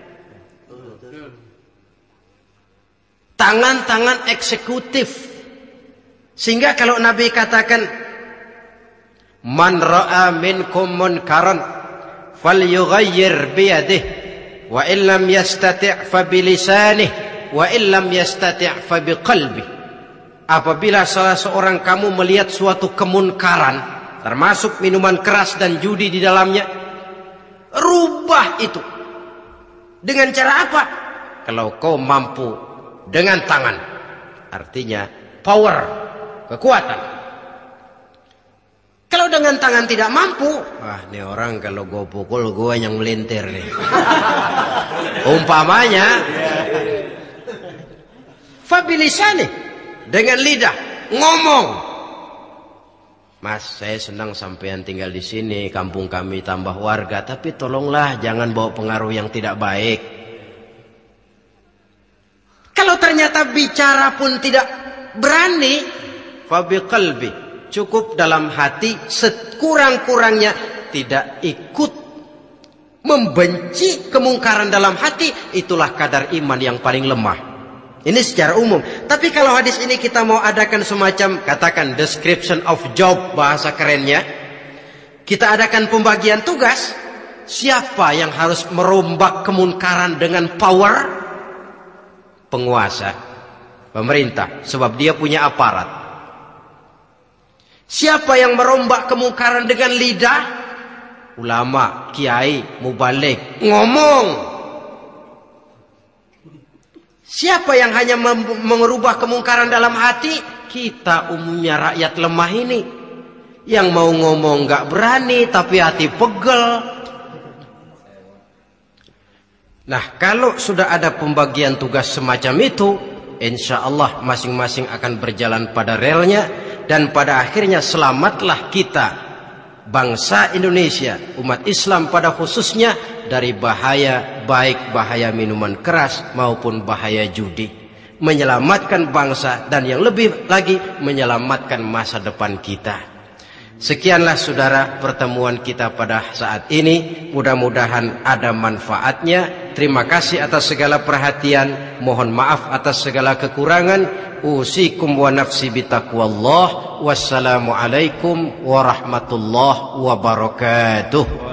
Tangan-tangan eksekutif. Sehingga kalau Nabi katakan, Man ra'a minkum munkaran falyughayyir biyadihi wa illam yastati' fa bilisanih wa illam yastati' fa biqalbi. Apabila salah seorang kamu melihat suatu kemunkaran, termasuk minuman keras dan judi di dalamnya, rubah itu. Dengan cara apa? Kalau kau mampu dengan tangan, artinya power, kekuatan. Kalau dengan tangan tidak mampu, wah ini orang kalau gue pukul gue yang melintir nih. Umpamanya, fabilisani, dengan lidah ngomong. Mas, saya senang sampean tinggal di sini, kampung kami tambah warga, tapi tolonglah jangan bawa pengaruh yang tidak baik. Kalau ternyata bicara pun tidak berani, fabiqalbi, cukup dalam hati, sekurang-kurangnya tidak ikut membenci kemungkaran dalam hati. Itulah kadar iman yang paling lemah. Ini secara umum. Tapi kalau hadis ini kita mau adakan semacam, katakan description of job, bahasa kerennya, kita adakan pembagian tugas. Siapa yang harus merombak kemungkaran dengan power? Penguasa, pemerintah, sebab dia punya aparat. Siapa yang merombak kemungkaran dengan lidah? Ulama, kiai, mubalik, ngomong. Siapa yang hanya merubah kemungkaran dalam hati? Kita umumnya rakyat lemah ini. Yang mau ngomong gak berani tapi hati pegel. Nah, kalau sudah ada pembagian tugas semacam itu, insya Allah masing-masing akan berjalan pada relnya. Dan pada akhirnya selamatlah kita, bangsa Indonesia, umat Islam pada khususnya, dari bahaya, baik bahaya minuman keras maupun bahaya judi. Menyelamatkan bangsa dan yang lebih lagi menyelamatkan masa depan kita. Sekianlah saudara pertemuan kita pada saat ini. Mudah-mudahan ada manfaatnya. Terima kasih atas segala perhatian. Mohon maaf atas segala kekurangan. Usikum wa nafsi bitaqwallah. Wassalamualaikum warahmatullahi wabarakatuh.